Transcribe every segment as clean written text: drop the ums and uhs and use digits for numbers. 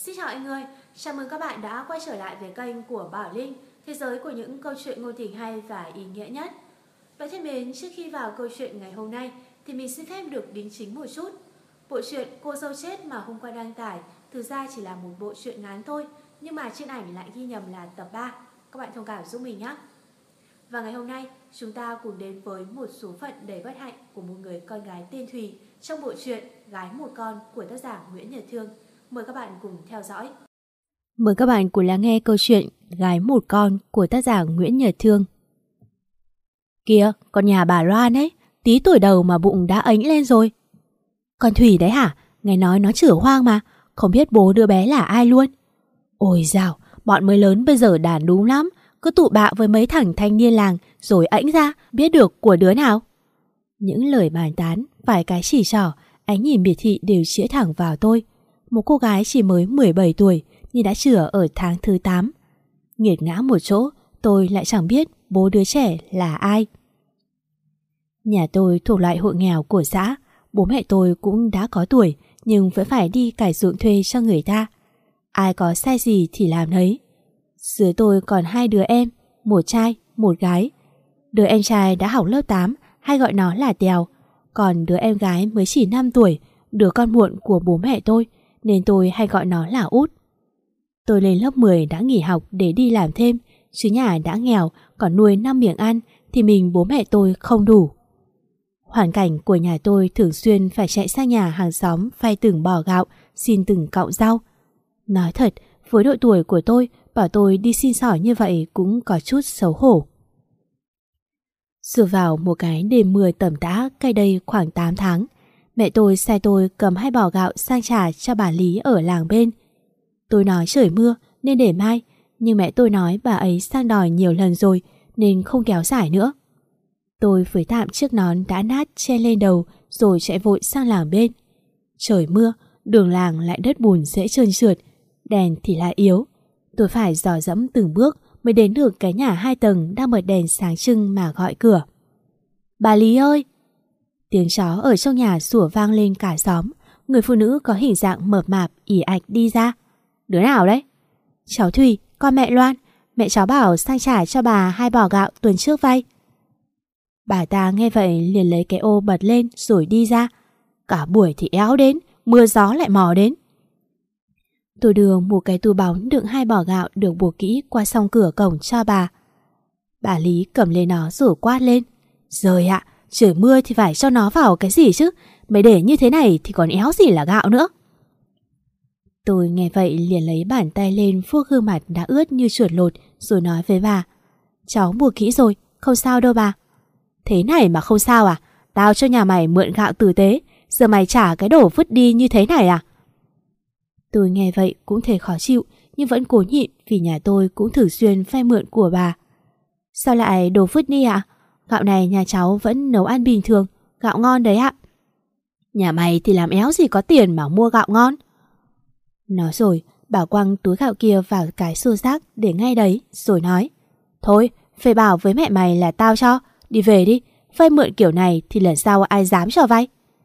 Xin chào anh ơi, chào mừng các bạn đã quay trở lại với kênh của Bảo Linh, thế giới của những câu chuyện ngôn tình hay và ý nghĩa nhất. Bạn thân mến, trước khi vào câu chuyện ngày hôm nay thì mình xin phép được đính chính một chút. Bộ truyện Cô dâu chết mà hôm qua đăng tải thực ra chỉ là một bộ truyện ngắn thôi, nhưng mà trên ảnh lại ghi nhầm là tập 3. Các bạn thông cảm giúp mình nhé. Và ngày hôm nay chúng ta cùng đến với một số phận đầy bất hạnh của một người con gái tên Thùy trong bộ truyện Gái một con của tác giả Nguyễn Nhật Thương. Mời các bạn cùng theo dõi. Mời các bạn cùng lắng nghe câu chuyện Gái một con của tác giả Nguyễn Nhật Thương. Kìa, con nhà bà Loan ấy, tí tuổi đầu mà bụng đã ếnh lên rồi. Con Thủy đấy hả? Nghe nói nó chửa hoang mà, không biết bố đứa bé là ai luôn. Ôi dào, bọn mới lớn bây giờ đàn đúng lắm, cứ tụ bạo với mấy thằng thanh niên làng rồi ẵnh ra biết được của đứa nào. Những lời bàn tán, vài cái chỉ trỏ, ánh nhìn miệt thị đều chĩa thẳng vào tôi. Một cô gái chỉ mới 17 tuổi nhưng đã chửa ở tháng thứ 8. Nghiệt ngã một chỗ, tôi lại chẳng biết bố đứa trẻ là ai. Nhà tôi thuộc loại hộ nghèo của xã, bố mẹ tôi cũng đã có tuổi nhưng vẫn phải đi cải ruộng thuê cho người ta. Ai có sai gì thì làm đấy. Dưới tôi còn 2 đứa em, một trai, một gái. Đứa em trai đã học lớp 8, hay gọi nó là Tèo. Còn đứa em gái mới chỉ 5 tuổi, đứa con muộn của bố mẹ tôi, nên tôi hay gọi nó là Út. Tôi lên lớp 10 đã nghỉ học để đi làm thêm, chứ nhà đã nghèo, còn nuôi 5 miệng ăn thì mình bố mẹ tôi không đủ. Hoàn cảnh của nhà tôi thường xuyên phải chạy sang nhà hàng xóm vay từng bò gạo, xin từng cọng rau. Nói thật, với độ tuổi của tôi, bảo tôi đi xin xỏ như vậy cũng có chút xấu hổ. Dựa vào một cái đêm mưa tầm tã cách đây khoảng 8 tháng, mẹ tôi sai tôi cầm 2 bò gạo sang trả cho bà Lý ở làng bên. Tôi nói trời mưa nên để mai, nhưng mẹ tôi nói bà ấy sang đòi nhiều lần rồi nên không kéo dài nữa. Tôi với tạm chiếc nón đã nát che lên đầu rồi chạy vội sang làng bên. Trời mưa, đường làng lại đất bùn dễ trơn trượt, đèn thì lại yếu. Tôi phải dò dẫm từng bước mới đến được cái nhà 2 tầng đang bật đèn sáng trưng mà gọi cửa. Bà Lý ơi! Tiếng chó ở trong nhà sủa vang lên cả xóm. Người phụ nữ có hình dạng mập mạp ỉ ạch đi ra. Đứa nào đấy? Cháu Thùy, con mẹ Loan. Mẹ cháu bảo sang trả cho bà 2 bò gạo tuần trước vay. Bà ta nghe vậy liền lấy cái ô bật lên rồi đi ra. Cả buổi thì éo đến, mưa gió lại mò đến. Tôi đưa một cái túi bóng đựng 2 bò gạo được buộc kỹ qua song cửa cổng cho bà. Bà Lý cầm lên nó rồi quát lên. Giời ạ, trời mưa thì phải cho nó vào cái gì chứ. Mày để như thế này thì còn éo gì là gạo nữa. Tôi nghe vậy liền lấy bàn tay lên vuốt gương mặt đã ướt như chuột lột rồi nói với bà. Cháu buộc kỹ rồi, không sao đâu bà. Thế này mà không sao à? Tao cho nhà mày mượn gạo tử tế, giờ mày trả cái đồ vứt đi như thế này à? Tôi nghe vậy cũng thấy khó chịu nhưng vẫn cố nhịn vì nhà tôi cũng thường xuyên vay mượn của bà. Sao lại đồ vứt đi ạ? Gạo này nhà cháu vẫn nấu ăn bình thường, gạo ngon đấy ạ. Nhà mày thì làm éo gì có tiền mà mua gạo ngon. Nói rồi, bà quăng túi gạo kia vào cái xô rác để ngay đấy rồi nói. Thôi, phải bảo với mẹ mày là tao cho, đi về đi, vay mượn kiểu này thì lần sau ai dám cho vay.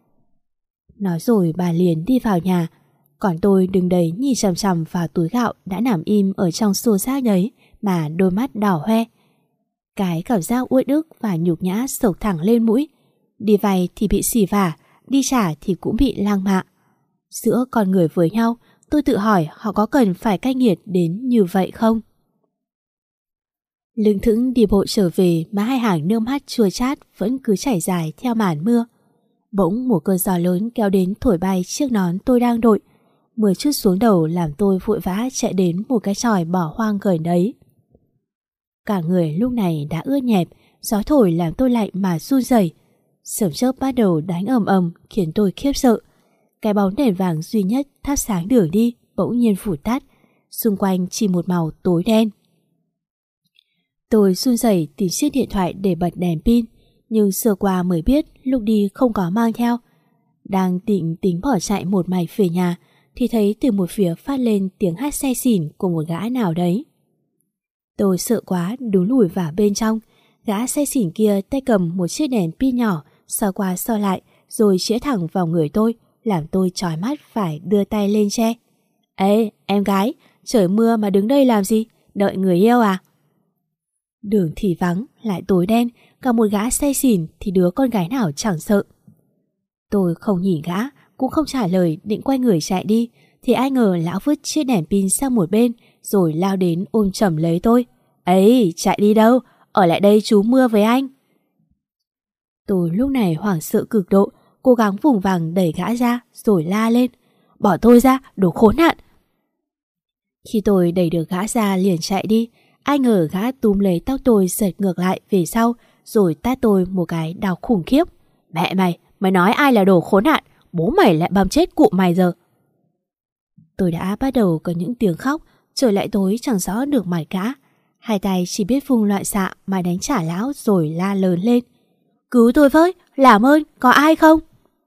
Nói rồi bà liền đi vào nhà, còn tôi đứng đấy nhìn chằm chằm vào túi gạo đã nằm im ở trong xô rác đấy mà đôi mắt đỏ hoe. Cái cảm giác uất ức và nhục nhã sộc thẳng lên mũi. Đi vay thì bị xỉ vả, đi trả thì cũng bị lang mạ. Giữa con người với nhau, tôi tự hỏi họ có cần phải cay nghiệt đến như vậy không? Lững thững đi bộ trở về mà 2 hàng nước mắt chua chát vẫn cứ chảy dài theo màn mưa. Bỗng một cơn gió lớn kéo đến thổi bay chiếc nón tôi đang đội. Mưa trút xuống đầu làm tôi vội vã chạy đến một cái chòi bỏ hoang gần đấy. Cả người lúc này đã ướt nhẹp, gió thổi làm tôi lạnh mà run rẩy. Sấm chớp bắt đầu đánh ầm ầm khiến tôi khiếp sợ. Cái bóng đèn vàng duy nhất thắp sáng đường đi bỗng nhiên vụt tắt, xung quanh chỉ một màu tối đen. Tôi run rẩy tìm chiếc điện thoại để bật đèn pin, nhưng sơ qua mới biết lúc đi không có mang theo. Đang tính bỏ chạy một mạch về nhà thì thấy từ một phía phát lên tiếng hát say xỉn của một gã nào đấy. Tôi sợ quá đúng lùi vào bên trong. Gã say xỉn kia tay cầm một chiếc đèn pin nhỏ soi qua soi lại rồi chĩa thẳng vào người tôi, làm tôi chói mắt phải đưa tay lên che. Ê, em gái, trời mưa mà đứng đây làm gì? Đợi người yêu à? Đường thì vắng, lại tối đen, cả một gã say xỉn thì đứa con gái nào chẳng sợ. Tôi không nhìn gã, cũng không trả lời, định quay người chạy đi, thì ai ngờ lão vứt chiếc đèn pin sang một bên rồi lao đến ôm chầm lấy tôi. Ấy, chạy đi đâu? Ở lại đây trú mưa với anh. Tôi lúc này hoảng sợ cực độ, cố gắng vùng vằng đẩy gã ra rồi la lên. Bỏ tôi ra, đồ khốn nạn! Khi tôi đẩy được gã ra liền chạy đi, ai ngờ gã túm lấy tóc tôi giật ngược lại về sau rồi tát tôi một cái đau khủng khiếp. Mẹ mày, mày nói ai là đồ khốn nạn? Bố mày lại băm chết cụ mày giờ. Tôi đã bắt đầu có những tiếng khóc, trời lại tối chẳng rõ được mặt gã. Hai tay chỉ biết vung loạn xạ mà đánh trả lão rồi la lớn lên. Cứu tôi với, làm ơn, có ai không?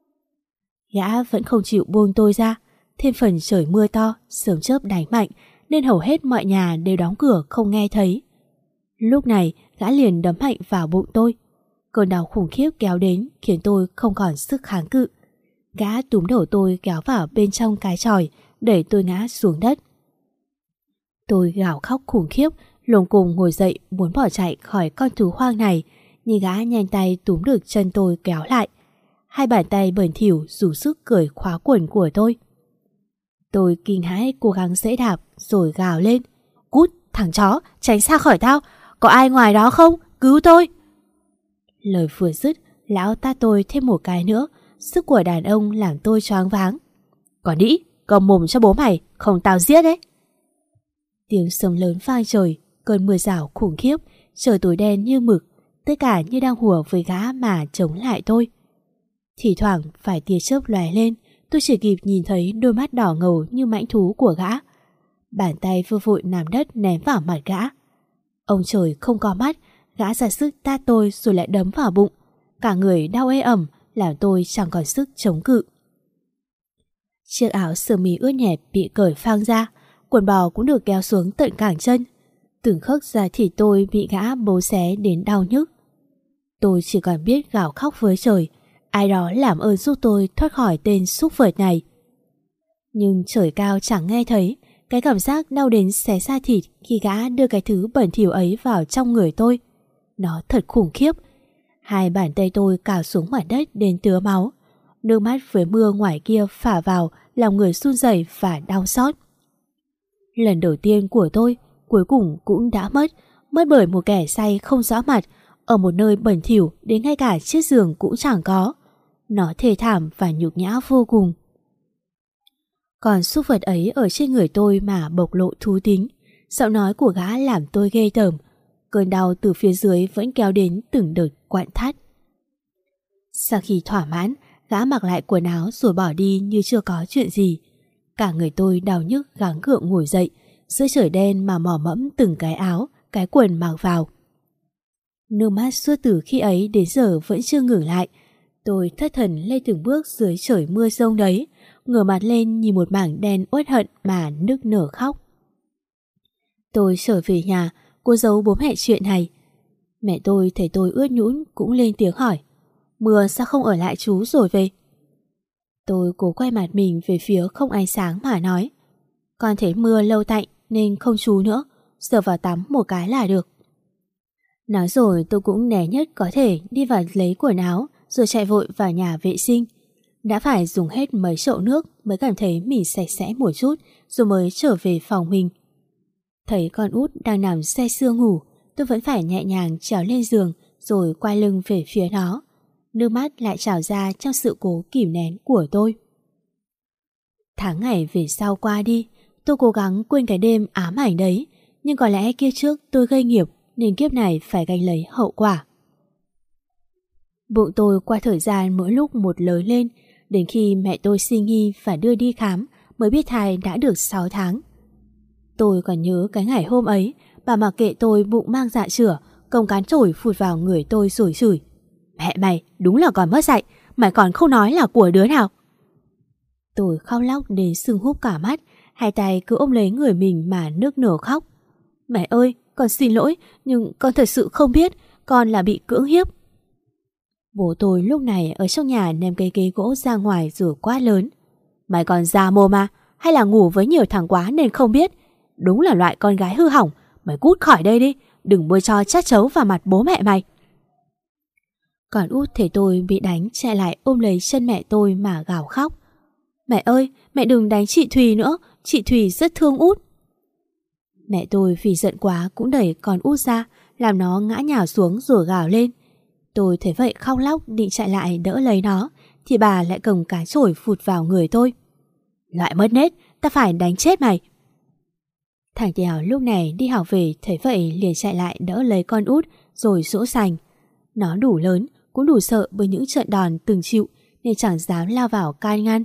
Gã vẫn không chịu buông tôi ra. Thêm phần trời mưa to, sớm chớp đánh mạnh nên hầu hết mọi nhà đều đóng cửa không nghe thấy. Lúc này gã liền đấm mạnh vào bụng tôi. Cơn đau khủng khiếp kéo đến khiến tôi không còn sức kháng cự. Gã túm đầu tôi kéo vào bên trong cái chòi, đẩy tôi ngã xuống đất. Tôi gào khóc khủng khiếp, lồm cồm ngồi dậy muốn bỏ chạy khỏi con thú hoang này, nhưng gã nhanh tay túm được chân tôi kéo lại. Hai bàn tay bẩn thỉu dùng sức cởi khóa quần của tôi. Tôi kinh hãi cố gắng giãy đạp rồi gào lên. Cút, thằng chó, tránh xa khỏi tao. Có ai ngoài đó không? Cứu tôi! Lời vừa dứt, lão tát tôi thêm một cái nữa. Sức của đàn ông làm tôi choáng váng. Còn đĩ, cầm mồm cho bố mày, không tao giết đấy. Tiếng sấm lớn vang trời, cơn mưa rào khủng khiếp, trời tối đen như mực, tất cả như đang hùa với gã mà chống lại tôi. Thì thoảng phải tia chớp lóe lên, tôi chỉ kịp nhìn thấy đôi mắt đỏ ngầu như mãnh thú của gã. Bàn tay vơ vội nằm đất ném vào mặt gã. Ông trời không có mắt, gã ra sức tát tôi rồi lại đấm vào bụng. Cả người đau ê ẩm, làm tôi chẳng còn sức chống cự. Chiếc áo sơ mi ướt nhẹp bị cởi phang ra, quần bò cũng được kéo xuống tận cẳng chân. Từng khớp da thịt tôi bị gã bấu xé đến đau nhức. Tôi chỉ còn biết gào khóc với trời. Ai đó làm ơn giúp tôi thoát khỏi tên súc vật này. Nhưng trời cao chẳng nghe thấy. Cái cảm giác đau đến xé da thịt khi gã đưa cái thứ bẩn thỉu ấy vào trong người tôi, nó thật khủng khiếp. Hai bàn tay tôi cào xuống mặt đất đến tứa máu. Nước mắt với mưa ngoài kia phả vào, lòng người run rẩy và đau xót. Lần đầu tiên của tôi cuối cùng cũng đã mất bởi một kẻ say không rõ mặt, ở một nơi bẩn thỉu đến ngay cả chiếc giường cũng chẳng có. Nó thê thảm và nhục nhã vô cùng. Còn súc vật ấy ở trên người tôi mà bộc lộ thú tính. Giọng nói của gã làm tôi ghê tởm. Cơn đau từ phía dưới vẫn kéo đến từng đợt quặn thắt. Sau khi thỏa mãn, gã mặc lại quần áo rồi bỏ đi như chưa có chuyện gì. Cả người tôi đau nhức gắng gượng ngồi dậy, giữa trời đen mà mò mẫm từng cái áo, cái quần mặc vào. Nước mắt suốt từ khi ấy đến giờ vẫn chưa ngừng lại. Tôi thất thần lê từng bước dưới trời mưa rông đấy, ngửa mặt lên nhìn một mảng đen uất hận mà nức nở khóc. Tôi trở về nhà, cô giấu bố mẹ chuyện này. Mẹ tôi thấy tôi ướt nhũn cũng lên tiếng hỏi. Mưa sao không ở lại chú rồi về? Tôi cố quay mặt mình về phía không ánh sáng mà nói. Con thấy mưa lâu tạnh nên không trú nữa, giờ vào tắm một cái là được. Nói rồi tôi cũng né nhất có thể đi vào lấy quần áo rồi chạy vội vào nhà vệ sinh. Đã phải dùng hết mấy chậu nước mới cảm thấy mình sạch sẽ một chút rồi mới trở về phòng mình. Thấy con út đang nằm say sưa ngủ, tôi vẫn phải nhẹ nhàng trèo lên giường rồi quay lưng về phía nó. Nước mắt lại trào ra trong sự cố kìm nén của tôi. Tháng ngày về sau qua đi, tôi cố gắng quên cái đêm ám ảnh đấy, nhưng có lẽ kia trước tôi gây nghiệp nên kiếp này phải gánh lấy hậu quả. Bụng tôi qua thời gian mỗi lúc một lớn lên, đến khi mẹ tôi sinh nghi phải đưa đi khám mới biết thai đã được 6 tháng. Tôi còn nhớ cái ngày hôm ấy, bà mặc kệ tôi bụng mang dạ chửa, cầm cán chổi phụt vào người tôi rồi chửi. Mẹ mày đúng là còn mất dạy, mày còn không nói là của đứa nào. Tôi khóc lóc đến sưng húp cả mắt, hai tay cứ ôm lấy người mình mà nức nở khóc. Mẹ ơi, con xin lỗi, nhưng con thật sự không biết, con là bị cưỡng hiếp. Bố tôi lúc này ở trong nhà ném cái ghế gỗ ra ngoài rồi quát lớn. Mày còn già mồm mà, hay là ngủ với nhiều thằng quá nên không biết. Đúng là loại con gái hư hỏng. Mày cút khỏi đây đi, đừng bôi cho chát chấu vào mặt bố mẹ mày. Còn Út thấy tôi bị đánh chạy lại ôm lấy chân mẹ tôi mà gào khóc. Mẹ ơi, mẹ đừng đánh chị Thùy nữa, chị Thùy rất thương Út. Mẹ tôi vì giận quá cũng đẩy con Út ra, làm nó ngã nhào xuống rồi gào lên. Tôi thấy vậy khóc lóc định chạy lại đỡ lấy nó, thì bà lại cầm cái chổi phụt vào người tôi. Loại mất nết, ta phải đánh chết mày. Thằng Tèo lúc này đi học về thấy vậy liền chạy lại đỡ lấy con Út rồi dỗ dành. Nó đủ lớn, cũng đủ sợ bởi những trận đòn từng chịu nên chẳng dám lao vào can ngăn.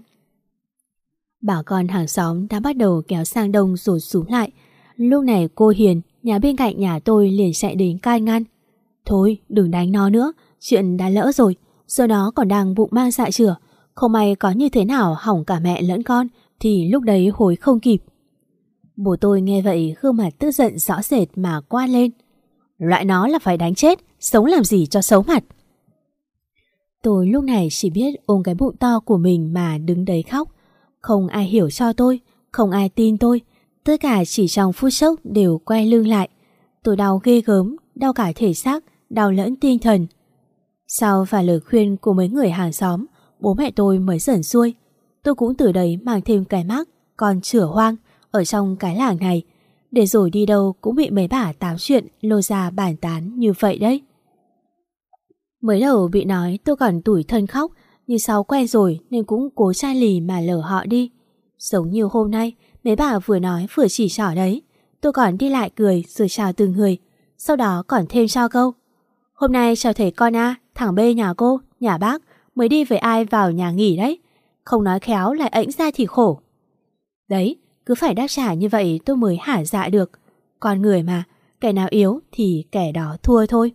Bà con hàng xóm đã bắt đầu kéo sang đông rồi xúm lại. Lúc này cô Hiền, nhà bên cạnh nhà tôi liền chạy đến can ngăn. Thôi đừng đánh nó nữa, chuyện đã lỡ rồi, giờ nó còn đang bụng mang dạ chửa. Không may có như thế nào hỏng cả mẹ lẫn con thì lúc đấy hối không kịp. Bố tôi nghe vậy gương mặt tức giận rõ rệt mà quát lên. Loại nó là phải đánh chết, sống làm gì cho xấu mặt. Tôi lúc này chỉ biết ôm cái bụng to của mình mà đứng đấy khóc. Không ai hiểu cho tôi, không ai tin tôi. Tất cả chỉ trong phút chốc đều quay lưng lại. Tôi đau ghê gớm, đau cả thể xác, đau lẫn tinh thần. Sau vài lời khuyên của mấy người hàng xóm, bố mẹ tôi mới dần xuôi. Tôi cũng từ đấy mang thêm cái mác con chửa hoang ở trong cái làng này, để rồi đi đâu cũng bị mấy bà tám chuyện lôi ra bàn tán như vậy đấy. Mới đầu bị nói tôi còn tủi thân khóc, nhưng sau quen rồi nên cũng cố chai lì mà lờ họ đi. Giống như hôm nay, mấy bà vừa nói vừa chỉ trỏ đấy. Tôi còn đi lại cười rồi chào từng người, sau đó còn thêm cho câu. Hôm nay chào thầy con A, thằng B nhà cô, nhà bác, mới đi với ai vào nhà nghỉ đấy. Không nói khéo lại ẵnh ra thì khổ. Đấy, cứ phải đáp trả như vậy tôi mới hả dạ được. Con người mà, kẻ nào yếu thì kẻ đó thua thôi.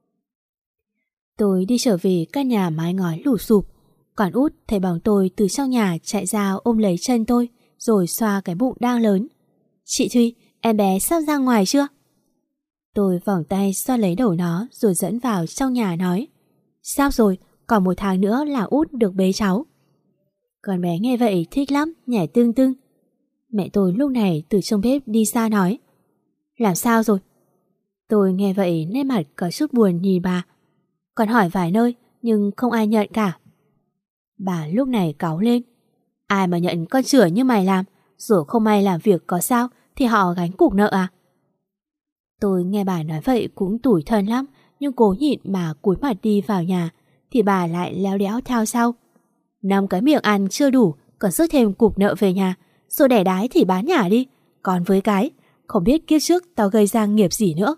Tôi đi trở về căn nhà mái ngói lụp xụp. Còn Út thấy bóng tôi từ trong nhà chạy ra ôm lấy chân tôi, rồi xoa cái bụng đang lớn. Chị Thùy, em bé sắp ra ngoài chưa? Tôi vòng tay xoa lấy đầu nó rồi dẫn vào trong nhà nói. Sao rồi, còn 1 tháng nữa là Út được bế cháu. Con bé nghe vậy thích lắm, nhảy tưng tưng. Mẹ tôi lúc này từ trong bếp đi ra nói. Làm sao rồi? Tôi nghe vậy nét mặt có chút buồn nhìn bà. Còn hỏi vài nơi nhưng không ai nhận cả. Bà lúc này cáu lên. Ai mà nhận con chửa như mày làm, rồi không may làm việc có sao thì họ gánh cục nợ à? Tôi nghe bà nói vậy cũng tủi thân lắm, nhưng cố nhịn mà cúi mặt đi vào nhà thì bà lại léo đéo theo sau. 5 cái miệng ăn chưa đủ, còn rước thêm cục nợ về nhà, rồi đẻ đái thì bán nhà đi. Còn với cái, không biết kiếp trước tao gây ra nghiệp gì nữa.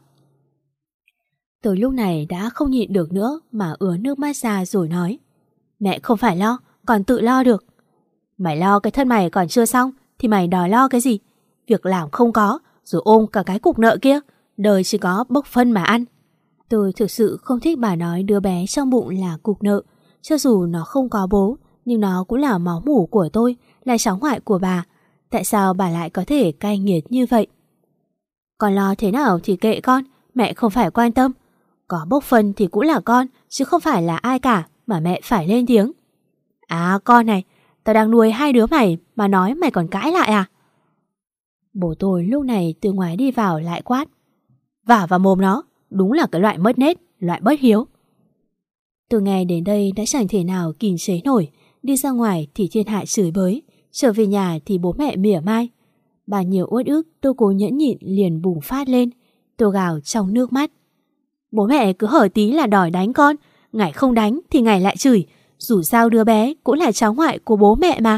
Tôi lúc này đã không nhịn được nữa mà ứa nước mắt ra rồi nói. Mẹ không phải lo, còn tự lo được. Mày lo cái thân mày còn chưa xong thì mày đòi lo cái gì? Việc làm không có, rồi ôm cả cái cục nợ kia, đời chỉ có bốc phân mà ăn. Tôi thực sự không thích bà nói đứa bé trong bụng là cục nợ. Cho dù nó không có bố, nhưng nó cũng là máu mủ của tôi, là cháu ngoại của bà. Tại sao bà lại có thể cay nghiệt như vậy? Con lo thế nào thì kệ con, mẹ không phải quan tâm. Có bốc phân thì cũng là con, chứ không phải là ai cả mà mẹ phải lên tiếng. À con này, tao đang nuôi 2 đứa mày mà nói mày còn cãi lại à? Bố tôi lúc này từ ngoài đi vào lại quát. Vả vào mồm nó, đúng là cái loại mất nết, loại bất hiếu. Tôi nghe đến đây đã chẳng thể nào kìm chế nổi. Đi ra ngoài thì thiên hạ chửi bới, trở về nhà thì bố mẹ mỉa mai. Bao nhiêu uất ức tôi cố nhẫn nhịn liền bùng phát lên. Tôi gào trong nước mắt. Bố mẹ cứ hở tí là đòi đánh con, ngày không đánh thì ngày lại chửi. Dù sao đứa bé cũng là cháu ngoại của bố mẹ mà.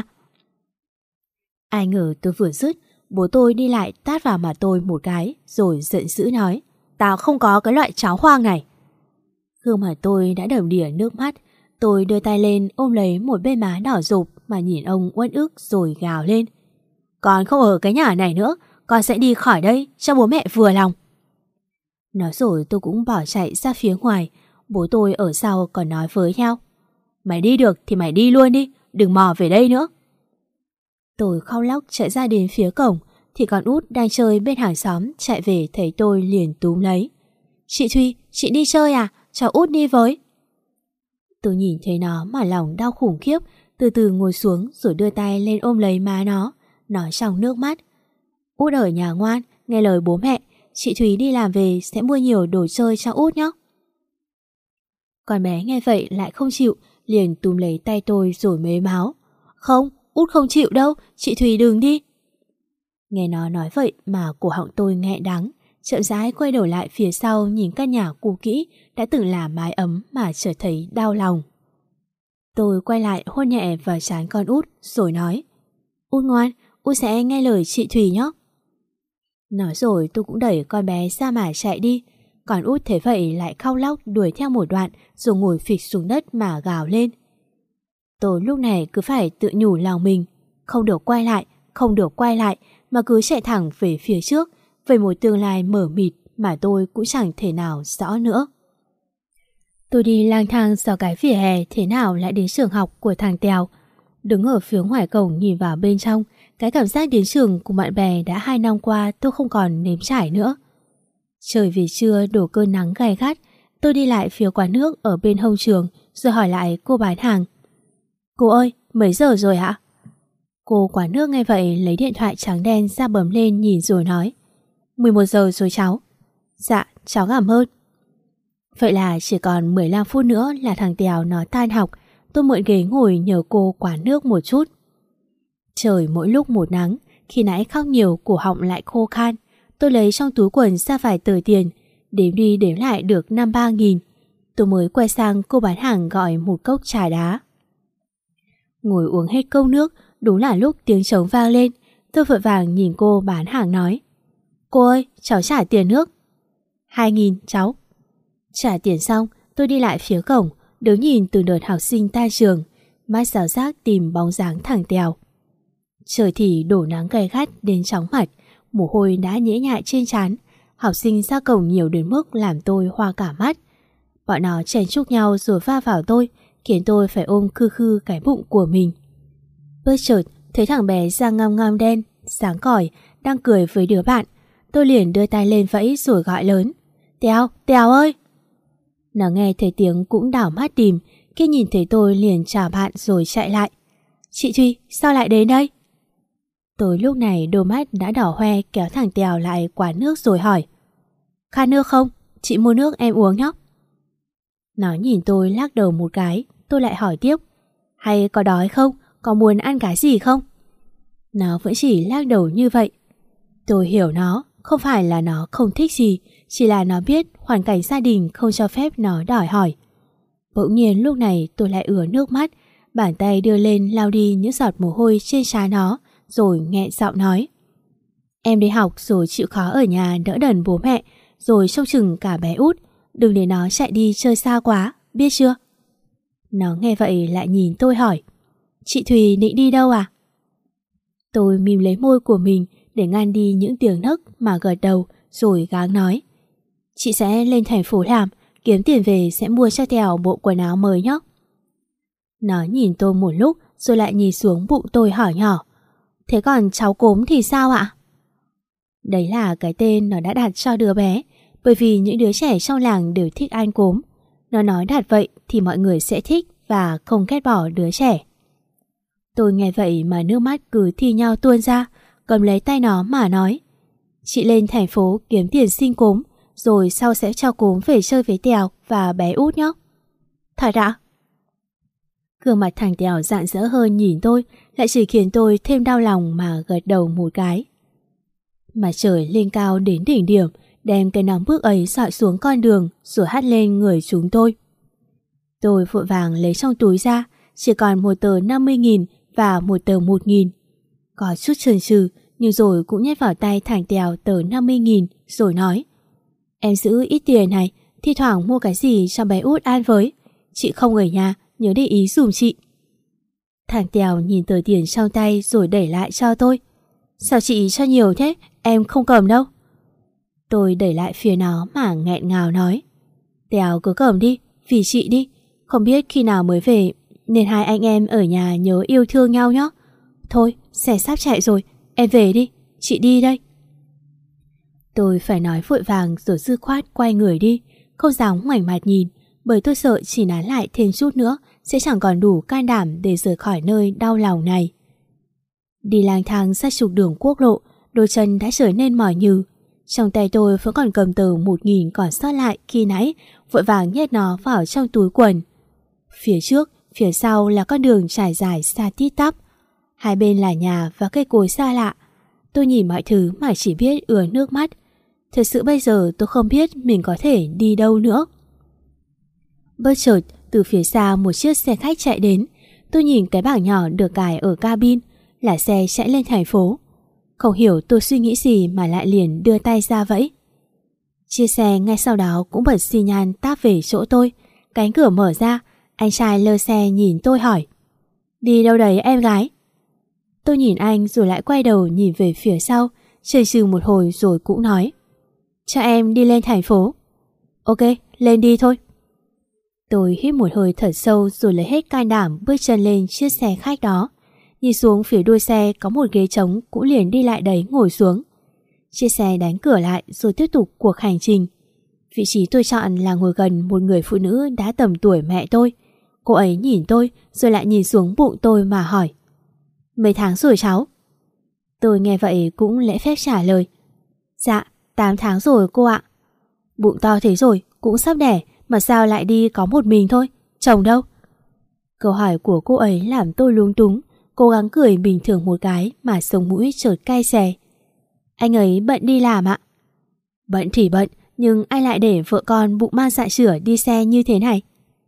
Ai ngờ tôi vừa dứt, bố tôi đi lại tát vào mặt tôi một cái rồi giận dữ nói. Tao không có cái loại cháu hoang này. Gương mặt tôi đã đầm đìa nước mắt. Tôi đưa tay lên ôm lấy một bên má đỏ rộp mà nhìn ông uất ức rồi gào lên. Con không ở cái nhà này nữa, con sẽ đi khỏi đây cho bố mẹ vừa lòng. Nói rồi tôi cũng bỏ chạy ra phía ngoài. Bố tôi ở sau còn nói với nhau. Mày đi được thì mày đi luôn đi, đừng mò về đây nữa. Tôi khóc lóc chạy ra đến phía cổng thì con Út đang chơi bên hàng xóm chạy về thấy tôi liền túm lấy. Chị Thùy, chị đi chơi à? Cho Út đi với. Tôi nhìn thấy nó mà lòng đau khủng khiếp, từ từ ngồi xuống rồi đưa tay lên ôm lấy má nó. nói trong nước mắt. Út ở nhà ngoan, nghe lời bố mẹ, chị Thúy đi làm về sẽ mua nhiều đồ chơi cho Út nhé. Con bé nghe vậy lại không chịu, liền túm lấy tay tôi rồi mếu máo. Không, Út không chịu đâu, chị Thúy đừng đi. Nghe nó nói vậy mà cổ họng tôi nghẹn đắng, chậm rãi quay đầu lại phía sau nhìn căn nhà cũ kỹ đã từng là mái ấm mà chợt thấy đau lòng. Tôi quay lại hôn nhẹ vào trán con Út rồi nói: Út ngoan, Út sẽ nghe lời chị Thùy nhé. Nói rồi tôi cũng đẩy con bé ra mà chạy đi. Còn Út thế vậy lại khóc lóc đuổi theo một đoạn rồi ngồi phịch xuống đất mà gào lên. Tôi lúc này cứ phải tự nhủ lòng mình, không được quay lại, không được quay lại, mà cứ chạy thẳng về phía trước, về một tương lai mờ mịt mà tôi cũng chẳng thể nào rõ nữa. Tôi đi lang thang dọc cái vỉa hè thế nào lại đến trường học của thằng Tèo. Đứng ở phía ngoài cổng nhìn vào bên trong, cái cảm giác đến trường của bạn bè đã 2 năm qua tôi không còn nếm trải nữa. Trời về trưa đổ cơn nắng gay gắt, tôi đi lại phía quán nước ở bên hông trường rồi hỏi lại cô bán hàng. Cô ơi, mấy giờ rồi ạ? Cô quán nước nghe vậy lấy điện thoại trắng đen ra bấm lên nhìn rồi nói: 11 giờ rồi cháu. Dạ, cháu cảm ơn. Vậy là chỉ còn 15 phút nữa là thằng Tèo nó tan học. Tôi mượn ghế ngồi nhờ cô quán nước một chút. Trời mỗi lúc một nắng, khi nãy khóc nhiều cổ họng lại khô khan. Tôi lấy trong túi quần ra vài tờ tiền, đếm đi đếm lại được 5-3 nghìn. Tôi mới quay sang cô bán hàng gọi một cốc trà đá. Ngồi uống hết cốc nước, đúng là lúc tiếng trống vang lên. Tôi vội vàng nhìn cô bán hàng nói: Cô ơi, cháu trả tiền nước. 2.000 cháu. Trả tiền xong, tôi đi lại phía cổng, đứng nhìn từ đợt học sinh tan trường, mắt rào rác tìm bóng dáng thằng Tèo. Trời thì đổ nắng gay gắt đến chóng mặt, mồ hôi đã nhễ nhại trên trán. Học sinh ra cổng nhiều đến mức làm tôi hoa cả mắt. Bọn nó chen chúc nhau rồi va vào tôi, khiến tôi phải ôm khư khư cái bụng của mình. Bất chợt thấy thằng bé da ngăm ngăm đen, sáng cỏi, đang cười với đứa bạn. Tôi liền đưa tay lên vẫy rồi gọi lớn: Tèo, Tèo ơi! Nó nghe thấy tiếng cũng đảo mắt tìm, khi nhìn thấy tôi liền chào bạn rồi chạy lại. Chị Thùy, sao lại đến đây? Tôi lúc này đôi mắt đã đỏ hoe kéo thằng Tèo lại quán nước rồi hỏi: Khát nước không? Chị mua nước em uống nhé. Nó nhìn tôi lắc đầu một cái, tôi lại hỏi tiếp: Hay có đói không? Có muốn ăn cái gì không? Nó vẫn chỉ lắc đầu như vậy. Tôi hiểu nó, không phải là nó không thích gì, chỉ là nó biết hoàn cảnh gia đình không cho phép nó đòi hỏi. Bỗng nhiên lúc này tôi lại ứa nước mắt, bàn tay đưa lên lau đi những giọt mồ hôi trên trán nó, rồi nghẹn giọng nói: Em đi học rồi chịu khó ở nhà đỡ đần bố mẹ, rồi trông chừng cả bé Út, đừng để nó chạy đi chơi xa quá, biết chưa? Nó nghe vậy lại nhìn tôi hỏi: Chị Thùy định đi đâu à? Tôi mím lấy môi của mình để ngăn đi những tiếng nấc mà gật đầu rồi gắng nói: Chị sẽ lên thành phố làm, kiếm tiền về sẽ mua cho Tèo bộ quần áo mới nhé. Nó nhìn tôi một lúc rồi lại nhìn xuống bụng tôi hỏi nhỏ: Thế còn cháu Cốm thì sao ạ? Đấy là cái tên nó đã đặt cho đứa bé, bởi vì những đứa trẻ trong làng đều thích ăn cốm. Nó nói đặt vậy thì mọi người sẽ thích và không ghét bỏ đứa trẻ. Tôi nghe vậy mà nước mắt cứ thi nhau tuôn ra, cầm lấy tay nó mà nói: Chị lên thành phố kiếm tiền sinh Cốm, rồi sau sẽ cho Cốm về chơi với Tèo và bé Út nhé. Thật ạ? Gương mặt thằng Tèo rạng rỡ hơn nhìn tôi, lại chỉ khiến tôi thêm đau lòng mà gật đầu một cái. Mặt trời lên cao đến đỉnh điểm, đem cái nóng bức ấy dọi xuống con đường rồi hắt lên người chúng tôi. Tôi vội vàng lấy trong túi ra, chỉ còn một tờ 50.000 và một tờ 1.000. Có chút chần chừ nhưng rồi cũng nhét vào tay thằng Tèo tờ 50.000 rồi nói: Em giữ ít tiền này, thi thoảng mua cái gì cho bé Út ăn với. Chị không ở nhà, nhớ để ý dùm chị. Thằng Tèo nhìn tờ tiền trong tay rồi đẩy lại cho tôi: Sao chị cho nhiều thế, em không cầm đâu. Tôi đẩy lại phía nó mà nghẹn ngào nói: Tèo cứ cầm đi, vì chị đi. Không biết khi nào mới về, nên hai anh em ở nhà nhớ yêu thương nhau nhé. Thôi, xe sắp chạy rồi, em về đi, chị đi đây. Tôi phải nói vội vàng rồi dứt khoát quay người đi, không dám ngoảnh mặt nhìn, bởi tôi sợ chỉ nán lại thêm chút nữa sẽ chẳng còn đủ can đảm để rời khỏi nơi đau lòng này. Đi lang thang sát trục đường quốc lộ, đôi chân đã trở nên mỏi nhừ. Trong tay tôi vẫn còn cầm tờ 1.000 còn sót lại khi nãy, vội vàng nhét nó vào trong túi quần. Phía trước, phía sau là con đường trải dài xa tít tắp. Hai bên là nhà và cây cối xa lạ. Tôi nhìn mọi thứ mà chỉ biết ứa nước mắt. Thật sự bây giờ tôi không biết mình có thể đi đâu nữa. Bất chợt, từ phía xa một chiếc xe khách chạy đến. Tôi nhìn cái bảng nhỏ được cài ở cabin, là xe chạy lên thành phố. Không hiểu tôi suy nghĩ gì mà lại liền đưa tay ra vẫy. Chiếc xe ngay sau đó cũng bật xi nhan táp về chỗ tôi. Cánh cửa mở ra, anh trai lơ xe nhìn tôi hỏi: "Đi đâu đấy em gái?" Tôi nhìn anh rồi lại quay đầu nhìn về phía sau, chần chừ một hồi rồi cũng nói: "Cho em đi lên thành phố." "Ok, lên đi thôi." Tôi hít một hơi thật sâu rồi lấy hết can đảm bước chân lên chiếc xe khách đó. Nhìn xuống phía đuôi xe có một ghế trống, cũng liền đi lại đấy ngồi xuống. Chiếc xe đánh cửa lại rồi tiếp tục cuộc hành trình. Vị trí tôi chọn là ngồi gần một người phụ nữ đã tầm tuổi mẹ tôi. Cô ấy nhìn tôi rồi lại nhìn xuống bụng tôi mà hỏi: "Mấy tháng rồi cháu?" Tôi nghe vậy cũng lễ phép trả lời: "Dạ, 8 tháng rồi cô ạ." "Bụng to thế rồi, cũng sắp đẻ mà sao lại đi có một mình thôi, chồng đâu?" Câu hỏi của cô ấy làm tôi lúng túng, cố gắng cười bình thường một cái mà sống mũi chợt cay xè. "Anh ấy bận đi làm ạ." "Bận thì bận, nhưng ai lại để vợ con bụng mang dạ chửa đi xe như thế này?"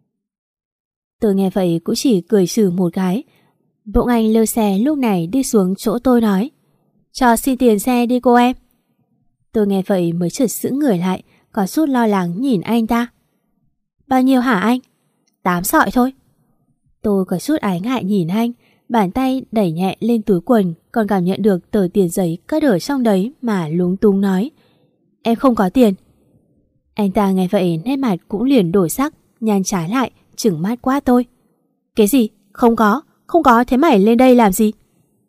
Tôi nghe vậy cũng chỉ cười xừ một cái. Bỗng anh lơ xe lúc này đi xuống chỗ tôi nói: "Cho xin tiền xe đi cô em." Tôi nghe vậy mới chợt sững người lại, có chút lo lắng nhìn anh ta. "Bao nhiêu hả anh?" "8 sọi thôi." Tôi có chút ái ngại nhìn anh, bàn tay đẩy nhẹ lên túi quần, còn cảm nhận được tờ tiền giấy cất ở trong đấy mà lúng túng nói: "Em không có tiền." Anh ta nghe vậy nét mặt cũng liền đổi sắc, nhăn trái lại, trừng mắt quát tôi: "Cái gì? Không có? Không có thế mày lên đây làm gì?"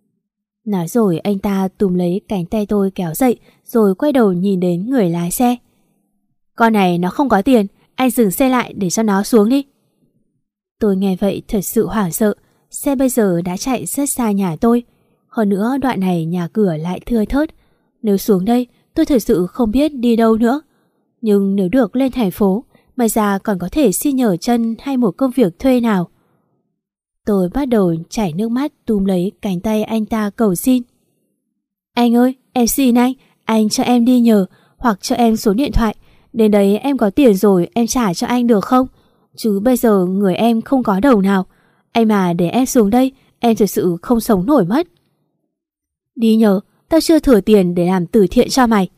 Nói rồi anh ta túm lấy cánh tay tôi kéo dậy, rồi quay đầu nhìn đến người lái xe. "Con này nó không có tiền, anh dừng xe lại để cho nó xuống đi." Tôi nghe vậy thật sự hoảng sợ. Xe bây giờ đã chạy rất xa nhà tôi, hơn nữa đoạn này nhà cửa lại thưa thớt. Nếu xuống đây tôi thật sự không biết đi đâu nữa. Nhưng nếu được lên thành phố, may ra còn có thể xin nhờ chân hay một công việc thuê nào. Tôi bắt đầu chảy nước mắt túm lấy cánh tay anh ta cầu xin: "Anh ơi, em xin anh cho em đi nhờ, hoặc cho em số điện thoại. Đến đấy em có tiền rồi em trả cho anh được không? Chứ bây giờ người em không có đồng nào. Anh mà để em xuống đây, em thật sự không sống nổi mất." "Đi nhờ, tao chưa thừa tiền để làm từ thiện cho mày."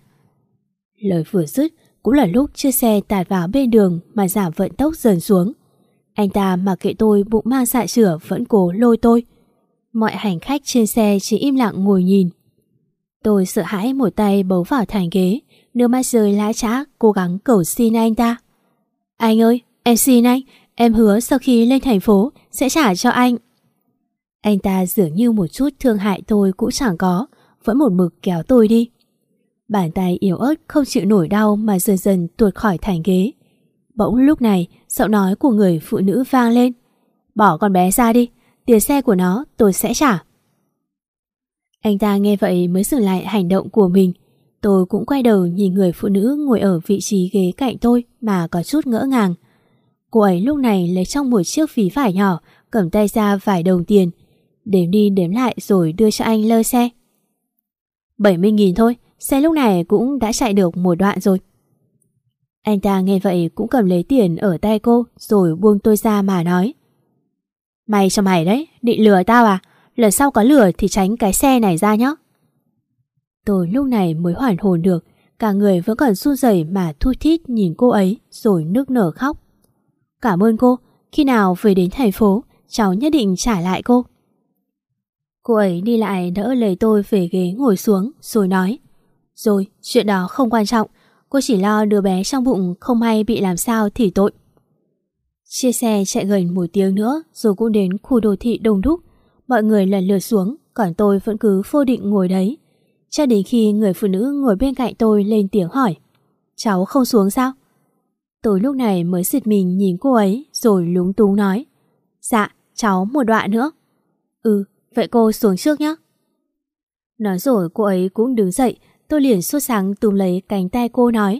Lời vừa dứt cũng là lúc chiếc xe tạt vào bên đường mà giảm vận tốc dần xuống. Anh ta mặc kệ tôi bụng mang dạ chửa vẫn cố lôi tôi. Mọi hành khách trên xe chỉ im lặng ngồi nhìn. Tôi sợ hãi một tay bấu vào thành ghế, nước mắt rơi lã chã cố gắng cầu xin anh ta: "Anh ơi, em xin anh, em hứa sau khi lên thành phố sẽ trả cho anh." Anh ta dường như một chút thương hại tôi cũng chẳng có, vẫn một mực kéo tôi đi. Bàn tay yếu ớt không chịu nổi đau mà dần dần tuột khỏi thành ghế. Bỗng lúc này giọng nói của người phụ nữ vang lên: "Bỏ con bé ra đi, tiền xe của nó tôi sẽ trả." Anh ta nghe vậy mới dừng lại hành động của mình. Tôi cũng quay đầu nhìn người phụ nữ ngồi ở vị trí ghế cạnh tôi mà có chút ngỡ ngàng. Cô ấy lúc này lấy trong một chiếc ví vải nhỏ, cầm tay ra vài đồng tiền, đếm đi đếm lại rồi đưa cho anh lơ xe. 70.000 thôi, xe lúc này cũng đã chạy được một đoạn rồi. Anh ta nghe vậy cũng cầm lấy tiền ở tay cô rồi buông tôi ra mà nói: "Mày cho mày đấy, định lừa tao à? Lần sau có lừa thì tránh cái xe này ra nhé." Tôi lúc này mới hoàn hồn được, cả người vẫn còn run rẩy mà thút thít nhìn cô ấy rồi nức nở khóc. "Cảm ơn cô, khi nào về đến thành phố cháu nhất định trả lại cô." Cô ấy đi lại đỡ lấy tôi về ghế ngồi xuống rồi nói: "Rồi, chuyện đó không quan trọng, cô chỉ lo đứa bé trong bụng không may bị làm sao thì tội." Chiếc xe chạy gần 1 tiếng nữa rồi cũng đến khu đô thị đông đúc. Mọi người lần lượt xuống, còn tôi vẫn cứ vô định ngồi đấy. Cho đến khi người phụ nữ ngồi bên cạnh tôi lên tiếng hỏi: "Cháu không xuống sao?" Tôi lúc này mới giật mình nhìn cô ấy rồi lúng túng nói: "Dạ, cháu một đoạn nữa." "Ừ, vậy cô xuống trước nhé." Nói rồi cô ấy cũng đứng dậy. Tôi liền sốt sắng túm lấy cánh tay cô nói: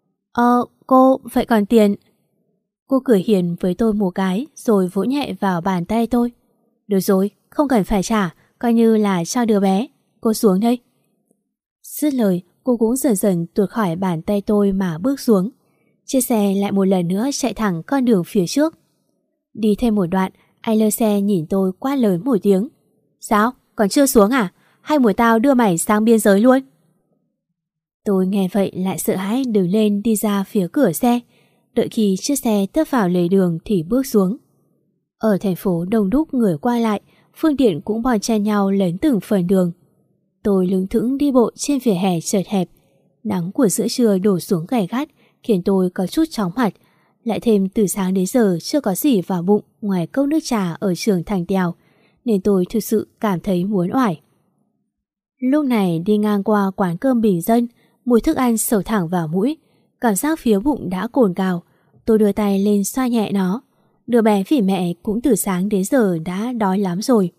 Cô, vậy còn tiền? Cô cười hiền với tôi một cái rồi vỗ nhẹ vào bàn tay tôi. Được rồi, không cần phải trả, coi như là cho đứa bé. Cô xuống đây. Dứt lời, cô cũng dần dần tuột khỏi bàn tay tôi mà bước xuống. Chiếc xe lại một lần nữa chạy thẳng con đường phía trước. Đi thêm một đoạn, anh lơ xe nhìn tôi quát lớn một tiếng: Sao, còn chưa xuống à? Hay muốn tao đưa mày sang biên giới luôn? Tôi nghe vậy lại sợ hãi đứng lên đi ra phía cửa xe. Đợi khi chiếc xe tấp vào lề đường thì bước xuống. Ở thành phố đông đúc người qua lại, phương tiện cũng bon chen nhau lấn từng phần đường. Tôi lững thững đi bộ trên vỉa hè chật hẹp. Nắng của giữa trưa đổ xuống gay gắt khiến tôi có chút chóng mặt. Lại thêm từ sáng đến giờ chưa có gì vào bụng ngoài cốc nước trà ở trường Thành Tèo, nên tôi thực sự cảm thấy muốn oải. Lúc này đi ngang qua quán cơm bình dân, mùi thức ăn sộc thẳng vào mũi, cảm giác phía bụng đã cồn cào. Tôi đưa tay lên xoa nhẹ nó. Đứa bé vì mẹ cũng từ sáng đến giờ đã đói lắm rồi.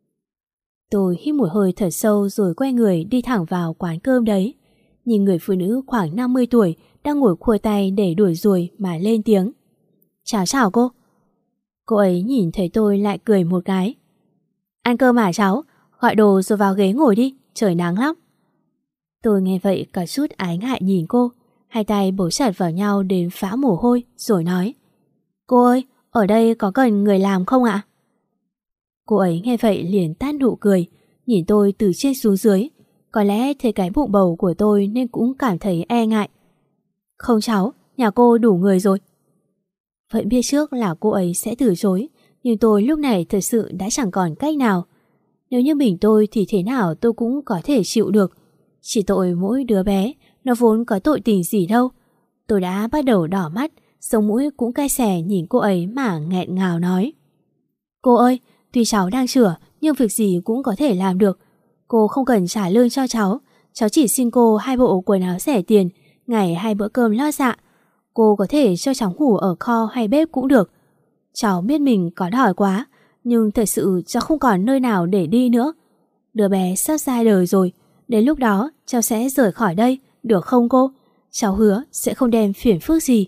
Tôi hít một hơi thật sâu rồi quay người đi thẳng vào quán cơm đấy. Nhìn người phụ nữ khoảng 50 tuổi đang ngồi khua tay để đuổi ruồi mà lên tiếng: Chào cô. Cô ấy nhìn thấy tôi lại cười một cái: Ăn cơm à cháu? Gọi đồ rồi vào ghế ngồi đi, trời nắng lắm. Tôi nghe vậy có chút ái ngại nhìn cô, hai tay bấu chặt vào nhau đến phã mồ hôi rồi nói: Cô ơi, ở đây có cần người làm không ạ? Cô ấy nghe vậy liền tắt nụ cười, nhìn tôi từ trên xuống dưới. Có lẽ thấy cái bụng bầu của tôi nên cũng cảm thấy e ngại. Không cháu, nhà cô đủ người rồi. Vẫn biết trước là cô ấy sẽ từ chối, nhưng tôi lúc này thật sự đã chẳng còn cách nào. Nếu như mình tôi thì thế nào tôi cũng có thể chịu được. Chỉ tội mỗi đứa bé, nó vốn có tội tình gì đâu. Tôi đã bắt đầu đỏ mắt, sống mũi cũng cay xè nhìn cô ấy mà nghẹn ngào nói: Cô ơi, tuy cháu đang chữa nhưng việc gì cũng có thể làm được. Cô không cần trả lương cho cháu chỉ xin cô 2 bộ quần áo rẻ tiền, ngày 2 bữa cơm lót dạ. Cô có thể cho cháu ngủ ở kho hay bếp cũng được. Cháu biết mình có đòi quá, nhưng thật sự cháu không còn nơi nào để đi nữa. Đứa bé sắp ra đời rồi, đến lúc đó cháu sẽ rời khỏi đây, được không cô? Cháu hứa sẽ không đem phiền phức gì.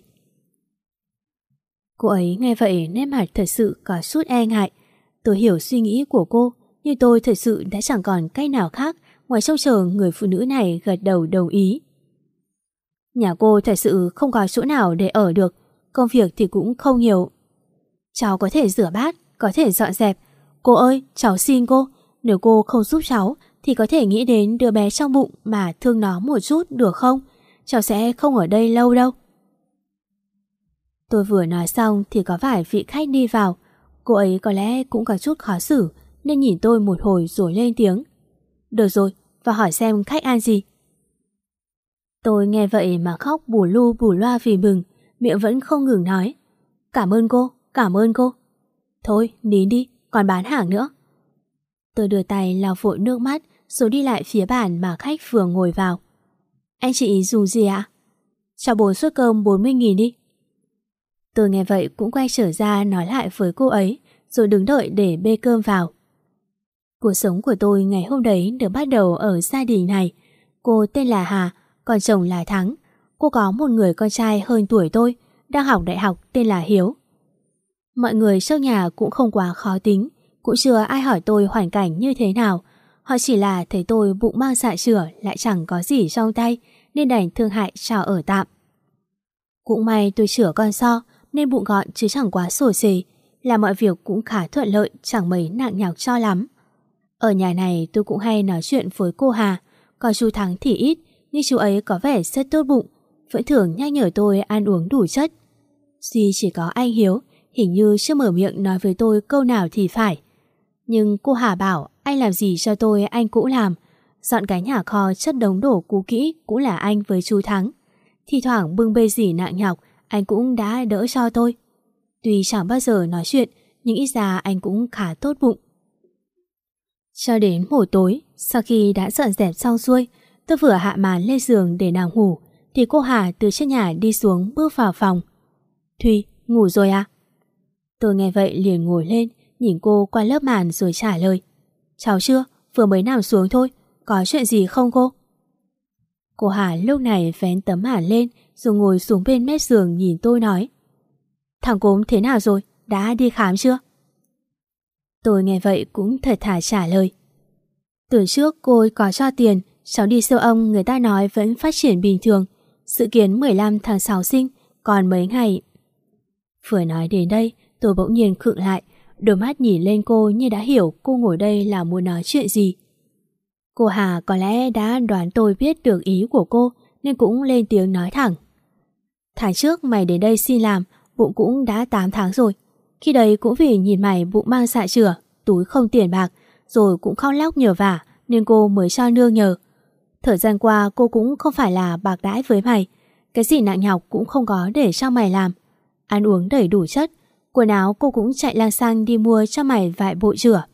Cô ấy nghe vậy nét mặt thật sự có chút e ngại. Tôi hiểu suy nghĩ của cô, nhưng tôi thật sự đã chẳng còn cách nào khác ngoài trông chờ người phụ nữ này gật đầu đồng ý. Nhà cô thật sự không có chỗ nào để ở được, công việc thì cũng không nhiều. Cháu có thể rửa bát, có thể dọn dẹp. Cô ơi, cháu xin cô, nếu cô không giúp cháu thì có thể nghĩ đến đứa bé trong bụng mà thương nó một chút được không? Cháu sẽ không ở đây lâu đâu. Tôi vừa nói xong thì có vài vị khách đi vào. Cô ấy có lẽ cũng có chút khó xử nên nhìn tôi một hồi rồi lên tiếng: Được rồi, và hỏi xem khách ăn gì. Tôi nghe vậy mà khóc bù lu bù loa vì mừng, miệng vẫn không ngừng nói: Cảm ơn cô, cảm ơn cô. Thôi, nín đi, còn bán hàng nữa. Tôi đưa tay lau vội nước mắt rồi đi lại phía bàn mà khách vừa ngồi vào. Anh chị dùng gì ạ? Cho 4 suất cơm 40.000 đi. Tôi nghe vậy cũng quay trở ra nói lại với cô ấy rồi đứng đợi để bê cơm vào. Cuộc sống của tôi ngày hôm đấy được bắt đầu ở gia đình này. Cô tên là Hà, còn chồng là Thắng. Cô có một người con trai hơn tuổi tôi, đang học đại học tên là Hiếu. Mọi người trong nhà cũng không quá khó tính, cũng chưa ai hỏi tôi hoàn cảnh như thế nào. Họ chỉ là thấy tôi bụng mang dạ chửa lại chẳng có gì trong tay nên đành thương hại cho ở tạm. Cũng may tôi chữa con so nên bụng gọn chứ chẳng quá xổ xì, làm mọi việc cũng khá thuận lợi, chẳng mấy nặng nhọc cho lắm. Ở nhà này tôi cũng hay nói chuyện với cô Hà, còn chú Thắng thì ít, nhưng chú ấy có vẻ rất tốt bụng, vẫn thường nhắc nhở tôi ăn uống đủ chất. Duy chỉ có anh Hiếu hình như chưa mở miệng nói với tôi câu nào thì phải. Nhưng cô Hà bảo anh làm gì cho tôi anh cũng làm. Dọn cái nhà kho chất đống đổ cũ kỹ cũng là anh với chú Thắng. Thì thoảng bưng bê gì nặng nhọc anh cũng đã đỡ cho tôi. Tuy chẳng bao giờ nói chuyện nhưng ít ra anh cũng khá tốt bụng. Cho đến buổi tối, sau khi đã dọn dẹp xong xuôi, tôi vừa hạ màn lên giường để nàng ngủ thì cô Hà từ trên nhà đi xuống bước vào phòng. Thùy, ngủ rồi à? Tôi nghe vậy liền ngồi lên, nhìn cô qua lớp màn rồi trả lời. Cháu chưa, vừa mới nằm xuống thôi. có chuyện gì không cô? Cô Hà lúc này vén tấm màn lên rồi ngồi xuống bên mép giường nhìn tôi nói: Thằng Cốm thế nào rồi? Đã đi khám chưa? Tôi nghe vậy cũng thật thà trả lời: Tuần trước cô có cho tiền, cháu đi siêu âm người ta nói vẫn phát triển bình thường, dự kiến 15 tháng 6 sinh, còn mấy ngày. Vừa nói đến đây, tôi bỗng nhiên khựng lại, đôi mắt nhìn lên cô như đã hiểu cô ngồi đây là muốn nói chuyện gì. Cô Hà có lẽ đã đoán tôi biết được ý của cô nên cũng lên tiếng nói thẳng: Tháng trước mày đến đây xin làm, bụng cũng đã 8 tháng rồi. Khi đấy cũng vì nhìn mày bụng mang dạ chửa, túi không tiền bạc, rồi cũng khóc lóc nhờ vả nên cô mới cho nương nhờ. Thời gian qua cô cũng không phải là bạc đãi với mày, cái gì nặng nhọc cũng không có để cho mày làm. Ăn uống đầy đủ chất, quần áo cô cũng chạy lang sang đi mua cho mày vài bộ chửa.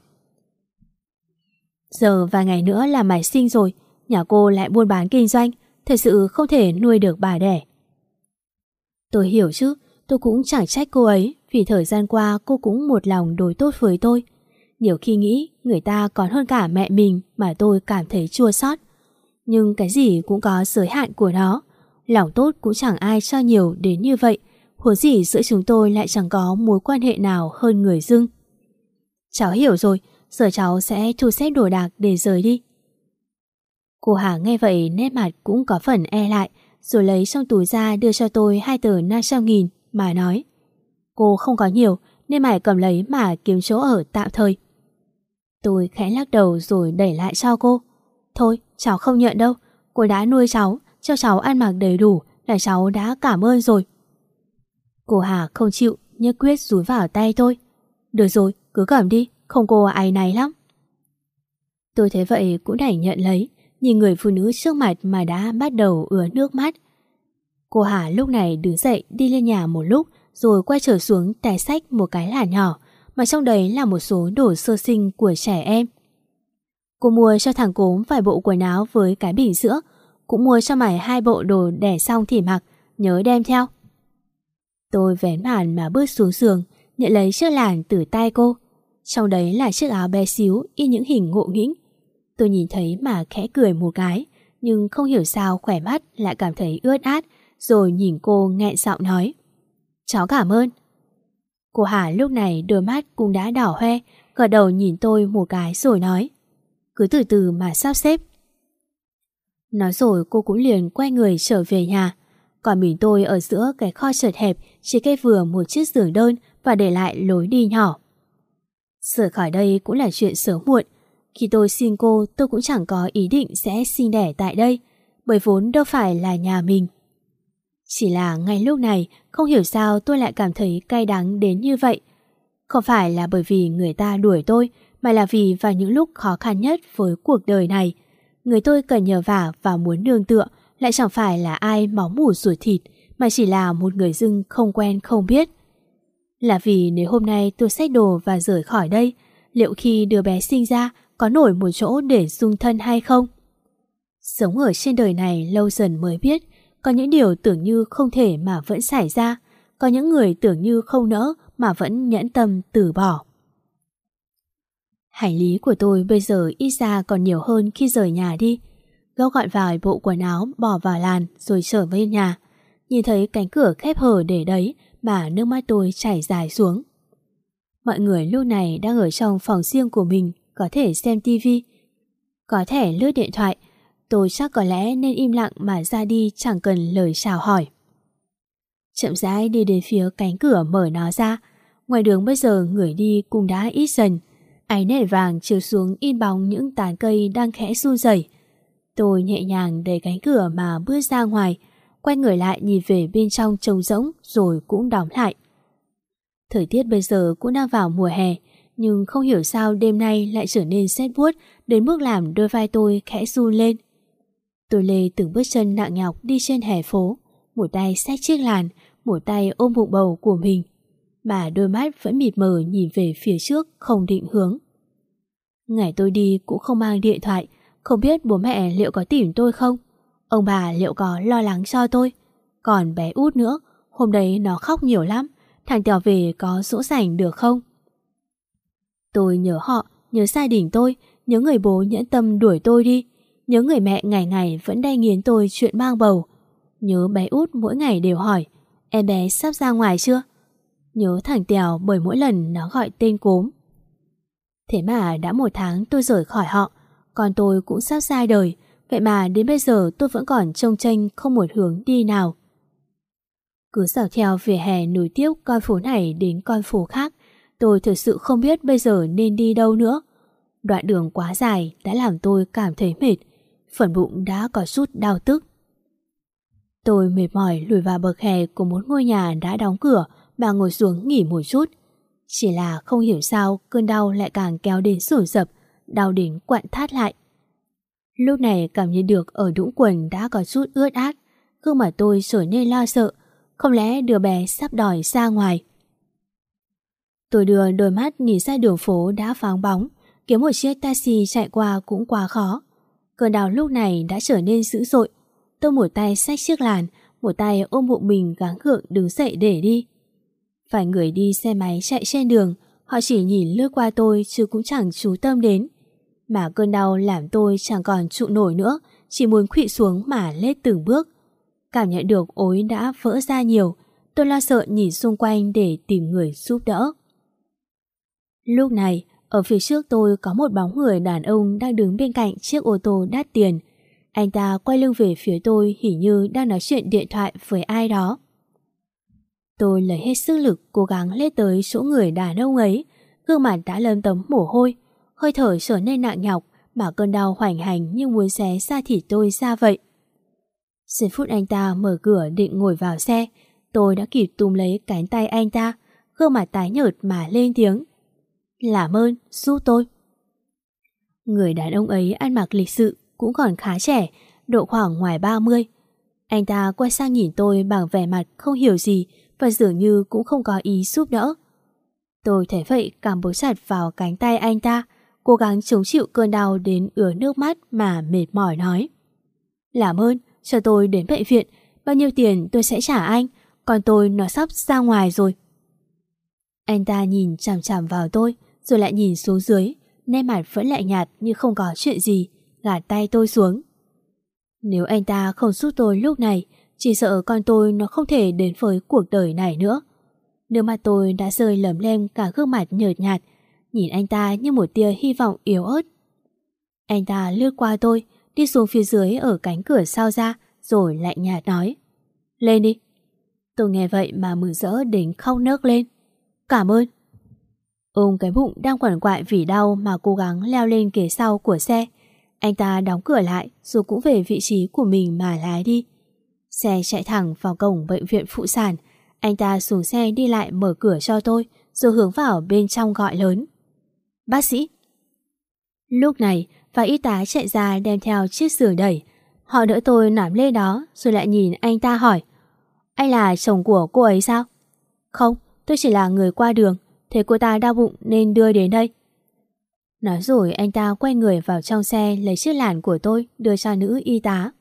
Giờ vài ngày nữa là mày sinh rồi, nhà cô lại buôn bán kinh doanh, thật sự không thể nuôi được bà đẻ. Tôi hiểu chứ, tôi cũng chẳng trách cô ấy, vì thời gian qua cô cũng một lòng đối tốt với tôi. Nhiều khi nghĩ người ta còn hơn cả mẹ mình mà tôi cảm thấy chua xót. Nhưng cái gì cũng có giới hạn của nó, lòng tốt cũng chẳng ai cho nhiều đến như vậy, huống gì giữa chúng tôi lại chẳng có mối quan hệ nào hơn người dưng. Cháu hiểu rồi, giờ cháu sẽ thu xếp đồ đạc để rời đi. Cô Hà nghe vậy nét mặt cũng có phần e lại, rồi lấy trong túi ra đưa cho tôi 2 tờ 500.000 mà nói: Cô không có nhiều nên mày cầm lấy mà kiếm chỗ ở tạm thời. Tôi khẽ lắc đầu rồi đẩy lại cho cô: Thôi cháu không nhận đâu, cô đã nuôi cháu, cho cháu ăn mặc đầy đủ là cháu đã cảm ơn rồi. Cô Hà không chịu, nhất quyết dúi vào tay tôi: Được rồi, cứ cầm đi, không cô áy náy lắm. Tôi thấy vậy cũng đành nhận lấy, nhìn người phụ nữ trước mặt mà đã bắt đầu ứa nước mắt. Cô Hà lúc này đứng dậy đi lên nhà một lúc rồi quay trở xuống tay xách một cái làn nhỏ mà trong đấy là một số đồ sơ sinh của trẻ em. Cô mua cho thằng Cốm vài bộ quần áo với cái bình sữa, cũng mua cho mày 2 bộ đồ đẻ xong thì mặc, nhớ đem theo. Tôi vén màn mà bước xuống giường, nhận lấy chiếc làn từ tay cô. Trong đấy là chiếc áo bé xíu in những hình ngộ nghĩnh. Tôi nhìn thấy mà khẽ cười một cái, nhưng không hiểu sao khỏe mắt lại cảm thấy ướt át, rồi nhìn cô nghẹn giọng nói: Cháu cảm ơn. Cô Hà lúc này đôi mắt cũng đã đỏ hoe, gật đầu nhìn tôi một cái rồi nói: Cứ từ từ mà sắp xếp. Nói rồi cô cũng liền quay người trở về nhà. Còn mình tôi ở giữa cái kho chật hẹp chỉ kê vừa một chiếc giường đơn và để lại lối đi nhỏ. Rời khỏi đây cũng là chuyện sớm muộn. Khi tôi xin cô, tôi cũng chẳng có ý định sẽ sinh đẻ tại đây, bởi vốn đâu phải là nhà mình. Chỉ là ngay lúc này không hiểu sao tôi lại cảm thấy cay đắng đến như vậy. Không phải là bởi vì người ta đuổi tôi, mà là vì vào những lúc khó khăn nhất với cuộc đời này, người tôi cần nhờ vả và muốn nương tựa lại chẳng phải là ai máu mủ ruột thịt, mà chỉ là một người dưng không quen không biết. Là vì nếu hôm nay tôi xách đồ và rời khỏi đây, liệu khi đứa bé sinh ra có nổi một chỗ để dung thân hay không? Sống ở trên đời này lâu dần mới biết, có những điều tưởng như không thể mà vẫn xảy ra, có những người tưởng như không nỡ mà vẫn nhẫn tâm từ bỏ. Hành lý của tôi bây giờ ít ra còn nhiều hơn khi rời nhà đi. Gấp gọn vài bộ quần áo bỏ vào làn rồi trở về nhà. Nhìn thấy cánh cửa khép hờ để đấy mà nước mắt tôi chảy dài xuống. Mọi người lúc này đang ở trong phòng riêng của mình, có thể xem tivi, có thể lướt điện thoại. Tôi chắc có lẽ nên im lặng mà ra đi, chẳng cần lời chào hỏi. Chậm rãi đi đến phía cánh cửa mở nó ra. Ngoài đường bây giờ người đi cũng đã ít dần. Ánh nến vàng chiếu xuống in bóng những tán cây đang khẽ run rẩy. Tôi nhẹ nhàng đẩy cánh cửa mà bước ra ngoài, quay người lại nhìn về bên trong trống rỗng rồi cũng đóng lại. Thời tiết bây giờ cũng đang vào mùa hè, nhưng không hiểu sao đêm nay lại trở nên rét buốt đến mức làm đôi vai tôi khẽ run lên. Tôi lê từng bước chân nặng nhọc đi trên hè phố, một tay xách chiếc làn, một tay ôm bụng bầu của mình, mà đôi mắt vẫn mịt mờ nhìn về phía trước không định hướng. Ngày tôi đi cũng không mang điện thoại, không biết bố mẹ liệu có tìm tôi không, ông bà liệu có lo lắng cho tôi. Còn bé út nữa, hôm đấy nó khóc nhiều lắm, thằng Tèo về có dỗ dành được không? Tôi nhớ họ, nhớ gia đình tôi, nhớ người bố nhẫn tâm đuổi tôi đi. Nhớ người mẹ ngày ngày vẫn đay nghiến tôi chuyện mang bầu. Nhớ bé út mỗi ngày đều hỏi em bé sắp ra ngoài chưa. Nhớ thằng Tèo bởi mỗi lần nó gọi tên cốm. Thế mà đã 1 tháng tôi rời khỏi họ, còn tôi cũng sắp ra đời. Vậy mà đến bây giờ tôi vẫn còn chông chênh không một hướng đi nào. Cứ dọc theo vỉa hè nối tiếp con phố này đến con phố khác, tôi thực sự không biết bây giờ nên đi đâu nữa. Đoạn đường quá dài đã làm tôi cảm thấy mệt, phần bụng đã có chút đau tức. Tôi mệt mỏi lùi vào bậc hè của một ngôi nhà đã đóng cửa và ngồi xuống nghỉ một chút. Chỉ là không hiểu sao cơn đau lại càng kéo đến rồn rập, đau đến quặn thắt lại. Lúc này cảm nhận được ở đũng quần đã có chút ướt át, gương mặt tôi trở nên lo sợ, không lẽ đứa bé sắp đòi ra ngoài. Tôi đưa đôi mắt nhìn ra đường phố đã vắng bóng, kiếm một chiếc taxi chạy qua cũng quá khó. Cơn đau lúc này đã trở nên dữ dội. Tôi một tay xách chiếc làn, một tay ôm bụng mình gắng gượng đứng dậy để đi. Vài người đi xe máy chạy trên đường, họ chỉ nhìn lướt qua tôi chứ cũng chẳng chú tâm đến. Mà cơn đau làm tôi chẳng còn trụ nổi nữa, chỉ muốn khuỵu xuống mà lết từng bước. Cảm nhận được ối đã vỡ ra nhiều, tôi lo sợ nhìn xung quanh để tìm người giúp đỡ. Lúc này, ở phía trước tôi có một bóng người đàn ông đang đứng bên cạnh chiếc ô tô đắt tiền. Anh ta quay lưng về phía tôi hình như đang nói chuyện điện thoại với ai đó. Tôi lấy hết sức lực cố gắng lết tới chỗ người đàn ông ấy, gương mặt đã lấm tấm mồ hôi, hơi thở trở nên nặng nhọc mà cơn đau hoành hành như muốn xé da thịt tôi ra vậy. Giây phút anh ta mở cửa định ngồi vào xe, tôi đã kịp túm lấy cánh tay anh ta, gương mặt tái nhợt mà lên tiếng. Làm ơn, giúp tôi. Người đàn ông ấy ăn mặc lịch sự, cũng còn khá trẻ, độ khoảng ngoài 30. Anh ta quay sang nhìn tôi bằng vẻ mặt không hiểu gì và dường như cũng không có ý giúp đỡ. Tôi thấy vậy càng bấu chặt vào cánh tay anh ta, cố gắng chống chịu cơn đau đến ứa nước mắt mà mệt mỏi nói. Làm ơn, cho tôi đến bệnh viện, bao nhiêu tiền tôi sẽ trả anh, còn tôi nó sắp ra ngoài rồi. Anh ta nhìn chằm chằm vào tôi, rồi lại nhìn xuống dưới, nét mặt vẫn lạnh nhạt như không có chuyện gì, gạt tay tôi xuống. Nếu anh ta không giúp tôi lúc này, chỉ sợ con tôi nó không thể đến với cuộc đời này nữa. Nước mắt tôi đã rơi lấm lem cả gương mặt nhợt nhạt, nhìn anh ta như một tia hy vọng yếu ớt. Anh ta lướt qua tôi, đi xuống phía dưới ở cánh cửa sau ra, rồi lạnh nhạt nói. Lên đi. Tôi nghe vậy mà mừng rỡ đến khóc nấc lên. Cảm ơn. Ôm cái bụng đang quằn quại vì đau mà cố gắng leo lên ghế sau của xe. Anh ta đóng cửa lại rồi cũng về vị trí của mình mà lái đi. Xe chạy thẳng vào cổng bệnh viện phụ sản. Anh ta xuống xe đi lại mở cửa cho tôi, rồi hướng vào bên trong gọi lớn. Bác sĩ. Lúc này, vài y tá chạy ra đem theo chiếc giường đẩy. Họ đỡ tôi nằm lên đó rồi lại nhìn anh ta hỏi. Anh là chồng của cô ấy sao? Không, tôi chỉ là người qua đường, thấy cô ta đau bụng nên đưa đến đây. Nói rồi anh ta quay người vào trong xe lấy chiếc làn của tôi đưa cho nữ y tá.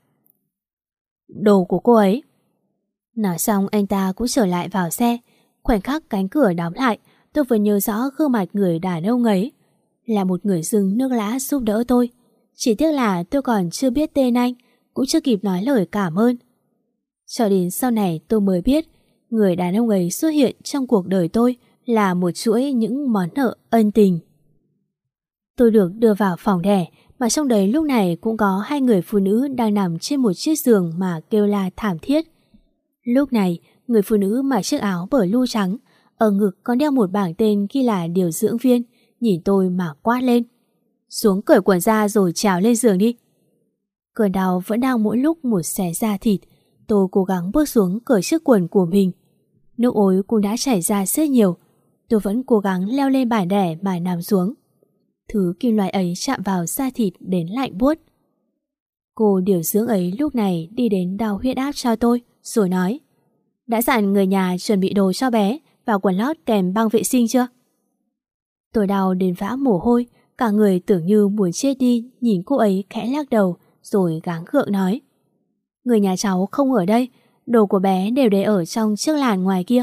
Đồ của cô ấy. Nói xong anh ta cũng trở lại vào xe. Khoảnh khắc cánh cửa đóng lại, tôi vừa nhớ rõ gương mặt người đàn ông ấy. Là một người dưng nước lã giúp đỡ tôi. Chỉ tiếc là tôi còn chưa biết tên anh, cũng chưa kịp nói lời cảm ơn. Cho đến sau này tôi mới biết, người đàn ông ấy xuất hiện trong cuộc đời tôi là một chuỗi những món nợ ân tình. Tôi được đưa vào phòng đẻ, mà trong đấy lúc này cũng có 2 người phụ nữ đang nằm trên một chiếc giường mà kêu la thảm thiết. Lúc này, người phụ nữ mặc chiếc áo blue trắng, ở ngực còn đeo một bảng tên ghi là điều dưỡng viên, nhìn tôi mà quát lên. Xuống cởi quần ra rồi trèo lên giường đi. Cơn đau vẫn đang mỗi lúc một xé da thịt, tôi cố gắng bước xuống cởi chiếc quần của mình. Nước ối cũng đã chảy ra rất nhiều, tôi vẫn cố gắng leo lên bàn đẻ mà nằm xuống. Thứ kim loại ấy chạm vào da thịt đến lạnh buốt. Cô điều dưỡng ấy lúc này đi đến đo huyết áp cho tôi, rồi nói. Đã dặn người nhà chuẩn bị đồ cho bé và quần lót kèm băng vệ sinh chưa? Tôi đau đến vã mồ hôi, cả người tưởng như muốn chết đi, nhìn cô ấy khẽ lắc đầu, rồi gắng gượng nói. Người nhà cháu không ở đây, đồ của bé đều để ở trong chiếc làn ngoài kia.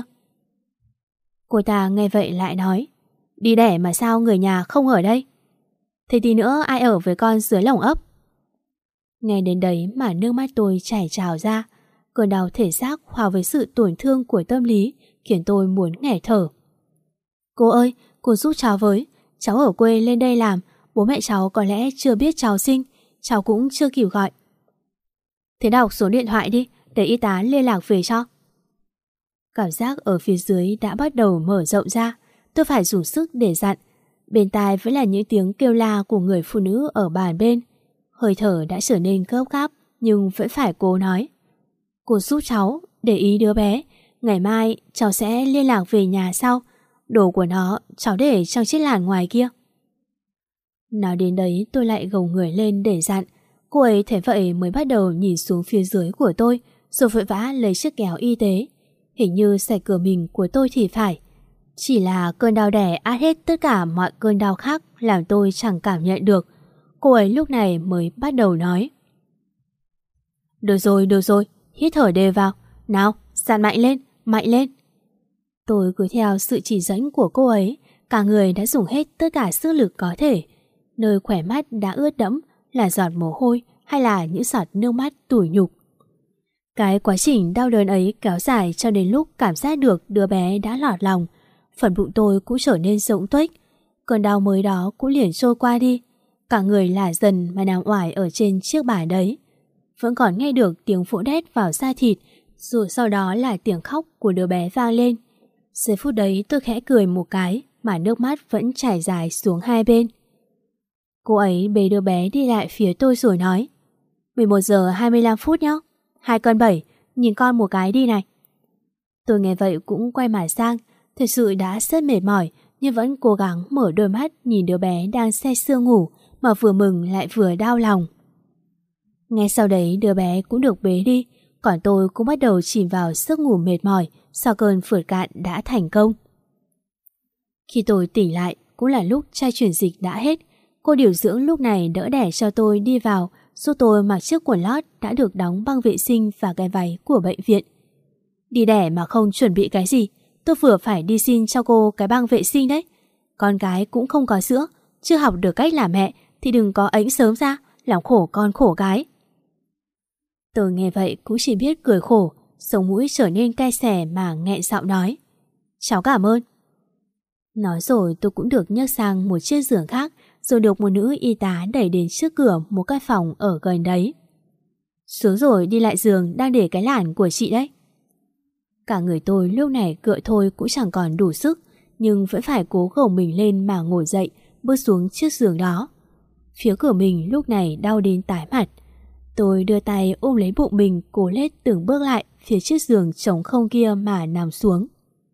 Cô ta nghe vậy lại nói. Đi đẻ mà sao người nhà không ở đây? Thế tí nữa ai ở với con dưới lồng ấp? Nghe đến đấy mà nước mắt tôi chảy trào ra. Cơn đau thể xác hòa với sự tổn thương của tâm lý khiến tôi muốn nghẹt thở. Cô ơi, cô giúp cháu với. Cháu ở quê lên đây làm, bố mẹ cháu có lẽ chưa biết cháu sinh, cháu cũng chưa kịp gọi. Thế đọc số điện thoại đi, để y tá liên lạc về cho. Cảm giác ở phía dưới đã bắt đầu mở rộng ra. Tôi phải dùng sức để dặn. Bên tai vẫn là những tiếng kêu la của người phụ nữ ở bàn bên. Hơi thở đã trở nên gấp gáp, nhưng vẫn phải cố nói. Cô giúp cháu, để ý đứa bé. Ngày mai cháu sẽ liên lạc về nhà sau. Đồ của nó cháu để trong chiếc làn ngoài kia. Nói đến đấy tôi lại gồng người lên để dặn. Cô ấy thấy vậy mới bắt đầu nhìn xuống phía dưới của tôi, rồi vội vã lấy chiếc kéo y tế. Hình như sạch cửa mình của tôi thì phải. Chỉ là cơn đau đẻ át hết tất cả mọi cơn đau khác làm tôi chẳng cảm nhận được. Cô ấy lúc này mới bắt đầu nói. Được rồi, hít thở đều vào. Nào, dặn mạnh lên, mạnh lên. Tôi cứ theo sự chỉ dẫn của cô ấy, cả người đã dùng hết tất cả sức lực có thể. Nơi khỏe mắt đã ướt đẫm là giọt mồ hôi hay là những giọt nước mắt tủi nhục. Cái quá trình đau đớn ấy kéo dài cho đến lúc cảm giác được đứa bé đã lọt lòng. Phần bụng tôi cũng trở nên rỗng tuếch. Cơn đau mới đó cũng liền trôi qua đi. Cả người lả dần mà nằm oải ở trên chiếc bàn đấy. Vẫn còn nghe được tiếng vỗ đét vào da thịt, rồi sau đó là tiếng khóc của đứa bé vang lên. Giây phút đấy tôi khẽ cười một cái mà nước mắt vẫn chảy dài xuống hai bên. Cô ấy bế đứa bé đi lại phía tôi rồi nói. 11 giờ 25 phút nhé. 2 cân 7, nhìn con một cái đi này. Tôi nghe vậy cũng quay mặt sang. Thật sự đã rất mệt mỏi, nhưng vẫn cố gắng mở đôi mắt nhìn đứa bé đang say sưa ngủ mà vừa mừng lại vừa đau lòng. Ngay sau đấy đứa bé cũng được bế đi, còn tôi cũng bắt đầu chìm vào giấc ngủ mệt mỏi sau cơn phượt cạn đã thành công. Khi tôi tỉnh lại cũng là lúc chai truyền dịch đã hết. Cô điều dưỡng lúc này đỡ đẻ cho tôi đi vào, giúp tôi mặc chiếc quần lót đã được đóng băng vệ sinh và cái váy của bệnh viện. Đi đẻ mà không chuẩn bị cái gì, tôi vừa phải đi xin cho cô cái băng vệ sinh đấy. Con gái cũng không có sữa, chưa học được cách làm mẹ thì đừng có ẵnh sớm ra, làm khổ con khổ gái. Tôi nghe vậy cũng chỉ biết cười khổ, sống mũi trở nên cay xè mà nghẹn giọng nói. Cháu cảm ơn. Nói rồi tôi cũng được nhấc sang một chiếc giường khác, rồi được một nữ y tá đẩy đến trước cửa một căn phòng ở gần đấy. Xuống rồi đi lại giường đang để cái làn của chị đấy. Cả người tôi lúc này cựa thôi cũng chẳng còn đủ sức, nhưng vẫn phải cố gồng mình lên mà ngồi dậy, bước xuống chiếc giường đó. Phía cửa mình lúc này đau đến tái mặt. Tôi đưa tay ôm lấy bụng mình, cố lết từng bước lại phía chiếc giường trống không kia mà nằm xuống.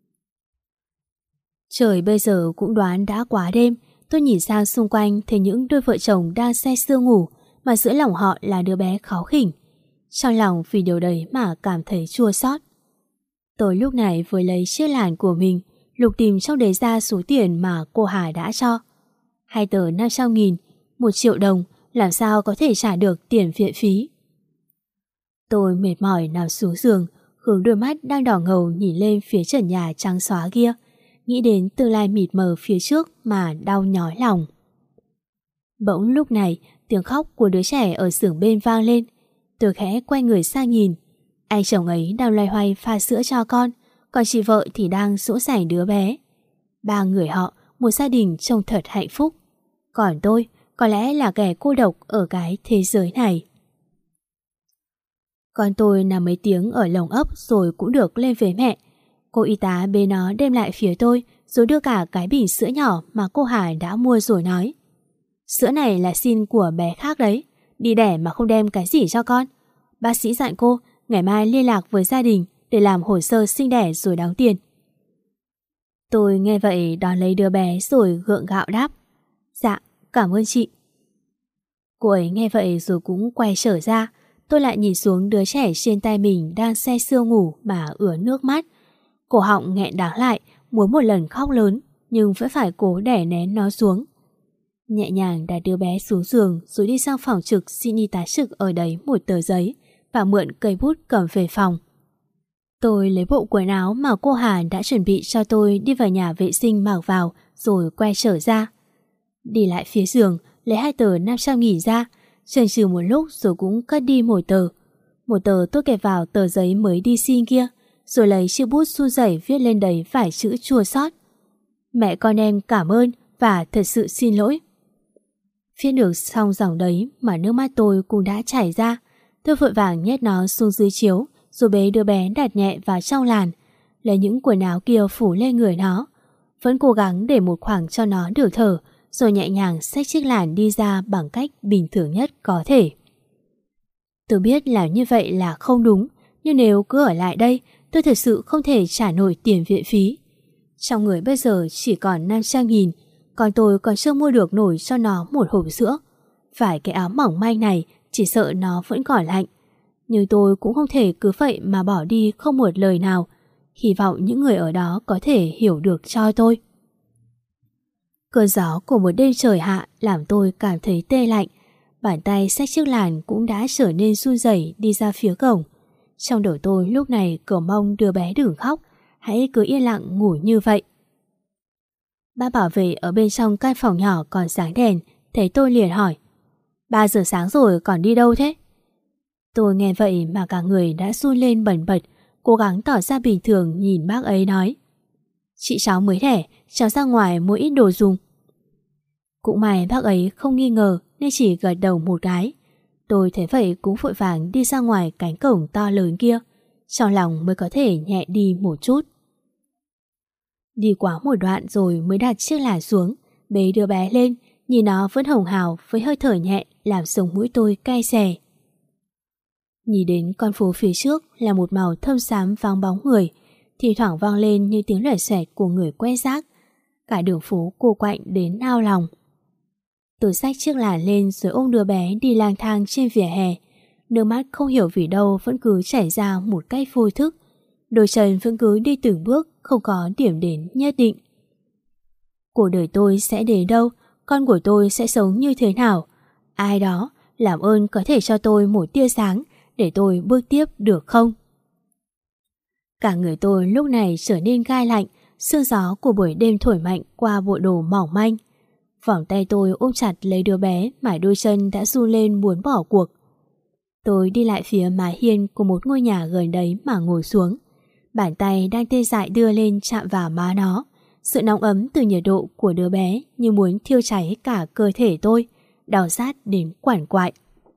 Trời bây giờ cũng đoán đã quá đêm. Tôi nhìn sang xung quanh thấy những đôi vợ chồng đang say sưa ngủ, mà giữa lòng họ là đứa bé kháu khỉnh. Trong lòng vì điều đấy mà cảm thấy chua xót. Tôi lúc này vừa lấy chiếc làn của mình, lục tìm trong đấy ra số tiền mà cô Hà đã cho. 2 tờ 500.000, 1 triệu đồng, làm sao có thể trả được tiền viện phí. Tôi mệt mỏi nằm xuống giường, hướng đôi mắt đang đỏ ngầu nhìn lên phía trần nhà trắng xóa kia, nghĩ đến tương lai mịt mờ phía trước mà đau nhói lòng. Bỗng lúc này tiếng khóc của đứa trẻ ở giường bên vang lên. Tôi khẽ quay người sang nhìn. Anh chồng ấy đang loay hoay pha sữa cho con, còn chị vợ thì đang dỗ dành đứa bé. 3 người họ, một gia đình trông thật hạnh phúc. Còn tôi có lẽ là kẻ cô độc ở cái thế giới này. Con tôi nằm mấy tiếng ở lồng ấp rồi cũng được lên với mẹ. Cô y tá bế nó đem lại phía tôi, rồi đưa cả cái bình sữa nhỏ mà cô Hà đã mua rồi nói. Sữa này là xin của bé khác đấy, đi đẻ mà không đem cái gì cho con. Bác sĩ dặn cô ngày mai liên lạc với gia đình để làm hồ sơ sinh đẻ rồi đóng tiền. Tôi nghe vậy đón lấy đứa bé rồi gượng gạo đáp. Dạ, cảm ơn chị. Cô ấy nghe vậy rồi cũng quay trở ra. Tôi lại nhìn xuống đứa trẻ trên tay mình đang say sưa ngủ mà ứa nước mắt. Cổ họng nghẹn đáng lại, muốn một lần khóc lớn, nhưng vẫn phải cố đè nén nó xuống. Nhẹ nhàng đặt đứa bé xuống giường rồi đi sang phòng trực xin y tá trực ở đấy một tờ giấy và mượn cây bút cầm về phòng. Tôi lấy bộ quần áo mà cô Hà đã chuẩn bị cho tôi đi vào nhà vệ sinh mặc vào rồi quay trở ra. Đi lại phía giường, lấy 2 tờ 500.000 ra, chần chừ một lúc rồi cũng cất đi một tờ. Một tờ tôi kẹp vào tờ giấy mới đi xin kia, rồi lấy chiếc bút run rẩy viết lên đấy vài chữ chua xót. Mẹ con em cảm ơn và thật sự xin lỗi. Viết được xong dòng đấy mà nước mắt tôi cũng đã chảy ra. Tôi vội vàng nhét nó xuống dưới chiếu, rồi bế đứa bé đặt nhẹ vào trong làn, lấy những quần áo kia phủ lên người nó. Vẫn cố gắng để một khoảng cho nó được thở, rồi nhẹ nhàng xách chiếc làn đi ra bằng cách bình thường nhất có thể. Tôi biết làm như vậy là không đúng, nhưng nếu cứ ở lại đây, tôi thật sự không thể trả nổi tiền viện phí. Trong người bây giờ chỉ còn 500.000, còn tôi còn chưa mua được nổi cho nó một hộp sữa. Phải cái áo mỏng manh này, chỉ sợ nó vẫn còn lạnh. Nhưng tôi cũng không thể cứ vậy mà bỏ đi không một lời nào. Hy vọng những người ở đó có thể hiểu được cho tôi. Cơn gió của một đêm trời hạ làm tôi cảm thấy tê lạnh. Bàn tay xách chiếc làn cũng đã trở nên run rẩy đi ra phía cổng. Trong đầu tôi lúc này cầu mong đứa bé đừng khóc, hãy cứ yên lặng ngủ như vậy. Ba bảo vệ ở bên trong căn phòng nhỏ còn sáng đèn, thấy tôi liền hỏi: 3 giờ sáng rồi còn đi đâu thế? Tôi nghe vậy mà cả người đã run lên bần bật, cố gắng tỏ ra bình thường nhìn bác ấy nói: Chị cháu mới đẻ, cháu ra ngoài mua ít đồ dùng. Cũng may bác ấy không nghi ngờ nên chỉ gật đầu một cái. Tôi thấy vậy cũng vội vàng đi ra ngoài cánh cổng to lớn kia, trong lòng mới có thể nhẹ đi một chút. Đi quá một đoạn rồi mới đặt chiếc làn xuống, bế đứa bé lên, nhìn nó vẫn hồng hào với hơi thở nhẹ làm sống mũi tôi cay xè. Nhìn đến con phố phía trước là một màu thâm xám vắng bóng người, thì thoảng vang lên như tiếng lẻ xoẹt của người quét rác. Cả đường phố cô quạnh đến nao lòng. Tôi xách chiếc làn lên rồi ôm đứa bé đi lang thang trên vỉa hè. Nước mắt không hiểu vì đâu vẫn cứ chảy ra một cách vô thức. Đôi chân vẫn cứ đi từng bước, không có điểm đến nhất định. Cuộc đời tôi sẽ đến đâu? Con của tôi sẽ sống như thế nào? Ai đó làm ơn có thể cho tôi một tia sáng để tôi bước tiếp được không? Cả người tôi lúc này trở nên gai lạnh, sương gió của buổi đêm thổi mạnh qua bộ đồ mỏng manh. Vòng tay tôi ôm chặt lấy đứa bé mà đôi chân đã run lên muốn bỏ cuộc. Tôi đi lại phía mái hiên của một ngôi nhà gần đấy mà ngồi xuống. Bàn tay đang tê dại đưa lên chạm vào má nó. Sự nóng ấm từ nhiệt độ của đứa bé như muốn thiêu cháy cả cơ thể tôi, đau rát đến quằn quại.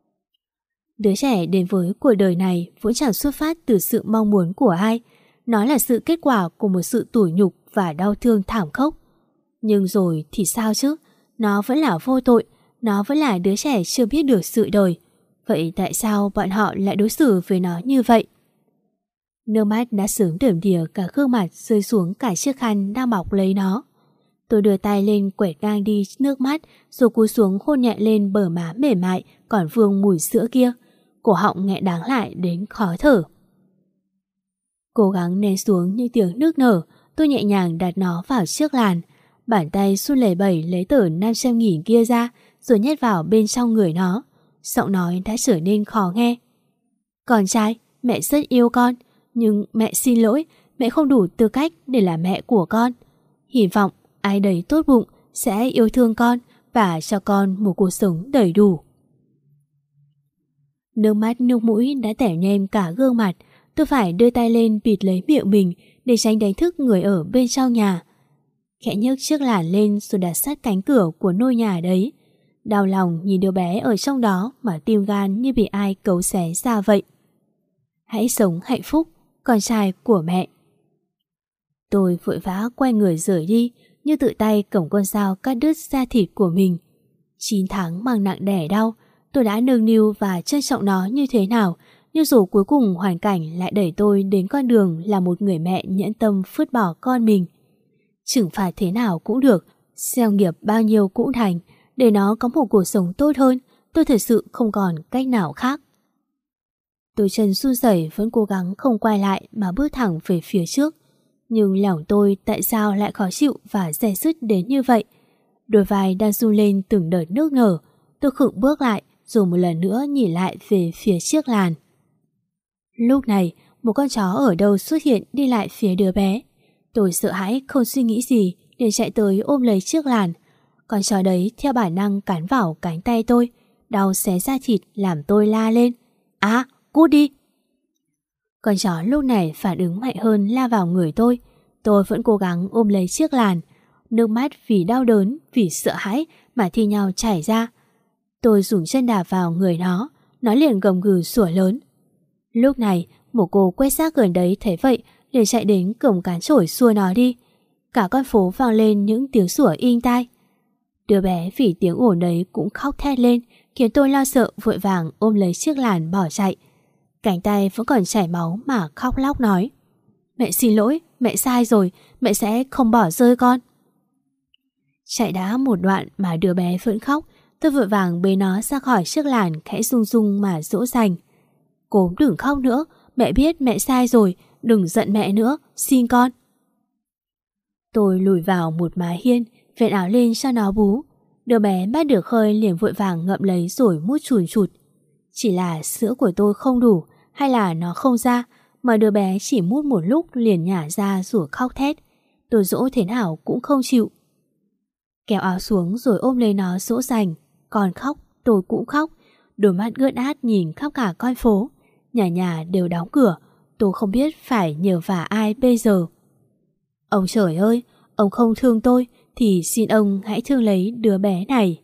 Đứa trẻ đến với cuộc đời này vốn chẳng xuất phát từ sự mong muốn của ai. Nó là sự kết quả của một sự tủi nhục và đau thương thảm khốc. Nhưng rồi thì sao chứ? Nó vẫn là vô tội, nó vẫn là đứa trẻ chưa biết được sự đời. Vậy tại sao bọn họ lại đối xử với nó như vậy? Nước mắt đã sớm đượm đìa cả gương mặt, rơi xuống cả chiếc khăn đang bọc lấy nó. Tôi đưa tay lên quẹt ngang đi nước mắt, rồi cúi xuống hôn nhẹ lên bờ má mềm mại còn vương mùi sữa kia. Cổ họng nghẹn đắng lại đến khó thở. Cố gắng nén xuống những tiếng nước nở, tôi nhẹ nhàng đặt nó vào chiếc làn. Bàn tay run lẩy bẩy lấy tờ 500.000 kia ra, rồi nhét vào bên trong người nó. Giọng nói đã trở nên khó nghe. Con trai, mẹ rất yêu con, nhưng mẹ xin lỗi, mẹ không đủ tư cách để là mẹ của con. Hy vọng ai đấy tốt bụng sẽ yêu thương con và cho con một cuộc sống đầy đủ. Nước mắt nước mũi đã tẻ nhem cả gương mặt. Tôi phải đưa tay lên bịt lấy miệng mình để tránh đánh thức người ở bên trong nhà. Khẽ nhấc chiếc làn lên rồi đặt sát cánh cửa của ngôi nhà đấy. Đau lòng nhìn đứa bé ở trong đó mà tim gan như bị ai cấu xé ra vậy. Hãy sống hạnh phúc, con trai của mẹ. Tôi vội vã quay người rời đi, như tự tay cầm con dao cắt đứt da thịt của mình. 9 tháng mang nặng đẻ đau, tôi đã nâng niu và trân trọng nó như thế nào, nhưng dù cuối cùng hoàn cảnh lại đẩy tôi đến con đường là một người mẹ nhẫn tâm phứt bỏ con mình. Trừng phạt thế nào cũng được, gieo nghiệp bao nhiêu cũng thành, để nó có một cuộc sống tốt hơn, tôi thật sự không còn cách nào khác. Tôi chân run rẩy vẫn cố gắng không quay lại mà bước thẳng về phía trước. Nhưng lòng tôi tại sao lại khó chịu và dè dứt đến như vậy? Đôi vai đang run lên từng đợt nước nở. Tôi khựng bước lại rồi một lần nữa nhìn lại về phía chiếc làn. Lúc này một con chó ở đâu xuất hiện đi lại phía đứa bé. Tôi sợ hãi không suy nghĩ gì để chạy tới ôm lấy chiếc làn. Con chó đấy theo bản năng cắn vào cánh tay tôi. đau xé da thịt làm tôi la lên. À, cút đi! Con chó lúc này phản ứng mạnh hơn la vào người tôi. Tôi vẫn cố gắng ôm lấy chiếc làn. Nước mắt vì đau đớn, vì sợ hãi mà thi nhau chảy ra. Tôi dùng chân đạp vào người nó liền gầm gừ sủa lớn. Lúc này, một cô quét rác gần đấy thấy vậy liền chạy đến cầm cán chổi xua nó đi. Cả con phố vang lên những tiếng sủa inh tai. Đứa bé vì tiếng ồn đấy cũng khóc thét lên, khiến tôi lo sợ vội vàng ôm lấy chiếc làn bỏ chạy. Cánh tay vẫn còn chảy máu mà khóc lóc nói: Mẹ xin lỗi, mẹ sai rồi, mẹ sẽ không bỏ rơi con. Chạy đã một đoạn mà đứa bé vẫn khóc. Tôi vội vàng bế nó ra khỏi chiếc làn, khẽ rung rung mà dỗ dành. Cố đừng khóc nữa, mẹ biết mẹ sai rồi, đừng giận mẹ nữa, xin con. Tôi lùi vào một mái hiên, vén áo lên cho nó bú. Đứa bé bắt được hơi liền vội vàng ngậm lấy rồi mút chùn chụt. Chỉ là sữa của tôi không đủ hay là nó không ra, mà đứa bé chỉ mút một lúc liền nhả ra rồi khóc thét. Tôi dỗ thế nào cũng không chịu. Kéo áo xuống rồi ôm lấy nó dỗ dành. Con khóc, tôi cũng khóc. Đôi mắt ướt át nhìn khắp cả con phố. Nhà nhà đều đóng cửa. Tôi không biết phải nhờ vả ai bây giờ. Ông trời ơi, ông không thương tôi thì xin ông hãy thương lấy đứa bé này.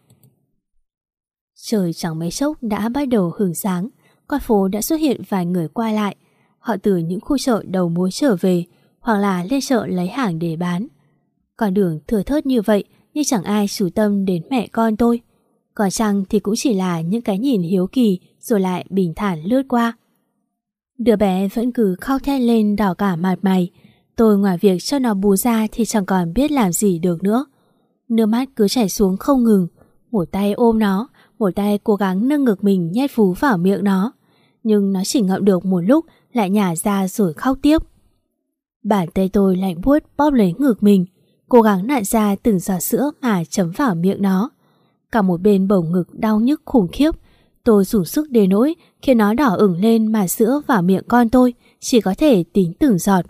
Trời chẳng mấy chốc đã bắt đầu hửng sáng. Con phố đã xuất hiện vài người qua lại. Họ từ những khu chợ đầu mối trở về, hoặc là lên chợ lấy hàng để bán. Con đường thưa thớt như vậy nhưng chẳng ai chú tâm đến mẹ con tôi. Còn chăng thì cũng chỉ là những cái nhìn hiếu kỳ rồi lại bình thản lướt qua. Đứa bé vẫn cứ khóc thét lên đỏ cả mặt mày. Tôi ngoài việc cho nó bú ra thì chẳng còn biết làm gì được nữa. Nước mắt cứ chảy xuống không ngừng. Một tay ôm nó, một tay cố gắng nâng ngực mình nhét vú vào miệng nó. Nhưng nó chỉ ngậm được một lúc lại nhả ra rồi khóc tiếp. Bàn tay tôi lạnh buốt bóp lấy ngực mình, cố gắng nặn ra từng giọt sữa mà chấm vào miệng nó. Cả một bên bầu ngực đau nhức khủng khiếp. Tôi dùng sức đến nỗi khiến nó đỏ ửng lên mà sữa vào miệng con tôi chỉ có thể tính từng giọt.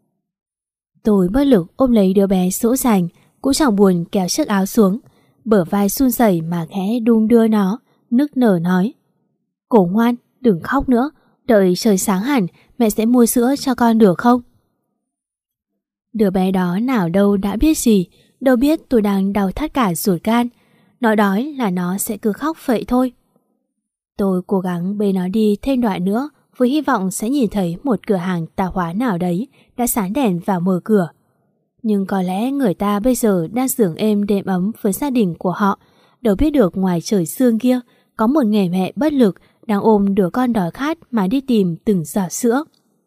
Tôi bất lực ôm lấy đứa bé dỗ dành, cũng chẳng buồn kéo chiếc áo xuống. Bờ vai run rẩy mà khẽ đung đưa nó, nức nở nói: Cổ ngoan, đừng khóc nữa, đợi trời sáng hẳn mẹ sẽ mua sữa cho con được không? Đứa bé đó nào đâu đã biết gì, đâu biết tôi đang đau thắt cả ruột gan. Nó đói là nó sẽ cứ khóc vậy thôi. Tôi cố gắng bế nó đi thêm đoạn nữa với hy vọng sẽ nhìn thấy một cửa hàng tạp hóa nào đấy đã sáng đèn và mở cửa. Nhưng có lẽ người ta bây giờ đang giường êm đêm ấm với gia đình của họ, đâu biết được ngoài trời sương kia có một người mẹ bất lực đang ôm đứa con đói khát mà đi tìm từng giọt sữa.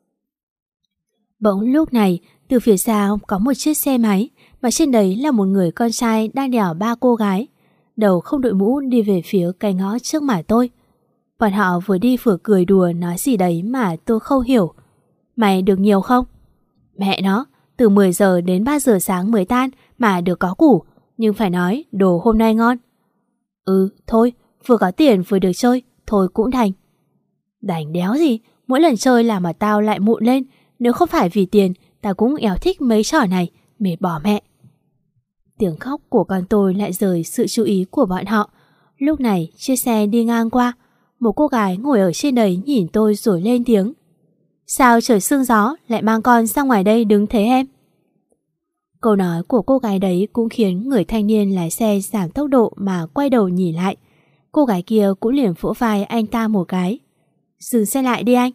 Bỗng lúc này, từ phía sau có một chiếc xe máy mà trên đấy là một người con trai đang đèo ba cô gái, đầu không đội mũ đi về phía cái ngõ trước mặt tôi. Bọn họ vừa đi vừa cười đùa nói gì đấy mà tôi không hiểu. Mày được nhiều không? Mẹ nó, từ 10 giờ đến 3 giờ sáng mới tan mà được có củ, nhưng phải nói đồ hôm nay ngon. Thôi, vừa có tiền vừa được chơi, thôi cũng đành. Đành đéo gì, mỗi lần chơi là mà tao lại mụn lên, nếu không phải vì tiền, tao cũng éo thích mấy trò này, mệt bỏ mẹ. Tiếng khóc của con tôi lại rời sự chú ý của bọn họ. Lúc này chiếc xe đi ngang qua, một cô gái ngồi ở trên đấy nhìn tôi rồi lên tiếng: Sao trời sương gió lại mang con ra ngoài đây đứng thế em? Câu nói của cô gái đấy cũng khiến người thanh niên lái xe giảm tốc độ mà quay đầu nhìn lại. Cô gái kia cũng liền vỗ vai anh ta một cái: Dừng xe lại đi anh.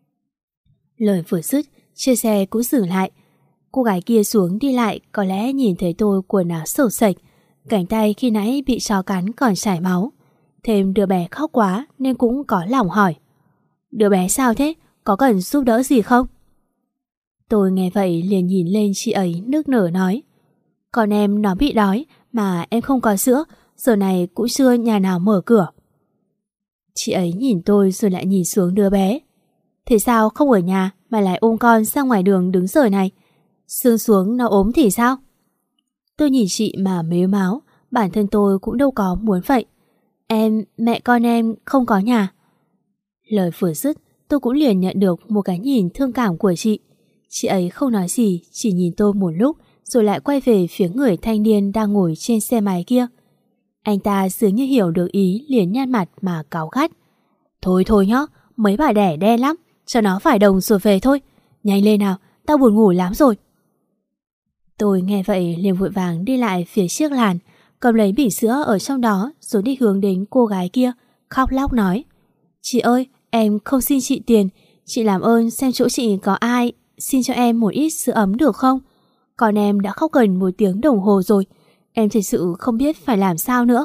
Lời vừa dứt, chiếc xe cũng dừng lại. Cô gái kia xuống đi lại, có lẽ nhìn thấy tôi quần áo xổ xệch, cánh tay khi nãy bị chó cắn còn chảy máu. Thêm đứa bé khóc quá nên cũng có lòng hỏi: Đứa bé sao thế? Có cần giúp đỡ gì không? Tôi nghe vậy liền nhìn lên chị ấy nức nở nói: Con em nó bị đói mà em không có sữa, giờ này cũng chưa nhà nào mở cửa. Chị ấy nhìn tôi rồi lại nhìn xuống đứa bé: Thế sao không ở nhà mà lại ôm con ra ngoài đường đứng giờ này? Sương xuống nó ốm thì sao? Tôi nhìn chị mà mếu máo, bản thân tôi cũng đâu có muốn vậy. Mẹ con em không có nhà. Lời vừa dứt, tôi cũng liền nhận được một cái nhìn thương cảm của chị. Chị ấy không nói gì, chỉ nhìn tôi một lúc rồi lại quay về phía người thanh niên đang ngồi trên xe máy kia. Anh ta dường như hiểu được ý, liền nhăn mặt mà cáu gắt. Thôi thôi nhá, mấy bà đẻ đen lắm, cho nó phải đồng rồi về thôi. Nhanh lên nào, tao buồn ngủ lắm rồi. Tôi nghe vậy liền vội vàng đi lại phía chiếc làn, cầm lấy bình sữa ở trong đó rồi đi hướng đến cô gái kia, khóc lóc nói. Chị ơi, em không xin chị tiền, chị làm ơn xem chỗ chị có ai, xin cho em một ít sữa ấm được không? Còn em đã khóc gần 1 tiếng đồng hồ rồi, em thật sự không biết phải làm sao nữa.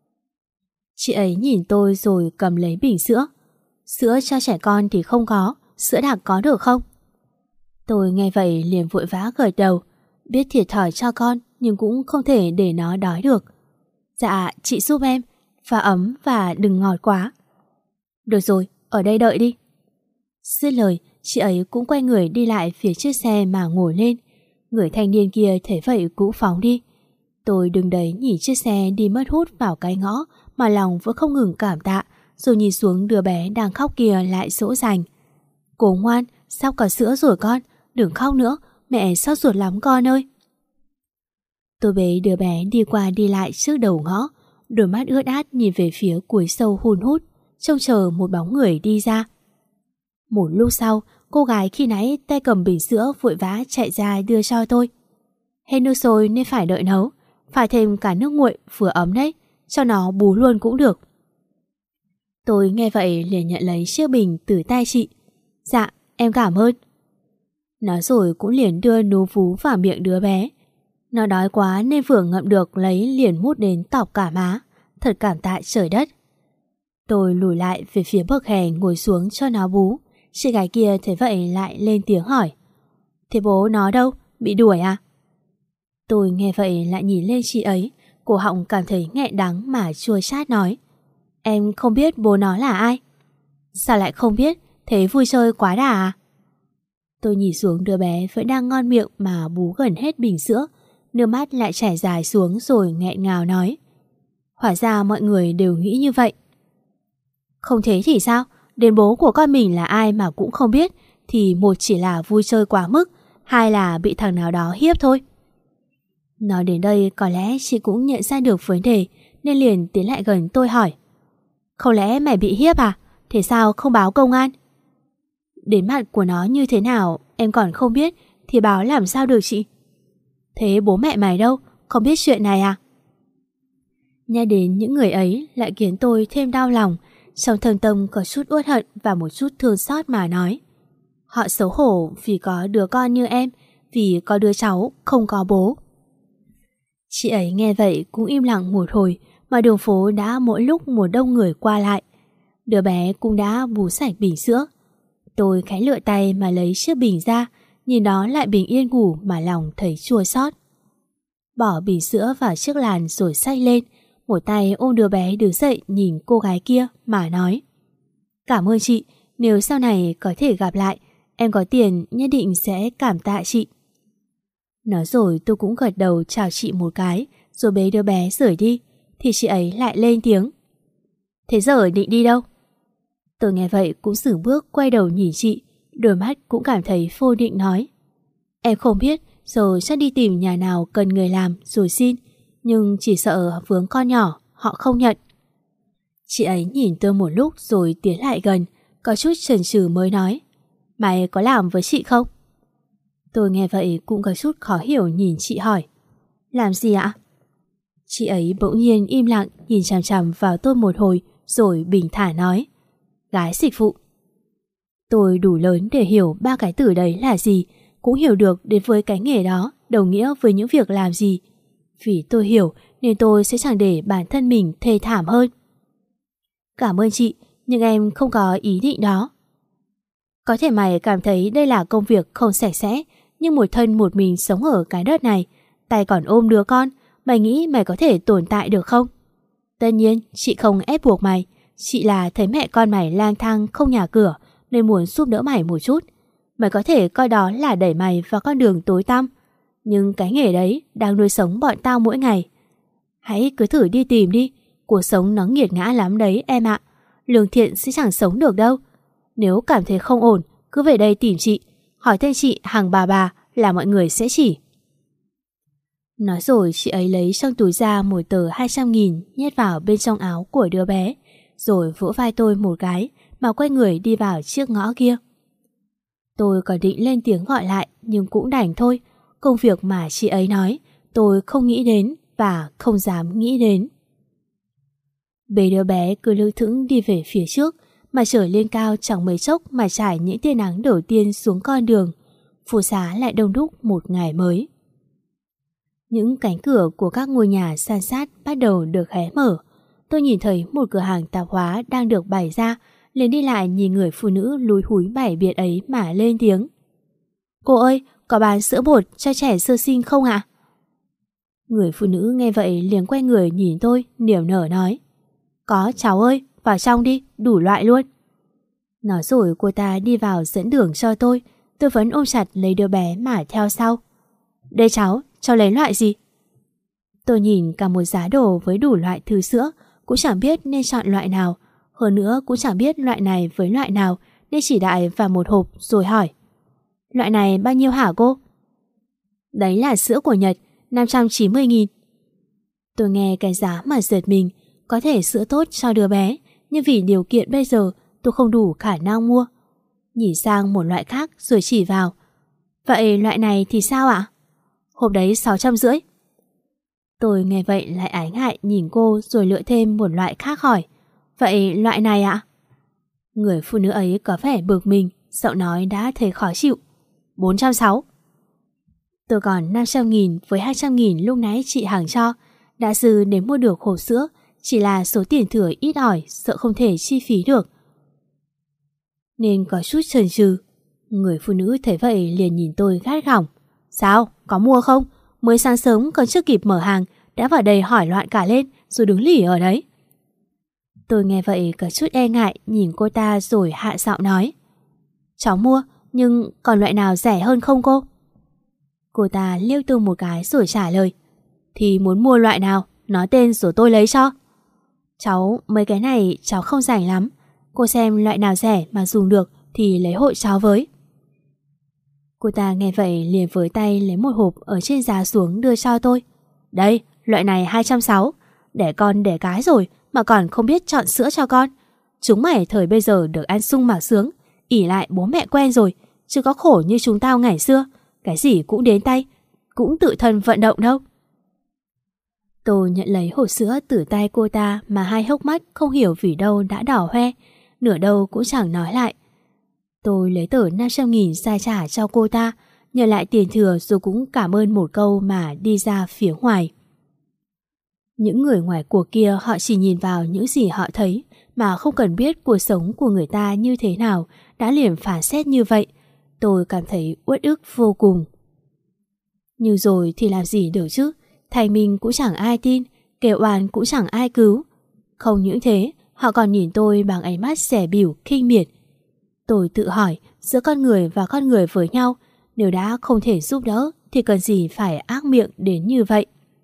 Chị ấy nhìn tôi rồi cầm lấy bình sữa. Sữa cho trẻ con thì không có, sữa đặc có được không? Tôi nghe vậy liền vội vã gật đầu. Biết thiệt thòi cho con nhưng cũng không thể để nó đói được. Dạ, chị giúp em, pha ấm và đừng ngọt quá. Được rồi, ở đây đợi đi. Dứt lời, chị ấy cũng quay người đi lại phía chiếc xe mà ngồi lên. Người thanh niên kia thấy vậy cũng phóng đi. Tôi đứng đấy nhìn chiếc xe đi mất hút vào cái ngõ mà lòng vẫn không ngừng cảm tạ, rồi nhìn xuống đứa bé đang khóc kia lại dỗ dành. Cô ngoan, sắp có sữa rồi con, đừng khóc nữa, mẹ xót ruột lắm con ơi. Tôi bế đứa bé đi qua đi lại trước đầu ngõ, đôi mắt ướt át nhìn về phía cuối sâu hun hút, trông chờ một bóng người đi ra. Một lúc sau, cô gái khi nãy tay cầm bình sữa vội vã chạy ra đưa cho tôi. Hết nước sôi nên phải đợi nấu, phải thêm cả nước nguội vừa ấm đấy, cho nó bú luôn cũng được. Tôi nghe vậy liền nhận lấy chiếc bình từ tay chị. Dạ, em cảm ơn. Nói rồi cũng liền đưa núm vú vào miệng đứa bé. Nó đói quá nên vừa ngậm được lấy liền mút đến tọc cả má. Thật cảm tạ trời đất. Tôi lùi lại về phía bậc hè ngồi xuống cho nó bú. Chị gái kia thấy vậy lại lên tiếng hỏi. Thế bố nó đâu? Bị đuổi à? Tôi nghe vậy lại nhìn lên chị ấy. Cổ họng cảm thấy nghẹn đắng mà chua chát nói. Em không biết bố nó là ai? Sao lại không biết? Thế vui chơi quá đà à? Tôi nhìn xuống đứa bé vẫn đang ngon miệng mà bú gần hết bình sữa. Nước mắt lại chảy dài xuống rồi nghẹn ngào nói. Hóa ra mọi người đều nghĩ như vậy. Không thế thì sao? Đến bố của con mình là ai mà cũng không biết, thì một chỉ là vui chơi quá mức, hai là bị thằng nào đó hiếp thôi. Nói đến đây có lẽ chị cũng nhận ra được vấn đề nên liền tiến lại gần tôi hỏi. Không lẽ mày bị hiếp à? Thế sao không báo công an? Đến mặt của nó như thế nào em còn không biết thì báo làm sao được chị? Thế bố mẹ mày đâu? Không biết chuyện này à? Nghe đến những người ấy lại khiến tôi thêm đau lòng. Trong thâm tâm có chút uất hận và một chút thương xót mà nói. Họ xấu hổ vì có đứa con như em, vì có đứa cháu không có bố. Chị ấy nghe vậy cũng im lặng một hồi mà đường phố đã mỗi lúc một đông người qua lại. Đứa bé cũng đã bú sạch bình sữa. Tôi khẽ lựa tay mà lấy chiếc bình ra, nhìn nó lại bình yên ngủ mà lòng thấy chua xót. Bỏ bình sữa vào chiếc làn rồi xách lên, một tay ôm đứa bé đứng dậy nhìn cô gái kia mà nói. Cảm ơn chị, nếu sau này có thể gặp lại, em có tiền nhất định sẽ cảm tạ chị. Nói rồi tôi cũng gật đầu chào chị một cái, rồi bế đứa bé rời đi, thì chị ấy lại lên tiếng. Thế giờ định đi đâu? Tôi nghe vậy cũng dừng bước quay đầu nhìn chị, đôi mắt cũng cảm thấy vô định nói. Em không biết, rồi chắc đi tìm nhà nào cần người làm rồi xin, nhưng chỉ sợ vướng con nhỏ, họ không nhận. Chị ấy nhìn tôi một lúc rồi tiến lại gần, có chút chần chừ mới nói. Mày có làm với chị không? Tôi nghe vậy cũng có chút khó hiểu nhìn chị hỏi. Làm gì ạ? Chị ấy bỗng nhiên im lặng nhìn chằm chằm vào tôi một hồi rồi bình thản nói. Gái dịch vụ. Tôi đủ lớn để hiểu ba cái từ đấy là gì, cũng hiểu được đến với cái nghề đó đồng nghĩa với những việc làm gì. Vì tôi hiểu nên tôi sẽ chẳng để bản thân mình thê thảm hơn. Cảm ơn chị, nhưng em không có ý định đó. Có thể mày cảm thấy đây là công việc không sạch sẽ, nhưng một thân một mình sống ở cái đất này, tay còn ôm đứa con, mày nghĩ mày có thể tồn tại được không? Tất nhiên, chị không ép buộc mày. Chị là thấy mẹ con mày lang thang không nhà cửa nên muốn giúp đỡ mày một chút. Mày có thể coi đó là đẩy mày vào con đường tối tăm, nhưng cái nghề đấy đang nuôi sống bọn tao mỗi ngày. Hãy cứ thử đi tìm đi, cuộc sống nó nghiệt ngã lắm đấy em ạ. Lương thiện sẽ chẳng sống được đâu. Nếu cảm thấy không ổn, cứ về đây tìm chị, hỏi tên chị hàng bà là mọi người sẽ chỉ. Nói rồi chị ấy lấy trong túi ra một tờ 200.000 nhét vào bên trong áo của đứa bé, rồi vỗ vai tôi một cái mà quay người đi vào chiếc ngõ kia. Tôi còn định lên tiếng gọi lại nhưng cũng đành thôi. Công việc mà chị ấy nói tôi không nghĩ đến và không dám nghĩ đến. Bế đứa bé cứ lững thững đi về phía trước, mà trời lên cao chẳng mấy chốc mà trải những tia nắng đầu tiên xuống con đường. Phố xá lại đông đúc một ngày mới. Những cánh cửa của các ngôi nhà san sát bắt đầu được hé mở. Tôi nhìn thấy một cửa hàng tạp hóa đang được bày ra, liền đi lại nhìn người phụ nữ lúi húi bày biện ấy mà lên tiếng. Cô ơi, có bán sữa bột cho trẻ sơ sinh không ạ? Người phụ nữ nghe vậy liền quay người nhìn tôi, niềm nở nói. Có cháu ơi, vào trong đi, đủ loại luôn. Nói rồi cô ta đi vào dẫn đường cho tôi vẫn ôm chặt lấy đứa bé mà theo sau. Đây cháu lấy loại gì? Tôi nhìn cả một giá đồ với đủ loại thứ sữa, cũng chẳng biết nên chọn loại nào. Hơn nữa cũng chẳng biết loại này với loại nào, nên chỉ đại vào một hộp rồi hỏi. Loại này bao nhiêu hả cô? Đấy là sữa của Nhật, 590.000. Tôi nghe cái giá mà giật mình. Có thể sữa tốt cho đứa bé, nhưng vì điều kiện bây giờ tôi không đủ khả năng mua. Nhìn sang một loại khác rồi chỉ vào. Vậy loại này thì sao ạ? Hộp đấy 650. Tôi nghe vậy lại ái ngại nhìn cô rồi lựa thêm một loại khác hỏi. Vậy loại này ạ? Người phụ nữ ấy có vẻ bực mình, giọng nói đã thấy khó chịu. 460. Tôi còn 500.000 với 200.000 lúc nãy chị Hằng cho. Đã dư để mua được hộp sữa, chỉ là số tiền thừa ít ỏi, sợ không thể chi phí được, nên có chút chần chừ. Người phụ nữ thấy vậy liền nhìn tôi gắt gỏng. Sao, có mua không? Mới sáng sớm còn chưa kịp mở hàng đã vào đây hỏi loạn cả lên rồi đứng lì ở đấy. Tôi nghe vậy có chút e ngại nhìn cô ta rồi hạ giọng nói. Cháu mua, nhưng còn loại nào rẻ hơn không cô? Cô ta liếc tôi một cái rồi trả lời. Thì muốn mua loại nào, nói tên rồi tôi lấy cho. Cháu, mấy cái này cháu không rảnh lắm. Cô xem loại nào rẻ mà dùng được thì lấy hộ cháu với. Cô ta nghe vậy liền với tay lấy một hộp ở trên giá xuống đưa cho tôi. Đây, loại này 260. Đẻ con đẻ cái rồi mà còn không biết chọn sữa cho con. Chúng mày thời bây giờ được ăn sung mặc sướng, ỷ lại bố mẹ quen rồi, chứ có khổ như chúng tao ngày xưa. Cái gì cũng đến tay, cũng tự thân vận động đâu. Tôi nhận lấy hộp sữa từ tay cô ta mà hai hốc mắt không hiểu vì đâu đã đỏ hoe, nửa đâu cũng chẳng nói lại. Tôi lấy tờ 500.000 ra trả cho cô ta, nhận lại tiền thừa rồi cũng cảm ơn một câu mà đi ra phía ngoài. Những người ngoài cuộc kia họ chỉ nhìn vào những gì họ thấy mà không cần biết cuộc sống của người ta như thế nào đã liền phán xét như vậy. Tôi cảm thấy uất ức vô cùng. Nhưng rồi thì làm gì được chứ? Thành mình cũng chẳng ai tin, kêu oan cũng chẳng ai cứu. Không những thế, họ còn nhìn tôi bằng ánh mắt dè bỉu, khinh miệt. Tôi tự hỏi, giữa con người và con người với nhau, nếu đã không thể giúp đỡ thì cần gì phải ác miệng đến như vậy.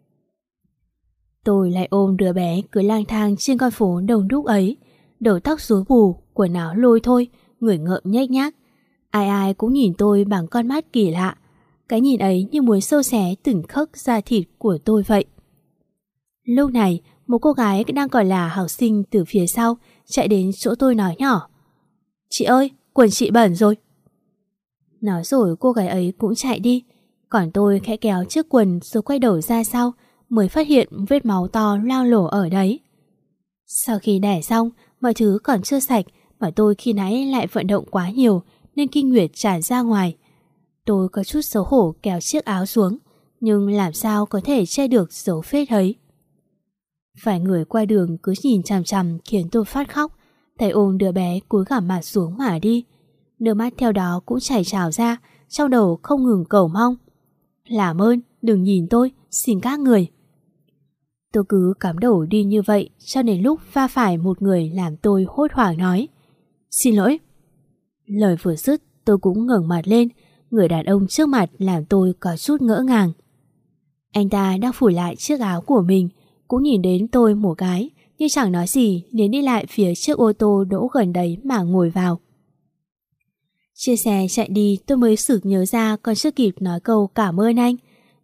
Tôi lại ôm đứa bé cứ lang thang trên con phố đông đúc ấy, đầu tóc rối bù, quần áo lôi thôi, người ngợm nhếch nhác. Ai ai cũng nhìn tôi bằng con mắt kỳ lạ. Cái nhìn ấy như muốn xâu xé từng khấc da thịt của tôi vậy. Lúc này, một cô gái đang còn là học sinh từ phía sau chạy đến chỗ tôi nói nhỏ. Chị ơi, quần chị bẩn rồi. Nói rồi cô gái ấy cũng chạy đi. Còn tôi khẽ kéo chiếc quần rồi quay đầu ra sau, mới phát hiện vết máu to loang lổ ở đấy. Sau khi đẻ xong, mọi thứ còn chưa sạch mà tôi khi nãy lại vận động quá nhiều nên kinh nguyệt tràn ra ngoài. Tôi có chút xấu hổ kéo chiếc áo xuống, nhưng làm sao có thể che được dấu vết ấy. Vài người qua đường cứ nhìn chằm chằm khiến tôi phát khóc, tay ôm đứa bé cúi gằm mặt xuống mà đi. Nước mắt theo đó cũng chảy trào ra, trong đầu không ngừng cầu mong. Làm ơn, đừng nhìn tôi, xin các người. Tôi cứ cắm đầu đi như vậy cho đến lúc va phải một người làm tôi hốt hoảng nói. Xin lỗi. Lời vừa dứt tôi cũng ngẩng mặt lên, người đàn ông trước mặt làm tôi có chút ngỡ ngàng. Anh ta đang phủ lại chiếc áo của mình, cũng nhìn đến tôi một cái, nhưng chẳng nói gì liền đi lại phía chiếc ô tô đỗ gần đấy mà ngồi vào. Chiếc xe chạy đi tôi mới sực nhớ ra còn chưa kịp nói câu cảm ơn anh.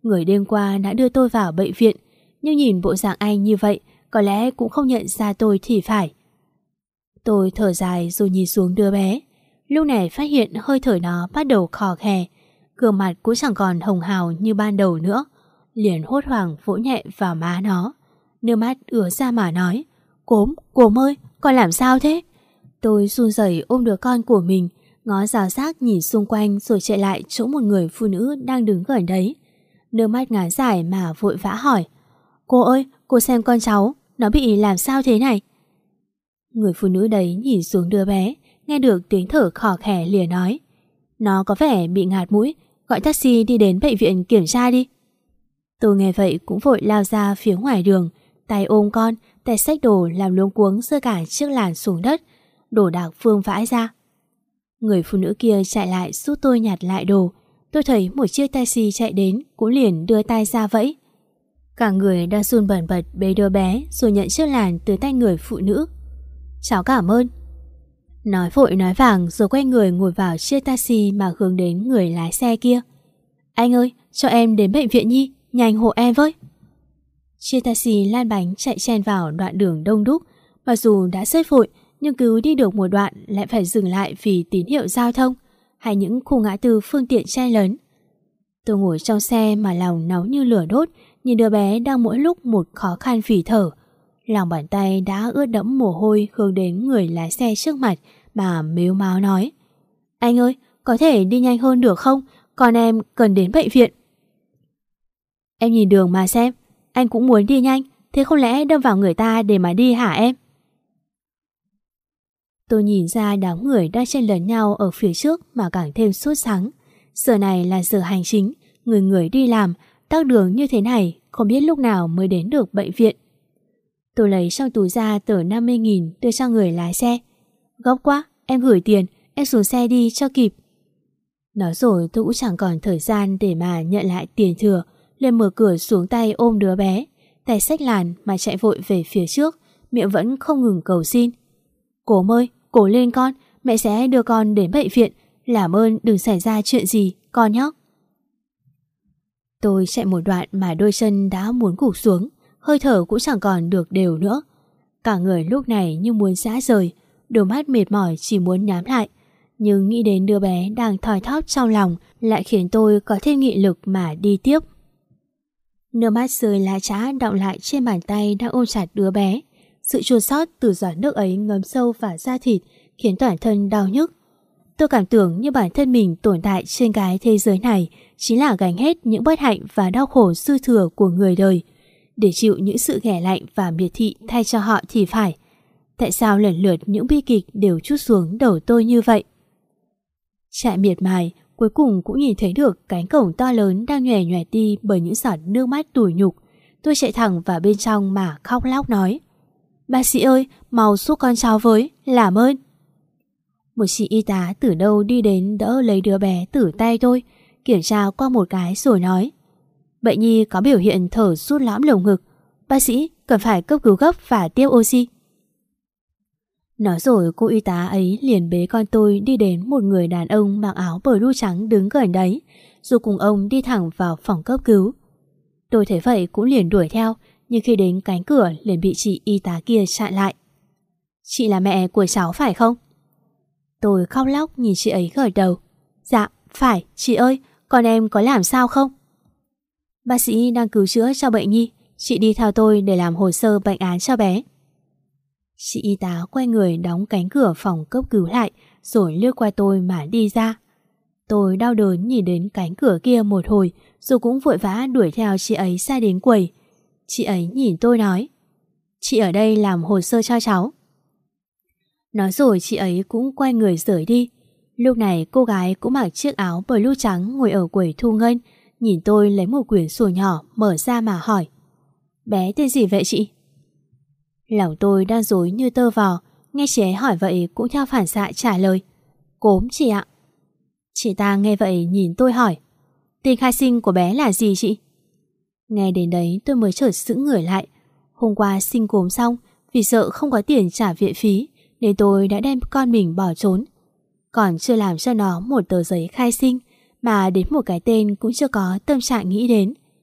Người đêm qua đã đưa tôi vào bệnh viện, nhưng nhìn bộ dạng anh như vậy, có lẽ cũng không nhận ra tôi thì phải. Tôi thở dài rồi nhìn xuống đứa bé. Lúc này phát hiện hơi thở nó bắt đầu khò khè, gương mặt cũng chẳng còn hồng hào như ban đầu nữa. Liền hốt hoảng vỗ nhẹ vào má nó, nước mắt ứa ra mà nói: Cốm ơi, con làm sao thế? Tôi run rẩy ôm đứa con của mình, ngó rào rác nhìn xung quanh rồi chạy lại chỗ một người phụ nữ đang đứng gần đấy. Nước mắt ngán dài mà vội vã hỏi: Cô ơi, cô xem con cháu, nó bị làm sao thế này? Người phụ nữ đấy nhìn xuống đứa bé, nghe được tiếng thở khò khè liền nói: Nó có vẻ bị ngạt mũi, gọi taxi đi đến bệnh viện kiểm tra đi. Tôi nghe vậy cũng vội lao ra phía ngoài đường, tay ôm con, tay xách đồ làm luống cuống rơi cả chiếc làn xuống đất, đồ đạc vương vãi ra. Người phụ nữ kia chạy lại giúp tôi nhặt lại đồ. Tôi thấy một chiếc taxi chạy đến cũng liền đưa tay ra vẫy. Cả người đang run bần bật bế đứa bé rồi nhận chiếc làn từ tay người phụ nữ. Cháu cảm ơn. Nói vội nói vàng rồi quay người ngồi vào chiếc taxi mà hướng đến người lái xe kia. Anh ơi, cho em đến bệnh viện Nhi, nhanh hộ em với. Chiếc taxi lan bánh chạy chen vào đoạn đường đông đúc. Mặc dù đã rất vội, nhưng cứ đi được một đoạn lại phải dừng lại vì tín hiệu giao thông hay những khu ngã tư phương tiện chen lấn. Tôi ngồi trong xe mà lòng nóng như lửa đốt, nhìn đứa bé đang mỗi lúc một khó khăn phì thở. Lòng bàn tay đã ướt đẫm mồ hôi hướng đến người lái xe trước mặt mà mếu máo nói: Anh ơi, có thể đi nhanh hơn được không? Con em cần đến bệnh viện. Em nhìn đường mà xem, anh cũng muốn đi nhanh, thế không lẽ đâm vào người ta để mà đi hả em? Tôi nhìn ra đám người đang chen lấn nhau ở phía trước mà càng thêm sốt sắng. Giờ này là giờ hành chính, người đi làm, tắc đường như thế này không biết lúc nào mới đến được bệnh viện. Tôi lấy trong túi ra tờ 50.000 đưa cho người lái xe. Gấp quá, em gửi tiền, em xuống xe đi cho kịp. Nói rồi tôi cũng chẳng còn thời gian để mà nhận lại tiền thừa, liền mở cửa xuống tay ôm đứa bé, tay xách làn mà chạy vội về phía trước, miệng vẫn không ngừng cầu xin. Cố ơi, cố lên con, mẹ sẽ đưa con đến bệnh viện, làm ơn đừng xảy ra chuyện gì, con nhóc. Tôi chạy một đoạn mà đôi chân đã muốn gục xuống, hơi thở cũng chẳng còn được đều nữa. Cả người lúc này như muốn rã rời, đôi mắt mệt mỏi chỉ muốn nhắm lại. Nhưng nghĩ đến đứa bé đang thoi thóp trong lòng lại khiến tôi có thêm nghị lực mà đi tiếp. Nước mắt rơi lá trá đọng lại trên bàn tay đang ôm chặt đứa bé. Sự chua xót từ giọt nước ấy ngấm sâu vào da thịt khiến toàn thân đau nhức. Tôi cảm tưởng như bản thân mình tồn tại trên cái thế giới này chính là gánh hết những bất hạnh và đau khổ dư thừa của người đời, để chịu những sự ghẻ lạnh và miệt thị thay cho họ thì phải. Tại sao lần lượt những bi kịch đều trút xuống đầu tôi như vậy? Chạy miệt mài, cuối cùng cũng nhìn thấy được cánh cổng to lớn đang nhòe nhòe đi bởi những giọt nước mắt tủi nhục. Tôi chạy thẳng vào bên trong mà khóc lóc nói: Bác sĩ ơi, mau giúp con cháu với, làm ơn. Một chị y tá từ đâu đi đến đỡ lấy đứa bé từ tay tôi, kiểm tra qua một cái rồi nói: Bệnh nhi có biểu hiện thở sút lõm lồng ngực, bác sĩ cần phải cấp cứu gấp và tiếp oxy. Nói rồi cô y tá ấy liền bế con tôi đi đến một người đàn ông mặc áo blue trắng đứng gần đấy, rồi cùng ông đi thẳng vào phòng cấp cứu. Tôi thấy vậy cũng liền đuổi theo, nhưng khi đến cánh cửa liền bị chị y tá kia chặn lại. Chị là mẹ của cháu phải không? Tôi khóc lóc nhìn chị ấy gật đầu. Dạ, phải, chị ơi, con em có làm sao không? Bác sĩ đang cứu chữa cho bệnh nhi, chị đi theo tôi để làm hồ sơ bệnh án cho bé. Chị y tá quay người đóng cánh cửa phòng cấp cứu lại rồi lướt qua tôi mà đi ra. Tôi đau đớn nhìn đến cánh cửa kia một hồi rồi cũng vội vã đuổi theo chị ấy ra đến quầy. Chị ấy nhìn tôi nói: Chị ở đây làm hồ sơ cho cháu. Nói rồi chị ấy cũng quay người rời đi. Lúc này cô gái cũng mặc chiếc áo blue trắng ngồi ở quầy thu ngân, nhìn tôi lấy một quyển sổ nhỏ mở ra mà hỏi: Bé tên gì vậy chị? Lòng tôi đang rối như tơ vò, nghe chị ấy hỏi vậy cũng theo phản xạ trả lời: Cốm chị ạ. Chị ta nghe vậy nhìn tôi hỏi: Tên khai sinh của bé là gì chị? Nghe đến đấy tôi mới chợt sững người lại. Hôm qua sinh cốm xong, vì sợ không có tiền trả viện phí nên tôi đã đem con mình bỏ trốn. Còn chưa làm cho nó một tờ giấy khai sinh mà đến một cái tên cũng chưa có tâm trạng nghĩ đến.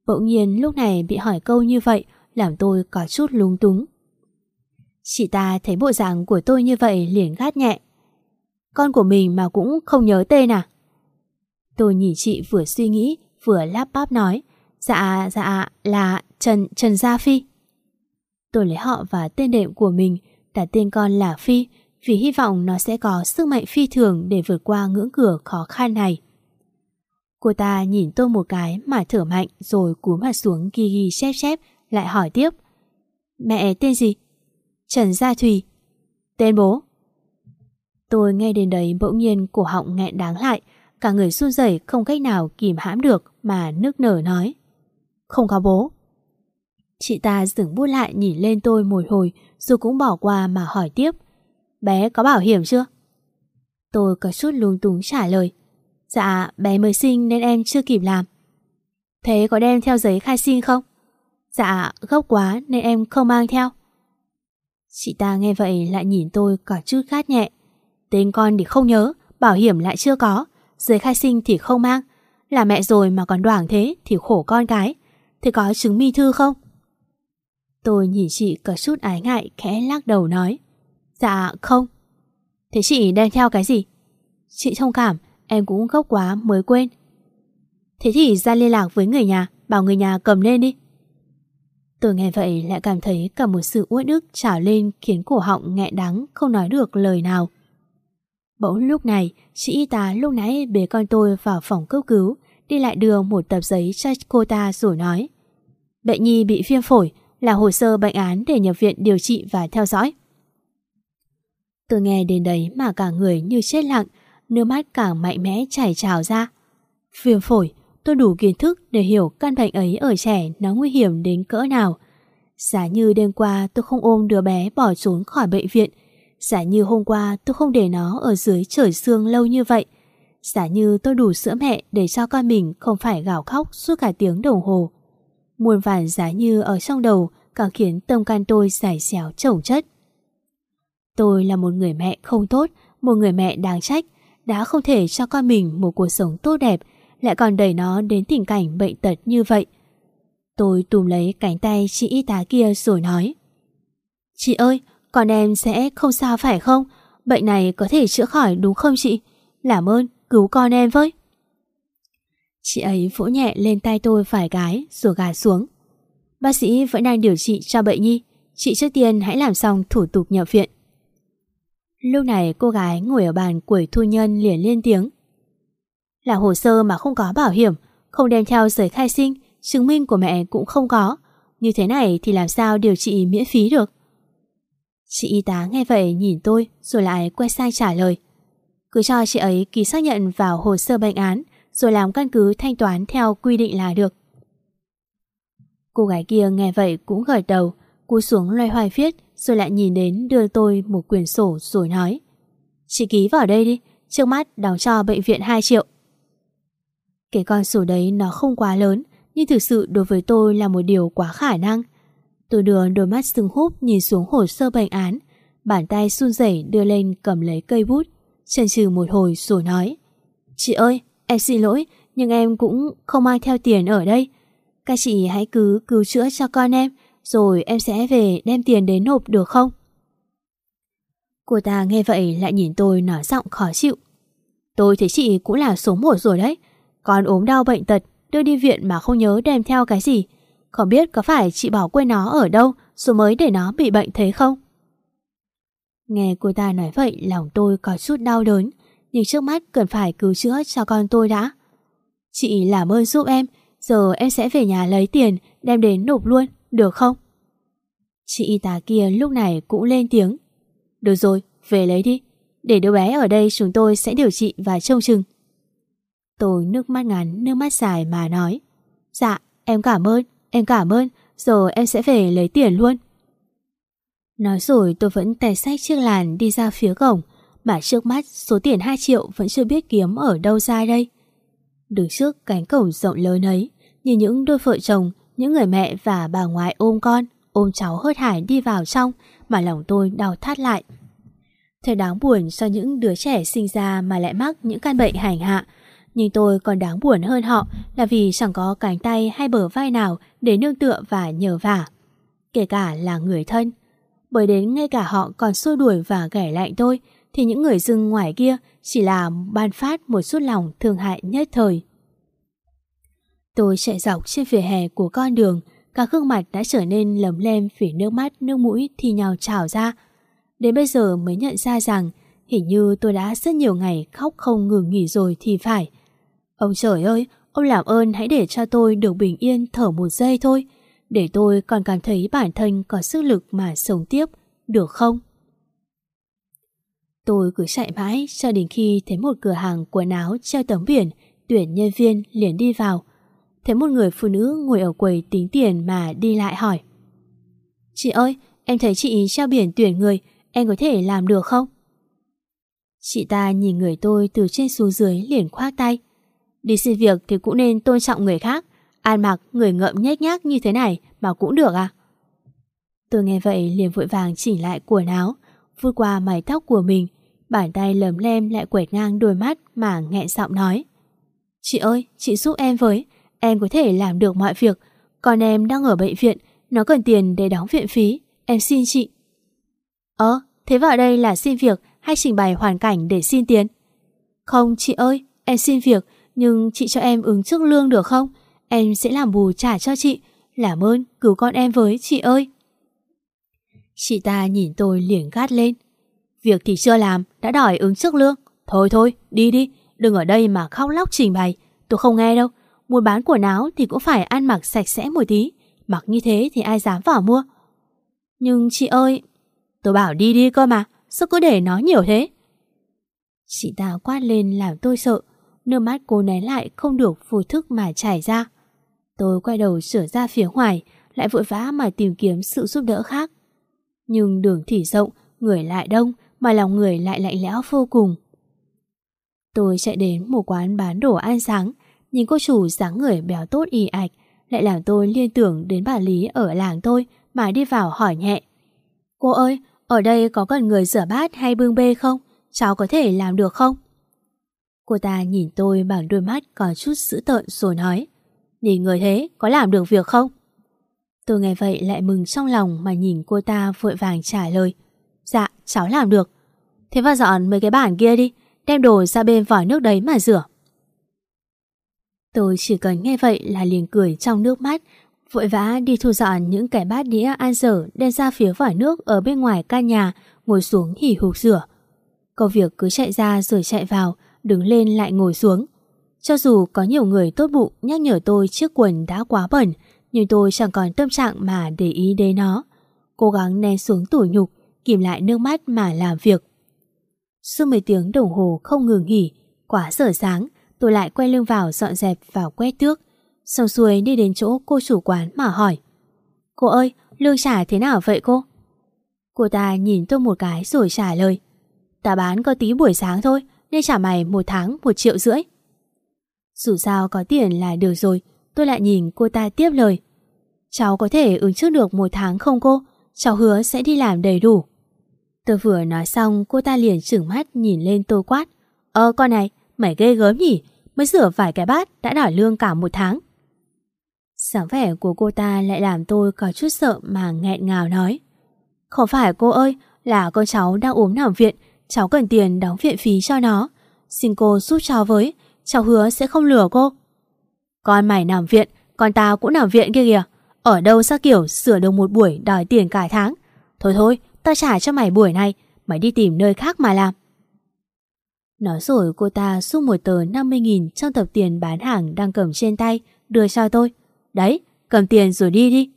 Bỗng nhiên lúc này bị hỏi câu như vậy làm tôi có chút lúng túng. Chị ta thấy bộ dạng của tôi như vậy liền gắt nhẹ. Con của mình mà cũng không nhớ tên à? Tôi nhìn chị vừa suy nghĩ vừa lắp bắp nói. Dạ là Trần Gia Phi. Tôi lấy họ và tên đệm của mình, đặt tên con là Phi, vì hy vọng nó sẽ có sức mạnh phi thường để vượt qua ngưỡng cửa khó khăn này. Cô ta nhìn tôi một cái mà thở mạnh rồi cúi mặt xuống ghi ghi chép chép, lại hỏi tiếp. Mẹ tên gì? Trần Gia Thùy. Tên bố? Tôi nghe đến đấy bỗng nhiên cổ họng nghẹn đáng lại, cả người run rẩy không cách nào kìm hãm được mà nức nở nói. Không có bố. Chị ta dừng bút lại nhìn lên tôi một hồi rồi cũng bỏ qua mà hỏi tiếp. Bé có bảo hiểm chưa? Tôi có chút lung túng trả lời. Dạ bé mới sinh nên em chưa kịp làm. Thế có đem theo giấy khai sinh không? Dạ gấp quá nên em không mang theo. Chị ta nghe vậy lại nhìn tôi có chút gắt nhẹ. Tên con thì không nhớ, bảo hiểm lại chưa có, giấy khai sinh thì không mang. Là mẹ rồi mà còn đoảng thế thì khổ con cái. Thế có chứng minh thư không? Tôi nhìn chị có chút ái ngại khẽ lắc đầu nói. Dạ không. Thế chị đem theo cái gì? Chị thông cảm, em cũng gấp quá mới quên. Thế thì ra liên lạc với người nhà, bảo người nhà cầm lên đi. Tôi nghe vậy lại cảm thấy cả một sự uất ức trào lên khiến cổ họng nghẹn đắng không nói được lời nào. Bỗng lúc này, chị y tá lúc nãy bế con tôi vào phòng cấp cứu, đi lại đưa một tập giấy cho cô ta rồi nói. Bệnh nhi bị viêm phổi, là hồ sơ bệnh án để nhập viện điều trị và theo dõi. Tôi nghe đến đấy mà cả người như chết lặng, nước mắt càng mạnh mẽ chảy trào ra. Viêm phổi, tôi đủ kiến thức để hiểu căn bệnh ấy ở trẻ nó nguy hiểm đến cỡ nào. Giả như đêm qua tôi không ôm đứa bé bỏ trốn khỏi bệnh viện, giả như hôm qua tôi không để nó ở dưới trời sương lâu như vậy, giả như tôi đủ sữa mẹ để cho con mình không phải gào khóc suốt cả tiếng đồng hồ. Muôn vàn giá như ở trong đầu càng khiến tâm can tôi giải xéo chồng chất. Tôi là một người mẹ không tốt, một người mẹ đáng trách, đã không thể cho con mình một cuộc sống tốt đẹp, lại còn đẩy nó đến tình cảnh bệnh tật như vậy. Tôi túm lấy cánh tay chị y tá kia rồi nói. Chị ơi, con em sẽ không sao phải không? Bệnh này có thể chữa khỏi đúng không chị? Làm ơn, cứu con em với. Chị ấy vỗ nhẹ lên tay tôi vài cái rồi gạt xuống. Bác sĩ vẫn đang điều trị cho bệnh nhi, chị trước tiên hãy làm xong thủ tục nhập viện. Lúc này cô gái ngồi ở bàn quầy thu nhân liền lên tiếng. Là hồ sơ mà không có bảo hiểm, không đem theo giấy khai sinh, chứng minh của mẹ cũng không có. Như thế này thì làm sao điều trị miễn phí được? Chị y tá nghe vậy nhìn tôi rồi lại quay sang trả lời. Cứ cho chị ấy ký xác nhận vào hồ sơ bệnh án rồi làm căn cứ thanh toán theo quy định là được. Cô gái kia nghe vậy cũng gật đầu, cúi xuống loay hoay viết rồi lại nhìn đến đưa tôi một quyển sổ rồi nói. Chị ký vào đây đi, trước mắt đóng cho bệnh viện 2 triệu. Cái con sổ đấy nó không quá lớn, nhưng thực sự đối với tôi là một điều quá khả năng. Tôi đưa đôi mắt sưng húp nhìn xuống hồ sơ bệnh án, bàn tay run rẩy đưa lên cầm lấy cây bút, chần chừ một hồi rồi nói. Chị ơi, em xin lỗi, nhưng em cũng không mang theo tiền ở đây. Các chị hãy cứ cứu chữa cho con em, rồi em sẽ về đem tiền đến nộp được không? Cô ta nghe vậy lại nhìn tôi nói giọng khó chịu. Tôi thấy chị cũng là số 1 rồi đấy. Con ốm đau bệnh tật, đưa đi viện mà không nhớ đem theo cái gì. Không biết có phải chị bỏ quên nó ở đâu rồi mới để nó bị bệnh thế không? Nghe cô ta nói vậy lòng tôi có chút đau đớn, nhưng trước mắt cần phải cứu chữa cho con tôi đã. Chị làm ơn giúp em, giờ em sẽ về nhà lấy tiền đem đến nộp luôn, được không? Chị y tá kia lúc này cũng lên tiếng. Được rồi, về lấy đi. Để đứa bé ở đây chúng tôi sẽ điều trị và trông chừng. Tôi nước mắt ngắn, nước mắt dài mà nói. Dạ, em cảm ơn, giờ em sẽ về lấy tiền luôn. Nói rồi tôi vẫn tay xách chiếc làn đi ra phía cổng, mà trước mắt số tiền 2 triệu vẫn chưa biết kiếm ở đâu ra đây. Đứng trước cánh cổng rộng lớn ấy, nhìn những đôi vợ chồng, những người mẹ và bà ngoại ôm con, ôm cháu hớt hải đi vào trong mà lòng tôi đau thắt lại. Thật đáng buồn cho những đứa trẻ sinh ra mà lại mắc những căn bệnh hành hạ, Nhưng tôi còn đáng buồn hơn họ là vì chẳng có cánh tay hay bờ vai nào để nương tựa và nhờ vả, kể cả là người thân. Bởi đến ngay cả họ còn xua đuổi và ghẻ lạnh tôi, thì những người dưng ngoài kia chỉ là ban phát một chút lòng thương hại nhất thời. Tôi chạy dọc trên vỉa hè của con đường, cả gương mặt đã trở nên lấm lem vì nước mắt nước mũi thi nhau trào ra. Đến bây giờ mới nhận ra rằng hình như tôi đã rất nhiều ngày khóc không ngừng nghỉ rồi thì phải. Ông trời ơi, ông làm ơn hãy để cho tôi được bình yên thở một giây thôi, để tôi còn cảm thấy bản thân có sức lực mà sống tiếp, được không? Tôi cứ chạy mãi cho đến khi thấy một cửa hàng quần áo treo tấm biển tuyển nhân viên, liền đi vào. Thấy một người phụ nữ ngồi ở quầy tính tiền mà đi lại hỏi: "Chị ơi, em thấy chị treo biển tuyển người, em có thể làm được không?" Chị ta nhìn người tôi từ trên xuống dưới liền khoác tay: "Đi xin việc thì cũng nên tôn trọng người khác, ăn mặc người ngợm nhếch nhác như thế này mà cũng được à?" Tôi nghe vậy liền vội vàng chỉnh lại quần áo, vuốt qua mái tóc của mình, bàn tay lấm lem lại quẹt ngang đôi mắt mà nghẹn giọng nói: "Chị ơi, chị giúp em với, em có thể làm được mọi việc, còn em đang ở bệnh viện, nó cần tiền để đóng viện phí, em xin chị." Thế vào đây là xin việc hay trình bày hoàn cảnh để xin tiền? "Không chị ơi, em xin việc, nhưng chị cho em ứng trước lương được không? Em sẽ làm bù trả cho chị, làm ơn cứu con em với chị ơi." Chị ta nhìn tôi liền gắt lên: "Việc thì chưa làm đã đòi ứng trước lương, thôi đi đi, đừng ở đây mà khóc lóc trình bày, tôi không nghe đâu. Muốn bán quần áo thì cũng phải ăn mặc sạch sẽ một tí, mặc như thế thì ai dám vào mua." "Nhưng chị ơi..." "Tôi bảo đi đi cơ mà, sao cứ để nói nhiều thế?" Chị ta quát lên làm tôi sợ, nước mắt cố nén lại không được vô thức mà chảy ra. Tôi quay đầu trở ra phía ngoài, lại vội vã mà tìm kiếm sự giúp đỡ khác. Nhưng đường thì rộng, người lại đông, mà lòng người lại lạnh lẽo vô cùng. Tôi chạy đến một quán bán đồ ăn sáng, nhìn cô chủ dáng người béo tốt ì ạch, lại làm tôi liên tưởng đến bà Lý ở làng tôi mà đi vào hỏi nhẹ: "Cô ơi, ở đây có cần người rửa bát hay bưng bê không? Cháu có thể làm được không?" Cô ta nhìn tôi bằng đôi mắt có chút dữ tợn rồi nói: "Nhìn người thế, có làm được việc không?" Tôi nghe vậy lại mừng trong lòng mà nhìn cô ta vội vàng trả lời: "Dạ, cháu làm được." "Thế vào dọn mấy cái bàn kia đi, đem đồ ra bên vòi nước đấy mà rửa." Tôi chỉ cần nghe vậy là liền cười trong nước mắt, vội vã đi thu dọn những cái bát đĩa ăn dở đem ra phía vòi nước ở bên ngoài căn nhà, ngồi xuống hì hục rửa. Công việc cứ chạy ra rồi chạy vào, đứng lên lại ngồi xuống. Cho dù có nhiều người tốt bụng nhắc nhở tôi chiếc quần đã quá bẩn, nhưng tôi chẳng còn tâm trạng mà để ý đến nó. Cố gắng nén xuống tủi nhục, kìm lại nước mắt mà làm việc. Suốt 10 tiếng đồng hồ không ngừng nghỉ, quá giờ sáng, tôi lại quay lưng vào dọn dẹp và quét tước. Xong xuôi đi đến chỗ cô chủ quán mà hỏi: "Cô ơi, lương trả thế nào vậy cô?" Cô ta nhìn tôi một cái rồi trả lời: "Ta bán có tí buổi sáng thôi, nên trả mày 1 tháng 1,5 triệu. Dù sao có tiền là được rồi. Tôi lại nhìn cô ta tiếp lời: "Cháu có thể ứng trước được 1 tháng không cô? Cháu hứa sẽ đi làm đầy đủ." Tôi vừa nói xong, cô ta liền trừng mắt nhìn lên tôi quát: Con này, mày ghê gớm nhỉ, mới rửa vài cái bát đã đòi lương cả 1 tháng." Sáng vẻ của cô ta lại làm tôi có chút sợ mà nghẹn ngào nói: "Không phải cô ơi, là con cháu đang ốm nằm viện, cháu cần tiền đóng viện phí cho nó. Xin cô giúp cháu với, cháu hứa sẽ không lừa cô." "Con mày nằm viện, con tao cũng nằm viện kia kìa. Ở đâu ra kiểu sửa được một buổi đòi tiền cả tháng. Thôi, tao trả cho mày buổi này, mày đi tìm nơi khác mà làm." Nói rồi cô ta rút một tờ 50.000 trong tập tiền bán hàng đang cầm trên tay, đưa cho tôi. "Đấy, cầm tiền rồi đi đi."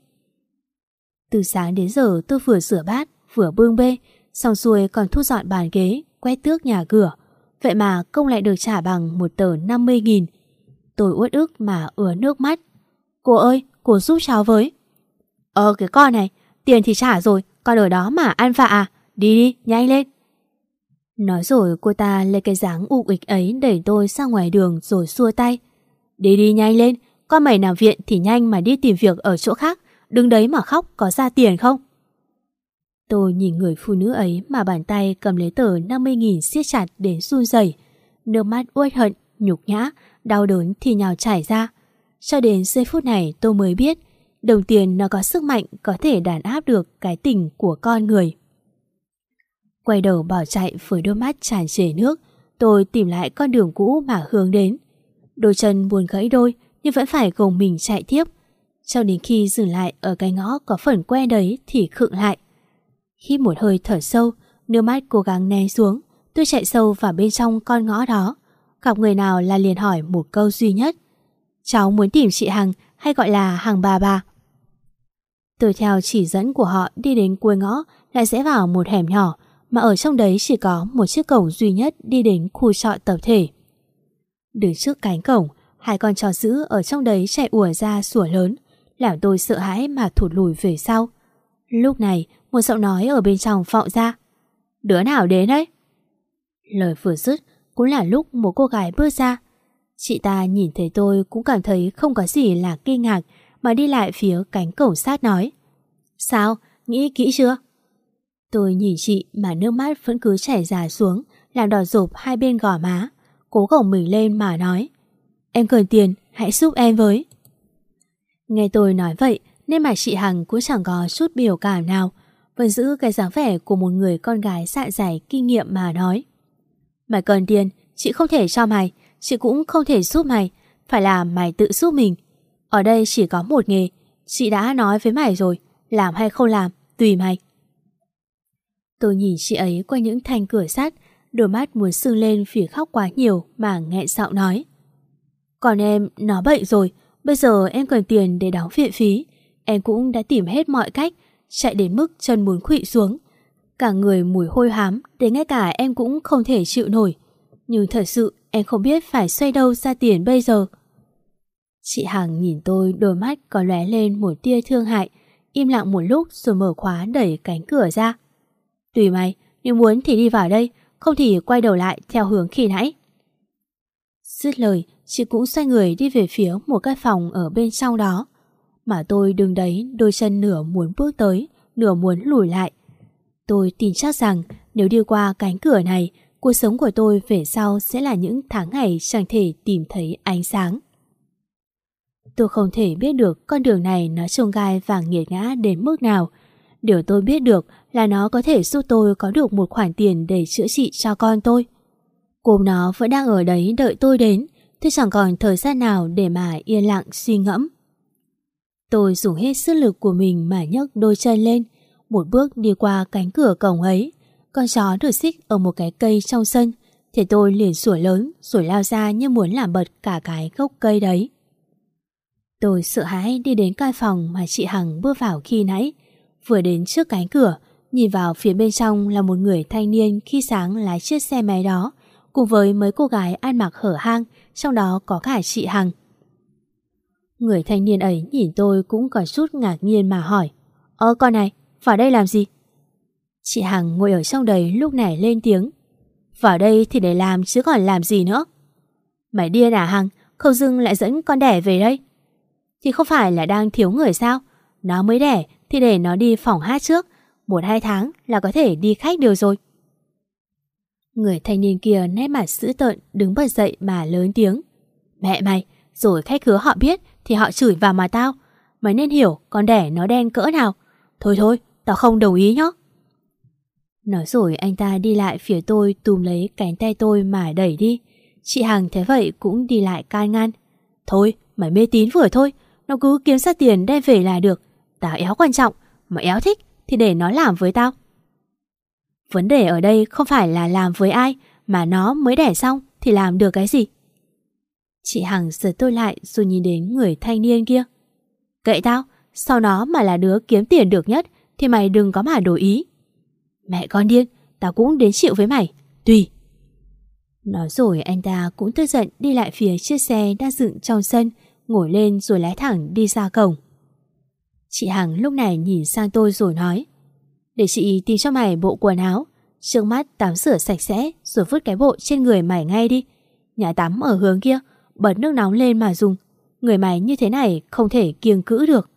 Từ sáng đến giờ tôi vừa rửa bát, vừa bưng bê, xong xuôi còn thu dọn bàn ghế, quét tước nhà cửa. Vậy mà công lại được trả bằng một tờ 50.000. Tôi uất ức mà ứa nước mắt. "Cô ơi, cô giúp cháu với." Cái con này, tiền thì trả rồi, còn ở đó mà ăn vạ à? Đi, nhanh lên." Nói rồi cô ta lấy cái dáng ục ịch ấy đẩy tôi ra ngoài đường rồi xua tay. Đi nhanh lên, con mày nằm viện thì nhanh mà đi tìm việc ở chỗ khác, đứng đấy mà khóc có ra tiền không?" Tôi nhìn người phụ nữ ấy mà bàn tay cầm lấy tờ 50.000 siết chặt đến run rẩy, nước mắt uất hận nhục nhã, đau đớn thì nhào trải ra. Cho đến giây phút này tôi mới biết đồng tiền nó có sức mạnh có thể đàn áp được cái tình của con người. Quay đầu bỏ chạy với đôi mắt tràn trề nước, tôi tìm lại con đường cũ mà hướng đến. Đôi chân buồn gãy đôi nhưng vẫn phải gồng mình chạy tiếp. Cho đến khi dừng lại ở cái ngõ có phần quen đấy thì khựng lại. Hít một hơi thở sâu, nước mắt cố gắng né xuống, tôi chạy sâu vào bên trong con ngõ đó. Gặp người nào là liền hỏi một câu duy nhất: cháu muốn tìm chị Hằng hay gọi là Hằng bà? Tôi theo chỉ dẫn của họ đi đến cuối ngõ, lại rẽ vào một hẻm nhỏ mà ở trong đấy chỉ có một chiếc cổng duy nhất đi đến khu trọ tập thể. Đứng trước cánh cổng, hai con chó dữ ở trong đấy chạy ùa ra sủa lớn, làm tôi sợ hãi mà thụt lùi về sau. Lúc này một giọng nói ở bên trong vọng ra: đứa nào đến đấy? Lời vừa dứt cũng là lúc một cô gái bước ra. Chị ta nhìn thấy tôi cũng cảm thấy không có gì là kinh ngạc, mà đi lại phía cánh cổng sát nói: sao, nghĩ kỹ chưa? Tôi nhìn chị mà nước mắt vẫn cứ chảy dài xuống, làm đỏ rộp hai bên gò má, cố gồng mình lên mà nói: em cần tiền, hãy giúp em với. Nghe tôi nói vậy nên mà chị Hằng cũng chẳng có chút biểu cảm nào, vẫn giữ cái dáng vẻ của một người con gái dạ dày kinh nghiệm mà nói: mày cần tiền, chị không thể cho mày, chị cũng không thể giúp mày, phải là mày tự giúp mình. Ở đây chỉ có một nghề, chị đã nói với mày rồi, làm hay không làm, tùy mày. Tôi nhìn chị ấy qua những thanh cửa sắt, đôi mắt muốn sưng lên vì khóc quá nhiều mà nghẹn giọng nói: còn em, nó bệnh rồi, bây giờ em cần tiền để đóng viện phí. Em cũng đã tìm hết mọi cách, chạy đến mức chân muốn khuỵu xuống. Cả người mùi hôi hám đến ngay cả em cũng không thể chịu nổi. Nhưng thật sự em không biết phải xoay đâu ra tiền bây giờ. Chị Hằng nhìn tôi, đôi mắt có lóe lên một tia thương hại, im lặng một lúc rồi mở khóa đẩy cánh cửa ra. Tùy mày, nếu muốn thì đi vào đây, không thì quay đầu lại theo hướng khi nãy. Dứt lời, chị cũng xoay người đi về phía một căn phòng ở bên trong đó. Mà tôi đứng đấy, đôi chân nửa muốn bước tới, nửa muốn lùi lại. Tôi tin chắc rằng nếu đi qua cánh cửa này, cuộc sống của tôi về sau sẽ là những tháng ngày chẳng thể tìm thấy ánh sáng. Tôi không thể biết được con đường này nó chông gai và nghiệt ngã đến mức nào. Điều tôi biết được là nó có thể giúp tôi có được một khoản tiền để chữa trị cho con tôi. Cốm nó vẫn đang ở đấy đợi tôi đến, tôi chẳng còn thời gian nào để mà yên lặng suy ngẫm. Tôi dùng hết sức lực của mình mà nhấc đôi chân lên, một bước đi qua cánh cửa cổng ấy. Con chó được xích ở một cái cây trong sân, thì tôi liền sủa lớn rồi lao ra như muốn làm bật cả cái gốc cây đấy. Tôi sợ hãi đi đến căn phòng mà chị Hằng bước vào khi nãy. Vừa đến trước cánh cửa, nhìn vào phía bên trong là một người thanh niên khi sáng lái chiếc xe máy đó, cùng với mấy cô gái ăn mặc hở hang, trong đó có cả chị Hằng. Người thanh niên ấy nhìn tôi cũng có chút ngạc nhiên mà hỏi: con này, vào đây làm gì? Chị Hằng ngồi ở trong đấy lúc này lên tiếng: vào đây thì để làm chứ còn làm gì nữa. Mày điên à Hằng, không dưng lại dẫn con đẻ về đây? Thì không phải là đang thiếu người sao? Nó mới đẻ thì để nó đi phòng hát trước, 1-2 tháng là có thể đi khách được rồi. Người thanh niên kia nét mặt dữ tợn đứng bật dậy mà lớn tiếng: mẹ mày, rồi khách khứa họ biết thì họ chửi vào mà tao. Mày nên hiểu con đẻ nó đen cỡ nào. Thôi thôi, tao không đồng ý nhá. Nói rồi anh ta đi lại phía tôi, túm lấy cánh tay tôi mà đẩy đi. Chị Hằng thấy vậy cũng đi lại can ngăn: thôi, mày mê tín vừa thôi, nó cứ kiếm ra tiền đem về là được. Tao éo quan trọng, mà éo thích thì để nó làm với tao. Vấn đề ở đây không phải là làm với ai, mà nó mới đẻ xong thì làm được cái gì. Chị Hằng giật tôi lại rồi nhìn đến người thanh niên kia: kệ tao, sau nó mà là đứa kiếm tiền được nhất thì mày đừng có mà đổi ý. Mẹ con điên, tao cũng đến chịu với mày, tùy. Nói rồi anh ta cũng tức giận đi lại phía chiếc xe đang dựng trong sân, ngồi lên rồi lái thẳng đi ra cổng. Chị Hằng lúc này nhìn sang tôi rồi nói: để chị tìm cho mày bộ quần áo, trước mắt tắm rửa sạch sẽ rồi vứt cái bộ trên người mày ngay đi. Nhà tắm ở hướng kia, bật nước nóng lên mà dùng. Người mày như thế này không thể kiêng cữ được.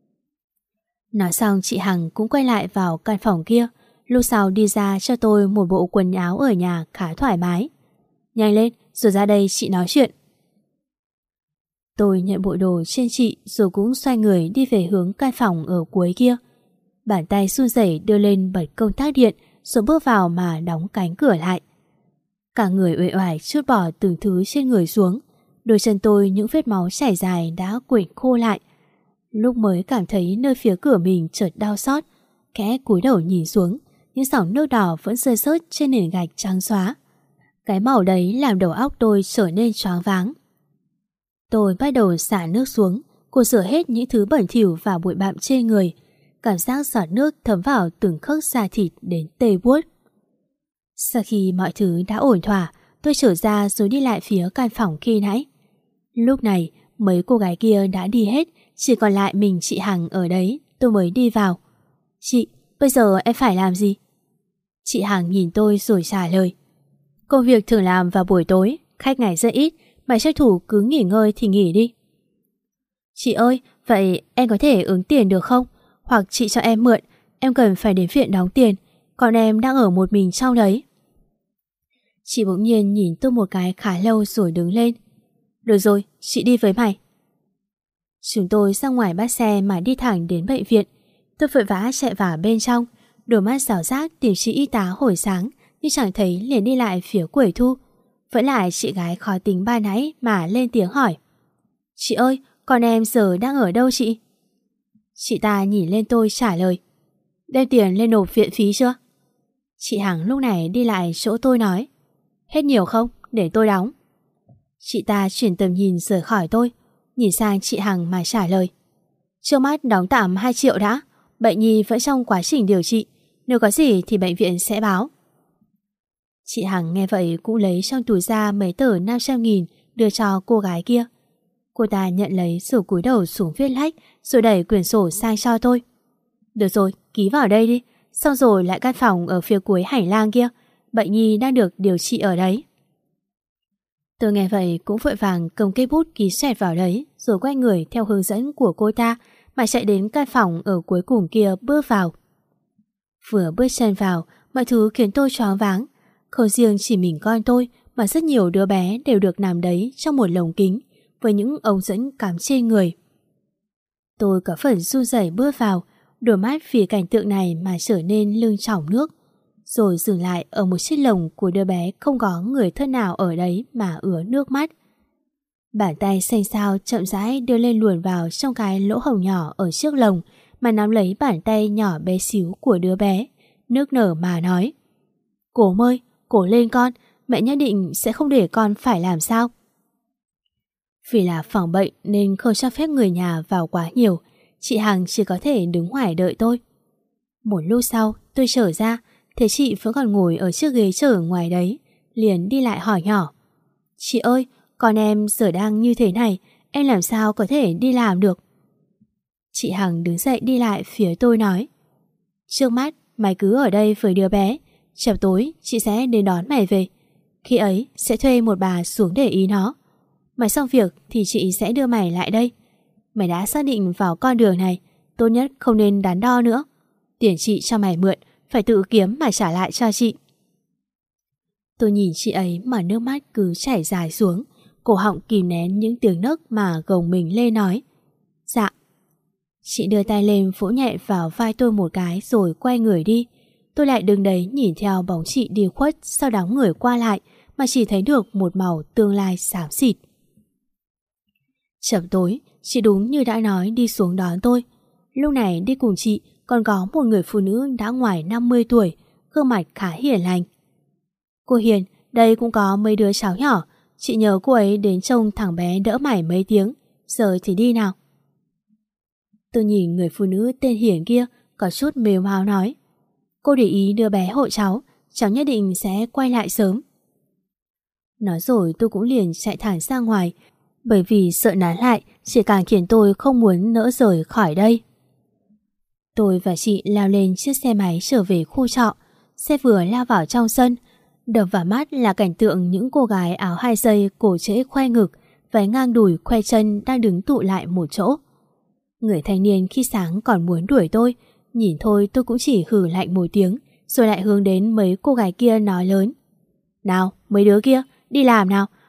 Nói xong chị Hằng cũng quay lại vào căn phòng kia, lúc sau đi ra cho tôi một bộ quần áo ở nhà khá thoải mái. Nhanh lên, rồi ra đây chị nói chuyện. Tôi nhận bộ đồ trên chị rồi cũng xoay người đi về hướng căn phòng ở cuối kia. Bàn tay run rẩy đưa lên bật công tắc điện rồi bước vào mà đóng cánh cửa lại. Cả người uể oải trút bỏ từng thứ trên người xuống. Đôi chân tôi những vết máu chảy dài đã quyện khô lại. Lúc mới cảm thấy nơi phía cửa mình chợt đau xót, khẽ cúi đầu nhìn xuống, những dòng nước đỏ vẫn rơi rớt trên nền gạch trắng xóa. Cái màu đấy làm đầu óc tôi trở nên choáng váng. Tôi bắt đầu xả nước xuống, cô rửa hết những thứ bẩn thỉu và bụi bặm trên người. Cảm giác giọt nước thấm vào từng khớp da thịt đến tê buốt. Sau khi mọi thứ đã ổn thỏa, tôi trở ra rồi đi lại phía căn phòng khi nãy. Lúc này, mấy cô gái kia đã đi hết, chỉ còn lại mình chị Hằng ở đấy. Tôi mới đi vào. Chị, bây giờ em phải làm gì? Chị Hằng nhìn tôi rồi trả lời. Công việc thường làm vào buổi tối, khách ngày rất ít, mày tranh thủ cứ nghỉ ngơi thì nghỉ đi. Chị ơi, vậy em có thể ứng tiền được không? Hoặc chị cho em mượn, em cần phải đến viện đóng tiền, còn em đang ở một mình trong đấy. Chị bỗng nhiên nhìn tôi một cái khá lâu rồi đứng lên. Được rồi, chị đi với mày. Chúng tôi ra ngoài bắt xe mà đi thẳng đến bệnh viện. Tôi vội vã chạy vào bên trong, đôi mắt rảo rác tìm chị y tá hồi sáng, nhưng chẳng thấy liền đi lại phía quầy thu. Vẫn lại chị gái khó tính ban nãy mà lên tiếng hỏi. Chị ơi, con em giờ đang ở đâu chị? Chị ta nhìn lên tôi trả lời. Đem tiền lên nộp viện phí chưa? Chị Hằng lúc này đi lại chỗ tôi nói. Hết nhiều không? Để tôi đóng. Chị ta chuyển tầm nhìn rời khỏi tôi, nhìn sang chị Hằng mà trả lời. Trước mắt đóng tạm 2 triệu đã. Bệnh nhi vẫn trong quá trình điều trị, nếu có gì thì bệnh viện sẽ báo. Chị Hằng nghe vậy cũng lấy trong túi ra mấy tờ 500.000 đưa cho cô gái kia. Cô ta nhận lấy rồi cúi đầu xuống viết lách, rồi đẩy quyển sổ sang cho tôi. Được rồi, ký vào đây đi. Xong rồi lại căn phòng ở phía cuối hành lang kia, bệnh nhi đang được điều trị ở đấy. Tôi nghe vậy cũng vội vàng cầm cây bút ký xoẹt vào đấy, rồi quay người theo hướng dẫn của cô ta mà chạy đến căn phòng ở cuối cùng kia bước vào. Vừa bước chân vào, mọi thứ khiến tôi choáng váng. Không riêng chỉ mình con tôi mà rất nhiều đứa bé đều được nằm đấy trong một lồng kính với những ống dẫn cắm trên người. Tôi có phần run rẩy bước vào, đôi mắt vì cảnh tượng này mà trở nên lưng tròng nước, rồi dừng lại ở một chiếc lồng của đứa bé không có người thân nào ở đấy mà ứa nước mắt. Bàn tay xanh xao chậm rãi đưa lên luồn vào trong cái lỗ hổng nhỏ ở chiếc lồng mà nắm lấy bàn tay nhỏ bé xíu của đứa bé, nức nở mà nói. Cố ơi, cố lên con, mẹ nhất định sẽ không để con phải làm sao. Vì là phòng bệnh nên không cho phép người nhà vào quá nhiều, chị Hằng chỉ có thể đứng ngoài đợi tôi. Một lúc sau tôi trở ra, thấy chị vẫn còn ngồi ở chiếc ghế chờ ngoài đấy, liền đi lại hỏi nhỏ. Chị ơi, con em giờ đang như thế này, em làm sao có thể đi làm được? Chị Hằng đứng dậy đi lại phía tôi nói. Trước mắt mày cứ ở đây với đứa bé, chiều tối chị sẽ đến đón mày về. Khi ấy sẽ thuê một bà xuống để ý nó. Mày xong việc thì chị sẽ đưa mày lại đây. Mày đã xác định vào con đường này, tốt nhất không nên đắn đo nữa. Tiền chị cho mày mượn phải tự kiếm mà trả lại cho chị. Tôi nhìn chị ấy mà nước mắt cứ chảy dài xuống, cổ họng kìm nén những tiếng nấc mà gồng mình lên nói. Dạ. Chị đưa tay lên vỗ nhẹ vào vai tôi một cái rồi quay người đi. Tôi lại đứng đấy nhìn theo bóng chị đi khuất sau đám người qua lại mà chỉ thấy được một màu tương lai xám xịt. Chập tối, chị đúng như đã nói đi xuống đón tôi. Lúc này đi cùng chị còn có một người phụ nữ đã ngoài 50 tuổi, gương mặt khá hiền lành. Cô Hiền, đây cũng có mấy đứa cháu nhỏ, chị nhờ cô ấy đến trông thằng bé đỡ mải mấy tiếng, giờ thì đi nào. Tôi nhìn người phụ nữ tên Hiền kia có chút mếu máo nói. Cô để ý đưa bé hộ cháu nhất định sẽ quay lại sớm. Nói rồi tôi cũng liền chạy thẳng ra ngoài, bởi vì sợ nán lại chỉ càng khiến tôi không muốn nỡ rời khỏi đây. Tôi và chị lao lên chiếc xe máy trở về khu trọ. Xe vừa lao vào trong sân, đập vào mắt là cảnh tượng những cô gái áo 2 giây cổ trễ khoe ngực, váy ngang đùi khoe chân đang đứng tụ lại một chỗ. Người thanh niên khi sáng còn muốn đuổi tôi, nhìn thôi tôi cũng chỉ hừ lạnh một tiếng, rồi lại hướng đến mấy cô gái kia nói lớn. Nào, mấy đứa kia, đi làm nào,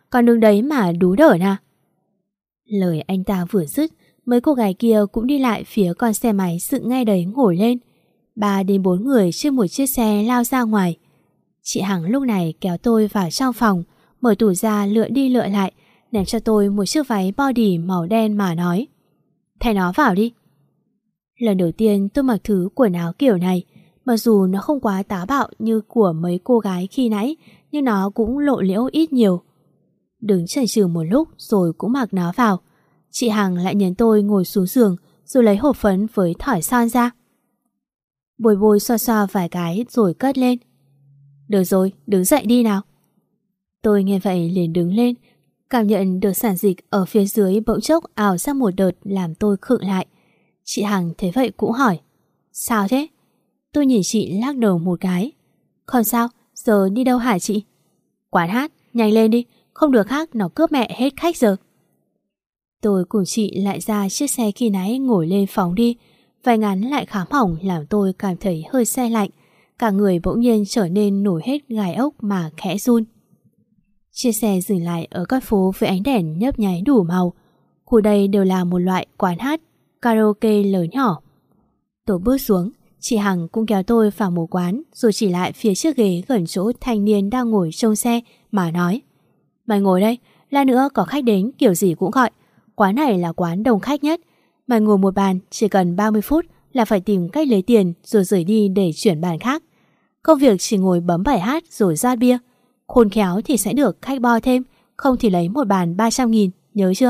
Còn đứng đấy mà đú đởn à? Lời anh ta vừa dứt, mấy cô gái kia cũng đi lại phía con xe máy dựng ngay đấy ngồi lên. 3 đến 4 người trên một chiếc xe lao ra ngoài. Chị Hằng lúc này kéo tôi vào trong phòng, mở tủ ra lựa đi lựa lại, ném cho tôi một chiếc váy body màu đen mà nói: thay nó vào đi. Lần đầu tiên tôi mặc thứ quần áo kiểu này, mặc dù nó không quá táo bạo như của mấy cô gái khi nãy, nhưng nó cũng lộ liễu ít nhiều. Đứng chần chừ một lúc rồi cũng mặc nó vào. Chị Hằng lại nhấn tôi ngồi xuống giường, rồi lấy hộp phấn với thỏi son ra. Bôi bôi xoa xoa vài cái rồi cất lên. Được rồi, đứng dậy đi nào. Tôi nghe vậy liền đứng lên, cảm nhận được sản dịch ở phía dưới bỗng chốc ào ra một đợt làm tôi khựng lại. Chị Hằng thấy vậy cũng hỏi: sao thế? Tôi nhìn chị lắc đầu một cái. Không sao, giờ đi đâu hả chị? Quán hát, nhanh lên đi, không được khác nó cướp mẹ hết khách giờ. Tôi cùng chị lại ra chiếc xe khi nãy ngồi lên phóng đi. Vài ngắn lại khá mỏng làm tôi cảm thấy hơi se lạnh. Cả người bỗng nhiên trở nên nổi hết gai ốc mà khẽ run. Chiếc xe dừng lại ở con phố với ánh đèn nhấp nháy đủ màu. Khu đây đều là một loại quán hát karaoke lớn nhỏ. Tôi bước xuống, chị Hằng cũng kéo tôi vào một quán, rồi chỉ lại phía chiếc ghế gần chỗ thanh niên đang ngồi trong xe mà nói: mày ngồi đây, lát nữa có khách đến kiểu gì cũng gọi. Quán này là quán đông khách nhất. Mày ngồi một bàn chỉ cần 30 phút là phải tìm cách lấy tiền rồi rời đi để chuyển bàn khác. Công việc chỉ ngồi bấm bài hát rồi ra bia. Khôn khéo thì sẽ được khách bo thêm, không thì lấy một bàn 300.000, nhớ chưa?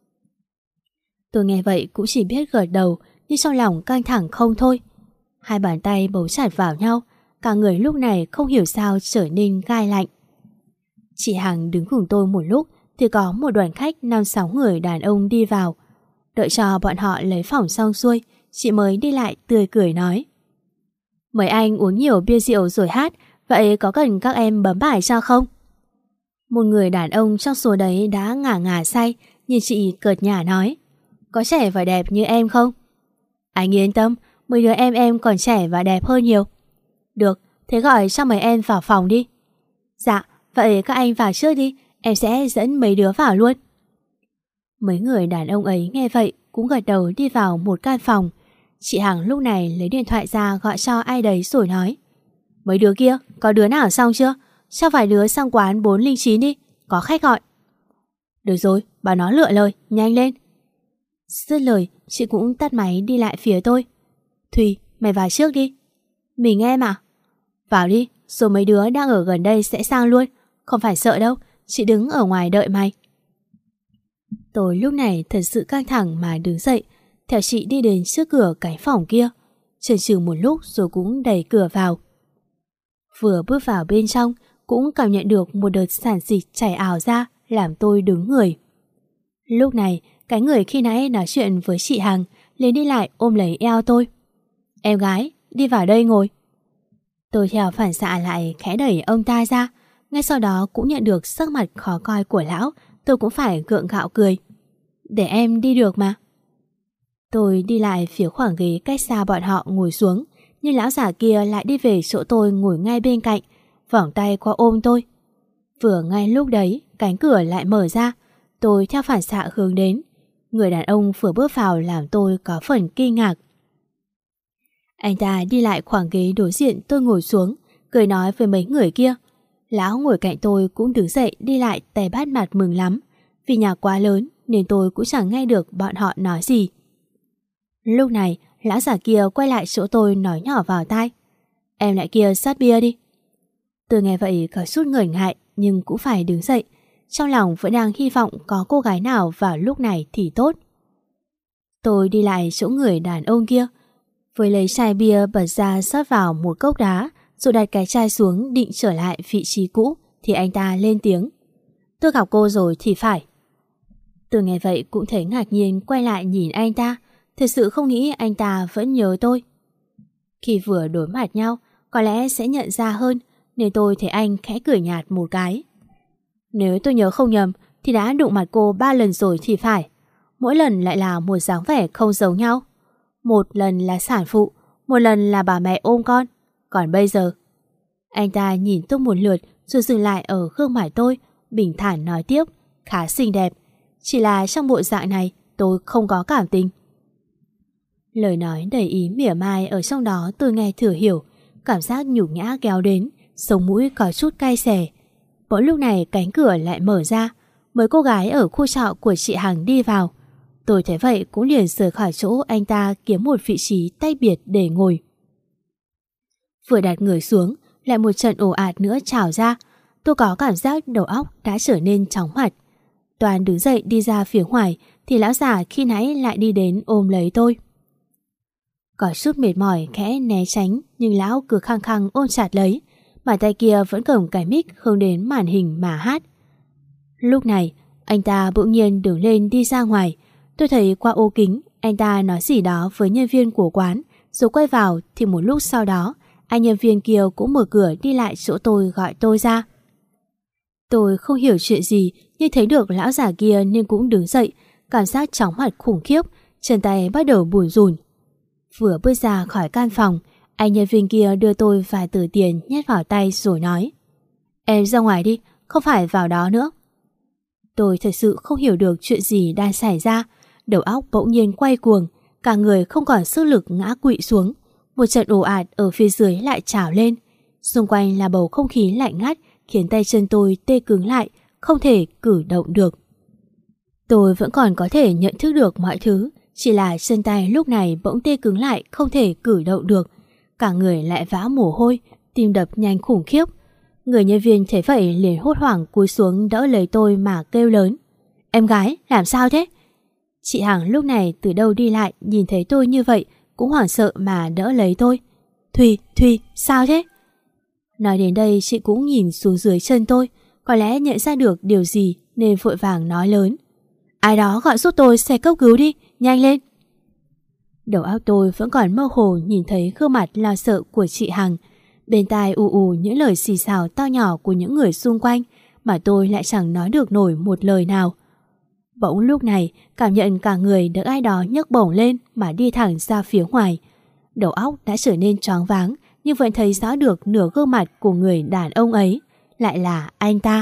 Tôi nghe vậy cũng chỉ biết gật đầu, nhưng trong lòng căng thẳng không thôi. Hai bàn tay bấu chặt vào nhau, cả người lúc này không hiểu sao trở nên gai lạnh. Chị Hằng đứng cùng tôi một lúc thì có một đoàn khách 5-6 người đàn ông đi vào. Đợi cho bọn họ lấy phòng xong xuôi, chị mới đi lại tươi cười nói: mời anh uống nhiều bia rượu rồi hát, vậy có cần các em bấm bài cho không? Một người đàn ông trong số đấy đã ngả ngả say, nhìn chị cợt nhả nói: có trẻ và đẹp như em không? Anh yên tâm, mấy đứa em còn trẻ và đẹp hơn nhiều. Được, thế gọi cho mấy em vào phòng đi. Dạ, vậy các anh vào trước đi, em sẽ dẫn mấy đứa vào luôn. Mấy người đàn ông ấy nghe vậy cũng gật đầu đi vào một căn phòng. Chị Hằng lúc này lấy điện thoại ra gọi cho ai đấy rồi nói: mấy đứa kia, có đứa nào xong chưa? Cho vài đứa sang quán 409 đi, có khách gọi. Được rồi, bảo nó lựa lời, nhanh lên. Dứt lời, chị cũng tắt máy đi lại phía tôi. Thùy, mày vào trước đi. Mình em à? Vào đi, rồi mấy đứa đang ở gần đây sẽ sang luôn. Không phải sợ đâu, chị đứng ở ngoài đợi mày. Tôi lúc này thật sự căng thẳng mà đứng dậy, theo chị đi đến trước cửa cái phòng kia. Chần chừ một lúc rồi cũng đẩy cửa vào. Vừa bước vào bên trong, cũng cảm nhận được một đợt sản dịch chảy ảo ra, làm tôi đứng người. Lúc này, cái người khi nãy nói chuyện với chị Hằng liền đi lại ôm lấy eo tôi. Em gái, đi vào đây ngồi. Tôi theo phản xạ lại khẽ đẩy ông ta ra. Ngay sau đó cũng nhận được sắc mặt khó coi của lão. Tôi cũng phải gượng gạo cười. Để em đi được mà. Tôi đi lại phía khoảng ghế cách xa bọn họ ngồi xuống, nhưng lão già kia lại đi về chỗ tôi ngồi ngay bên cạnh, vòng tay qua ôm tôi. Vừa ngay lúc đấy, cánh cửa lại mở ra. Tôi theo phản xạ hướng đến. Người đàn ông vừa bước vào làm tôi có phần kinh ngạc. Anh ta đi lại khoảng ghế đối diện tôi ngồi xuống, cười nói với mấy người kia. Lão ngồi cạnh tôi cũng đứng dậy đi lại tay bắt mặt mừng lắm. Vì nhà quá lớn nên tôi cũng chẳng nghe được bọn họ nói gì. Lúc này, lão già kia quay lại chỗ tôi nói nhỏ vào tai. Em lại kia sát bia đi. Tôi nghe vậy có chút ngởi ngại nhưng cũng phải đứng dậy. Trong lòng vẫn đang hy vọng có cô gái nào vào lúc này thì tốt. Tôi đi lại chỗ người đàn ông kia, với lấy chai bia bật ra rót vào một cốc đá, rồi đặt cái chai xuống định trở lại vị trí cũ thì anh ta lên tiếng. Tôi gặp cô rồi thì phải. Tôi nghe vậy cũng thấy ngạc nhiên quay lại nhìn anh ta, thực sự không nghĩ anh ta vẫn nhớ tôi. Khi vừa đối mặt nhau, có lẽ sẽ nhận ra hơn, nên tôi thấy anh khẽ cười nhạt một cái. Nếu tôi nhớ không nhầm thì đã đụng mặt cô 3 lần rồi thì phải. Mỗi lần lại là một dáng vẻ không giống nhau. Một lần là sản phụ, một lần là bà mẹ ôm con. Còn bây giờ... Anh ta nhìn tôi một lượt rồi dừng lại ở gương mặt tôi, bình thản nói tiếp, khá xinh đẹp. Chỉ là trong bộ dạng này tôi không có cảm tình. Lời nói đầy ý mỉa mai ở trong đó tôi nghe thừa hiểu, cảm giác nhục nhã kéo đến, sống mũi có chút cay xè. Bỗng lúc này cánh cửa lại mở ra, mấy cô gái ở khu trọ của chị Hằng đi vào. Tôi thấy vậy cũng liền rời khỏi chỗ anh ta kiếm một vị trí tách biệt để ngồi. Vừa đặt người xuống, lại một trận ồ ạt nữa trào ra. Tôi có cảm giác đầu óc đã trở nên chóng mặt. Toàn đứng dậy đi ra phía ngoài thì lão già khi nãy lại đi đến ôm lấy tôi. Có chút mệt mỏi khẽ né tránh, nhưng lão cứ khăng khăng ôm chặt lấy. Bàn tay kia vẫn cầm cái mic hướng đến màn hình mà hát. Lúc này anh ta bỗng nhiên đứng lên đi ra ngoài. Tôi thấy qua ô kính anh ta nói gì đó với nhân viên của quán, rồi quay vào thì một lúc sau đó anh nhân viên kia cũng mở cửa đi lại chỗ tôi gọi tôi ra. Tôi không hiểu chuyện gì, nhưng thấy được lão già kia nên cũng đứng dậy, cảm giác chóng mặt khủng khiếp, chân tay bắt đầu bủn rủn. Vừa bước ra khỏi căn phòng, anh nhân viên kia đưa tôi vài tờ tiền nhét vào tay rồi nói: "Em ra ngoài đi, không phải vào đó nữa." Tôi thật sự không hiểu được chuyện gì đang xảy ra, đầu óc bỗng nhiên quay cuồng, cả người không còn sức lực ngã quỵ xuống. Một trận ồ ạt ở phía dưới lại trào lên, xung quanh là bầu không khí lạnh ngắt khiến tay chân tôi tê cứng lại, không thể cử động được. Tôi vẫn còn có thể nhận thức được mọi thứ, chỉ là chân tay lúc này bỗng tê cứng lại, không thể cử động được. Cả người lại vã mồ hôi, tim đập nhanh khủng khiếp. Người nhân viên thấy vậy liền hốt hoảng cúi xuống đỡ lấy tôi mà kêu lớn: "Em gái, làm sao thế?" Chị Hằng lúc này từ đâu đi lại, nhìn thấy tôi như vậy cũng hoảng sợ mà đỡ lấy tôi. Thùy, sao thế?" Nói đến đây chị cũng nhìn xuống dưới chân tôi, có lẽ nhận ra được điều gì nên vội vàng nói lớn: "Ai đó gọi giúp tôi xe cấp cứu đi, nhanh lên." Đầu óc tôi vẫn còn mơ hồ nhìn thấy gương mặt lo sợ của chị Hằng, bên tai ù ù những lời xì xào to nhỏ của những người xung quanh mà tôi lại chẳng nói được nổi một lời nào. Bỗng lúc này cảm nhận cả người được ai đó nhấc bổng lên mà đi thẳng ra phía ngoài. Đầu óc đã trở nên choáng váng, nhưng vẫn thấy rõ được nửa gương mặt của người đàn ông ấy, lại là anh ta.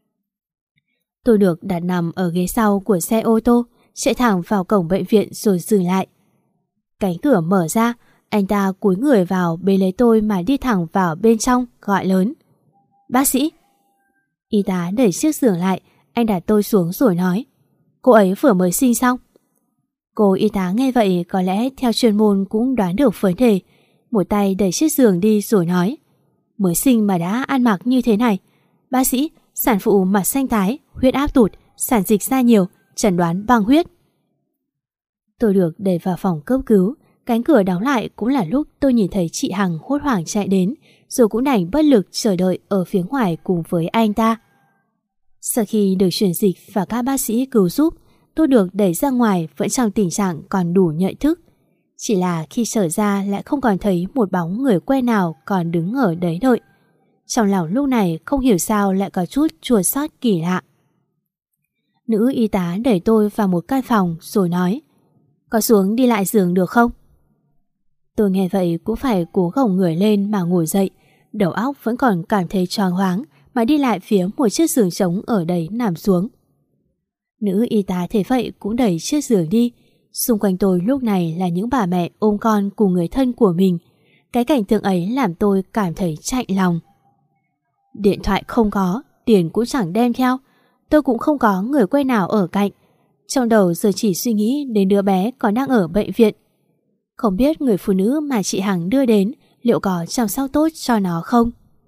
Tôi được đặt nằm ở ghế sau của xe ô tô, chạy thẳng vào cổng bệnh viện rồi dừng lại. Cánh cửa mở ra, anh ta cúi người vào bế lấy tôi mà đi thẳng vào bên trong, gọi lớn: "Bác sĩ!" Y tá đẩy chiếc giường lại, anh đặt tôi xuống rồi nói: "Cô ấy vừa mới sinh xong." Cô y tá nghe vậy có lẽ theo chuyên môn cũng đoán được vấn đề, một tay đẩy chiếc giường đi rồi nói: "Mới sinh mà đã ăn mặc như thế này. Bác sĩ, sản phụ mặt xanh tái, huyết áp tụt, sản dịch ra nhiều, chẩn đoán băng huyết." Tôi được đẩy vào phòng cấp cứu. Cánh cửa đóng lại cũng là lúc tôi nhìn thấy chị Hằng hốt hoảng chạy đến, rồi cũng đành bất lực chờ đợi ở phía ngoài cùng với anh ta. Sau khi được truyền dịch và các bác sĩ cứu giúp, tôi được đẩy ra ngoài vẫn trong tình trạng còn đủ nhận thức. Chỉ là khi trở ra lại không còn thấy một bóng người quen nào còn đứng ở đấy đợi. Trong lòng lúc này không hiểu sao lại có chút chua xót kỳ lạ. Nữ y tá đẩy tôi vào một căn phòng rồi nói: "Có xuống đi lại giường được không?" Tôi nghe vậy cũng phải cố gồng người lên mà ngồi dậy, đầu óc vẫn còn cảm thấy choáng váng mà đi lại phía một chiếc giường trống ở đấy nằm xuống. Nữ y tá thấy vậy cũng đẩy chiếc giường đi. Xung quanh tôi lúc này là những bà mẹ ôm con cùng người thân của mình. Cái cảnh tượng ấy làm tôi cảm thấy chạnh lòng. Điện thoại không có, tiền cũng chẳng đem theo, tôi cũng không có người quen nào ở cạnh. Trong đầu giờ chỉ suy nghĩ đến đứa bé còn đang ở bệnh viện. Không biết người phụ nữ mà chị Hằng đưa đến liệu có chăm sóc tốt cho nó không?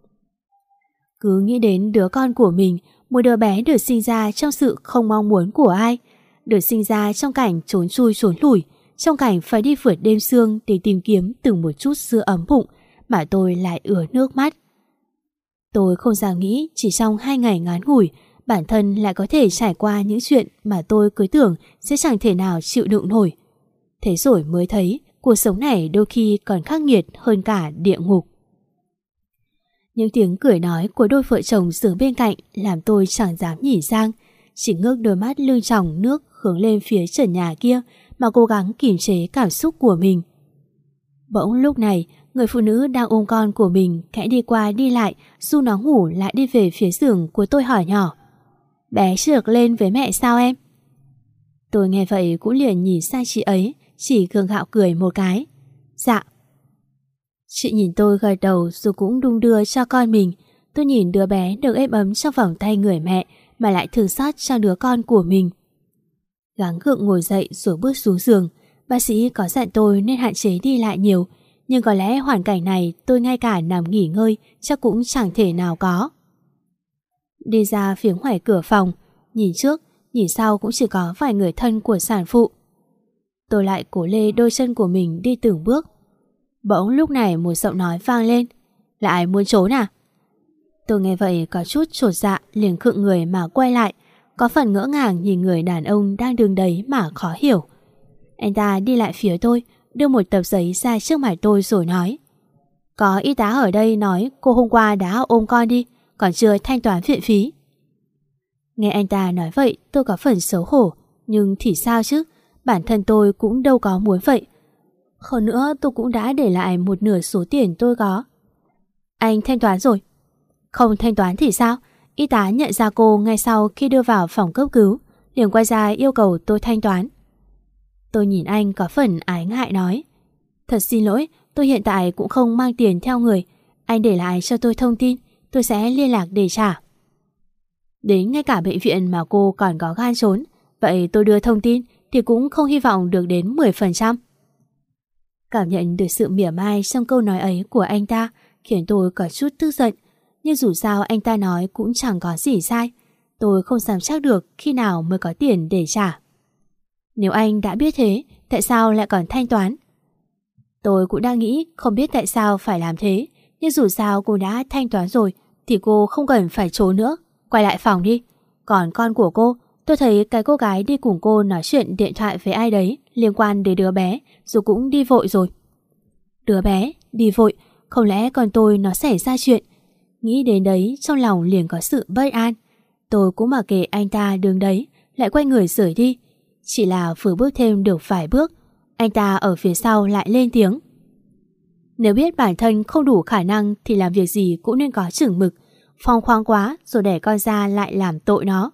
Cứ nghĩ đến đứa con của mình, một đứa bé được sinh ra trong sự không mong muốn của ai, được sinh ra trong cảnh trốn chui trốn lủi, trong cảnh phải đi vượt đêm sương để tìm kiếm từng một chút sữa ấm bụng, mà tôi lại ứa nước mắt. Tôi không dám nghĩ chỉ trong 2 ngày ngắn ngủi, bản thân lại có thể trải qua những chuyện mà tôi cứ tưởng sẽ chẳng thể nào chịu đựng nổi. Thế rồi mới thấy cuộc sống này đôi khi còn khắc nghiệt hơn cả địa ngục. Những tiếng cười nói của đôi vợ chồng giường bên cạnh làm tôi chẳng dám nhìn sang, chỉ ngước đôi mắt lưng tròng nước hướng lên phía trần nhà kia mà cố gắng kiềm chế cảm xúc của mình. Bỗng lúc này, người phụ nữ đang ôm con của mình khẽ đi qua đi lại, dù nó ngủ lại đi về phía giường của tôi hỏi nhỏ: Bé chưa được lên với mẹ sao em? Tôi nghe vậy cũng liền nhìn sang chị ấy, chỉ gượng gạo cười một cái. Dạ. Chị nhìn tôi gật đầu rồi cũng đung đưa cho con mình. Tôi nhìn đứa bé được êm ấm trong vòng tay người mẹ mà lại thương xót cho đứa con của mình. Gắng gượng ngồi dậy rồi bước xuống giường. Bác sĩ có dặn tôi nên hạn chế đi lại nhiều, nhưng có lẽ hoàn cảnh này tôi ngay cả nằm nghỉ ngơi chắc cũng chẳng thể nào có. Đi ra phía ngoài cửa phòng, nhìn trước, nhìn sau cũng chỉ có vài người thân của sản phụ. Tôi lại cố lê đôi chân của mình đi từng bước. Bỗng lúc này một giọng nói vang lên. Là ai muốn trốn à? Tôi nghe vậy có chút chột dạ, liền khựng người mà quay lại, có phần ngỡ ngàng nhìn người đàn ông đang đứng đấy mà khó hiểu. Anh ta đi lại phía tôi, đưa một tập giấy ra trước mặt tôi rồi nói: Có y tá ở đây nói cô hôm qua đã ôm con đi, còn chưa thanh toán viện phí. Nghe anh ta nói vậy tôi có phần xấu hổ, nhưng thì sao chứ, bản thân tôi cũng đâu có muốn vậy. Hơn nữa tôi cũng đã để lại một nửa số tiền tôi có. Anh thanh toán rồi. Không thanh toán thì sao? Y tá nhận ra cô ngay sau khi đưa vào phòng cấp cứu, liền quay ra yêu cầu tôi thanh toán. Tôi nhìn anh có phần ái ngại nói: Thật xin lỗi, tôi hiện tại cũng không mang tiền theo người. Anh để lại cho tôi thông tin, tôi sẽ liên lạc để trả. Đến ngay cả bệnh viện mà cô còn có gan trốn, vậy tôi đưa thông tin thì cũng không hy vọng được đến 10%. Cảm nhận được sự mỉa mai trong câu nói ấy của anh ta khiến tôi có chút tức giận. Nhưng dù sao anh ta nói cũng chẳng có gì sai. Tôi không dám chắc được khi nào mới có tiền để trả. Nếu anh đã biết thế, tại sao lại còn thanh toán? Tôi cũng đang nghĩ không biết tại sao phải làm thế. Nhưng dù sao cô đã thanh toán rồi thì cô không cần phải trốn nữa. Quay lại phòng đi. Còn con của cô, tôi thấy cái cô gái đi cùng cô nói chuyện điện thoại với ai đấy liên quan đến đứa bé, rồi cũng đi vội rồi. Đứa bé, đi vội, không lẽ con tôi nó xảy ra chuyện? Nghĩ đến đấy trong lòng liền có sự bất an. Tôi cũng mặc kệ anh ta đứng đấy, lại quay người rời đi. Chỉ là vừa bước thêm được vài bước, anh ta ở phía sau lại lên tiếng: Nếu biết bản thân không đủ khả năng thì làm việc gì cũng nên có chừng mực. Phóng khoáng quá rồi đẻ con ra lại làm tội nó.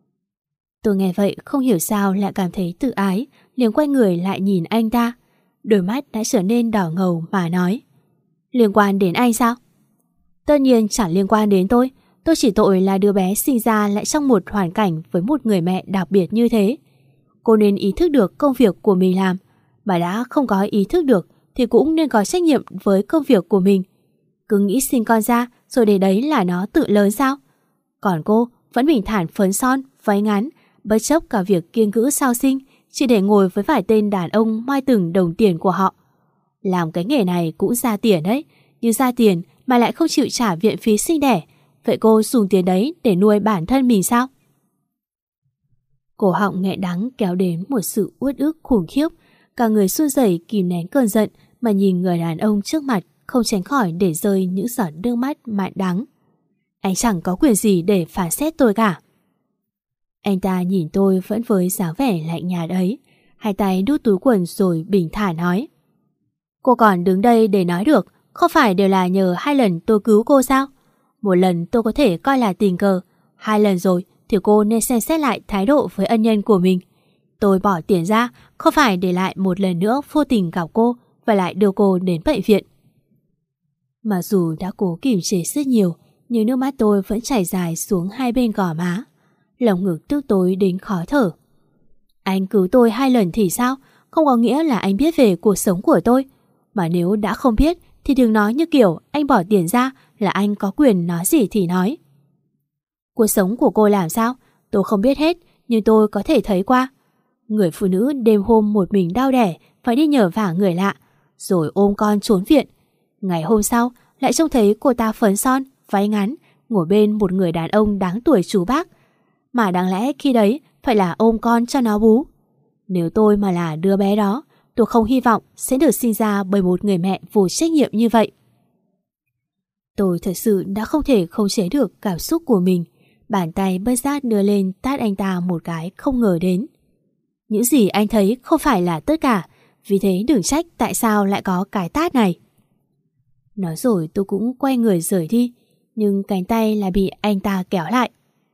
Tôi nghe vậy không hiểu sao lại cảm thấy tự ái, liền quay người lại nhìn anh ta. Đôi mắt đã trở nên đỏ ngầu mà nói: Liên quan đến anh sao? Tất nhiên chẳng liên quan đến tôi. Tôi chỉ tội là đứa bé sinh ra lại trong một hoàn cảnh với một người mẹ đặc biệt như thế. Cô nên ý thức được công việc của mình làm. Mà đã không có ý thức được thì cũng nên có trách nhiệm với công việc của mình. Cứ nghĩ sinh con ra rồi để đấy là nó tự lớn sao? Còn cô vẫn bình thản phấn son, váy ngắn, bất chấp cả việc kiêng cữ sau sinh, chỉ để ngồi với vài tên đàn ông moi từng đồng tiền của họ. Làm cái nghề này cũng ra tiền đấy, nhưng ra tiền mà lại không chịu trả viện phí sinh đẻ. Vậy cô dùng tiền đấy để nuôi bản thân mình sao? Cổ họng nghẹn đắng kéo đến một sự uất ức khủng khiếp. Cả người run rẩy kìm nén cơn giận mà nhìn người đàn ông trước mặt, không tránh khỏi để rơi những giọt nước mắt mặn đắng. Anh chẳng có quyền gì để phán xét tôi cả. Anh ta nhìn tôi vẫn với dáng vẻ lạnh nhạt ấy, hai tay đút túi quần rồi bình thản nói: Cô còn đứng đây để nói được, không phải đều là nhờ 2 lần tôi cứu cô sao? Một lần tôi có thể coi là tình cờ, 2 lần rồi thì cô nên xem xét lại thái độ với ân nhân của mình. Tôi bỏ tiền ra, không phải để lại một lần nữa vô tình gặp cô và lại đưa cô đến bệnh viện. Mặc dù đã cố kìm chế rất nhiều, nhưng nước mắt tôi vẫn chảy dài xuống hai bên gò má. Lòng ngực tức tối đến khó thở. Anh cứu tôi 2 lần thì sao? Không có nghĩa là anh biết về cuộc sống của tôi. Mà nếu đã không biết thì đừng nói như kiểu anh bỏ tiền ra là anh có quyền nói gì thì nói. Cuộc sống của cô làm sao? Tôi không biết hết, nhưng tôi có thể thấy qua. Người phụ nữ đêm hôm một mình đau đẻ phải đi nhờ vả người lạ, rồi ôm con trốn viện. Ngày hôm sau lại trông thấy cô ta phấn son, váy ngắn, ngồi bên một người đàn ông đáng tuổi chú bác. Mà đáng lẽ khi đấy phải là ôm con cho nó bú. Nếu tôi mà là đứa bé đó, tôi không hy vọng sẽ được sinh ra bởi một người mẹ vô trách nhiệm như vậy. Tôi thật sự đã không thể khống chế được cảm xúc của mình. Bàn tay bất giác đưa lên tát anh ta một cái không ngờ đến. Những gì anh thấy không phải là tất cả, vì thế đừng trách tại sao lại có cái tát này. Nói rồi tôi cũng quay người rời đi, nhưng cánh tay lại bị anh ta kéo lại.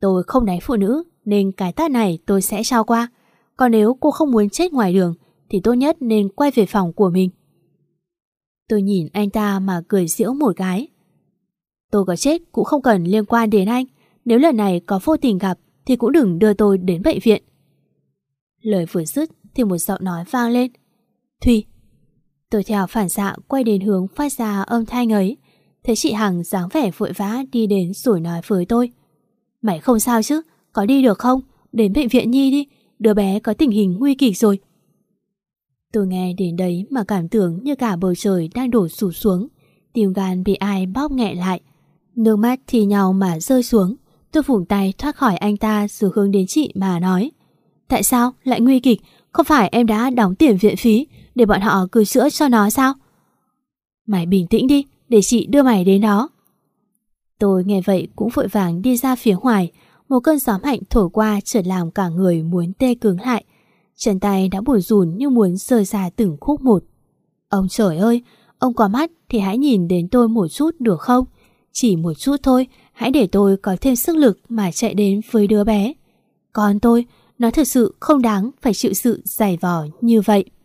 Tôi không đánh phụ nữ nên cái tát này tôi sẽ trao qua. Còn nếu cô không muốn chết ngoài đường thì tốt nhất nên quay về phòng của mình. Tôi nhìn anh ta mà cười giễu một cái. Tôi có chết cũng không cần liên quan đến anh. Nếu lần này có vô tình gặp thì cũng đừng đưa tôi đến bệnh viện. Lời vừa dứt thì một giọng nói vang lên. Thùy. Tôi theo phản xạ quay đến hướng phát ra âm thanh ấy. Thấy chị Hằng dáng vẻ vội vã đi đến rồi nói với tôi. Mày không sao chứ? Có đi được không? Đến bệnh viện Nhi đi. Đứa bé có tình hình nguy kịch rồi. Tôi nghe đến đấy mà cảm tưởng như cả bầu trời đang đổ sụp xuống. Tim gan bị ai bóp nghẹn lại. Nước mắt thì nhau mà rơi xuống. Tôi vùng tay thoát khỏi anh ta rồi hướng đến chị mà nói. Tại sao lại nguy kịch? Không phải em đã đóng tiền viện phí để bọn họ cứu chữa cho nó sao? Mày bình tĩnh đi, để chị đưa mày đến đó. Tôi nghe vậy cũng vội vàng đi ra phía ngoài. Một cơn gió mạnh thổi qua chợt làm cả người muốn tê cứng lại. Chân tay đã bủn rủn như muốn rơi ra từng khúc một. Ông trời ơi, ông có mắt thì hãy nhìn đến tôi một chút được không? Chỉ một chút thôi, hãy để tôi có thêm sức lực mà chạy đến với đứa bé. Còn tôi, nó thực sự không đáng phải chịu sự giày vò như vậy.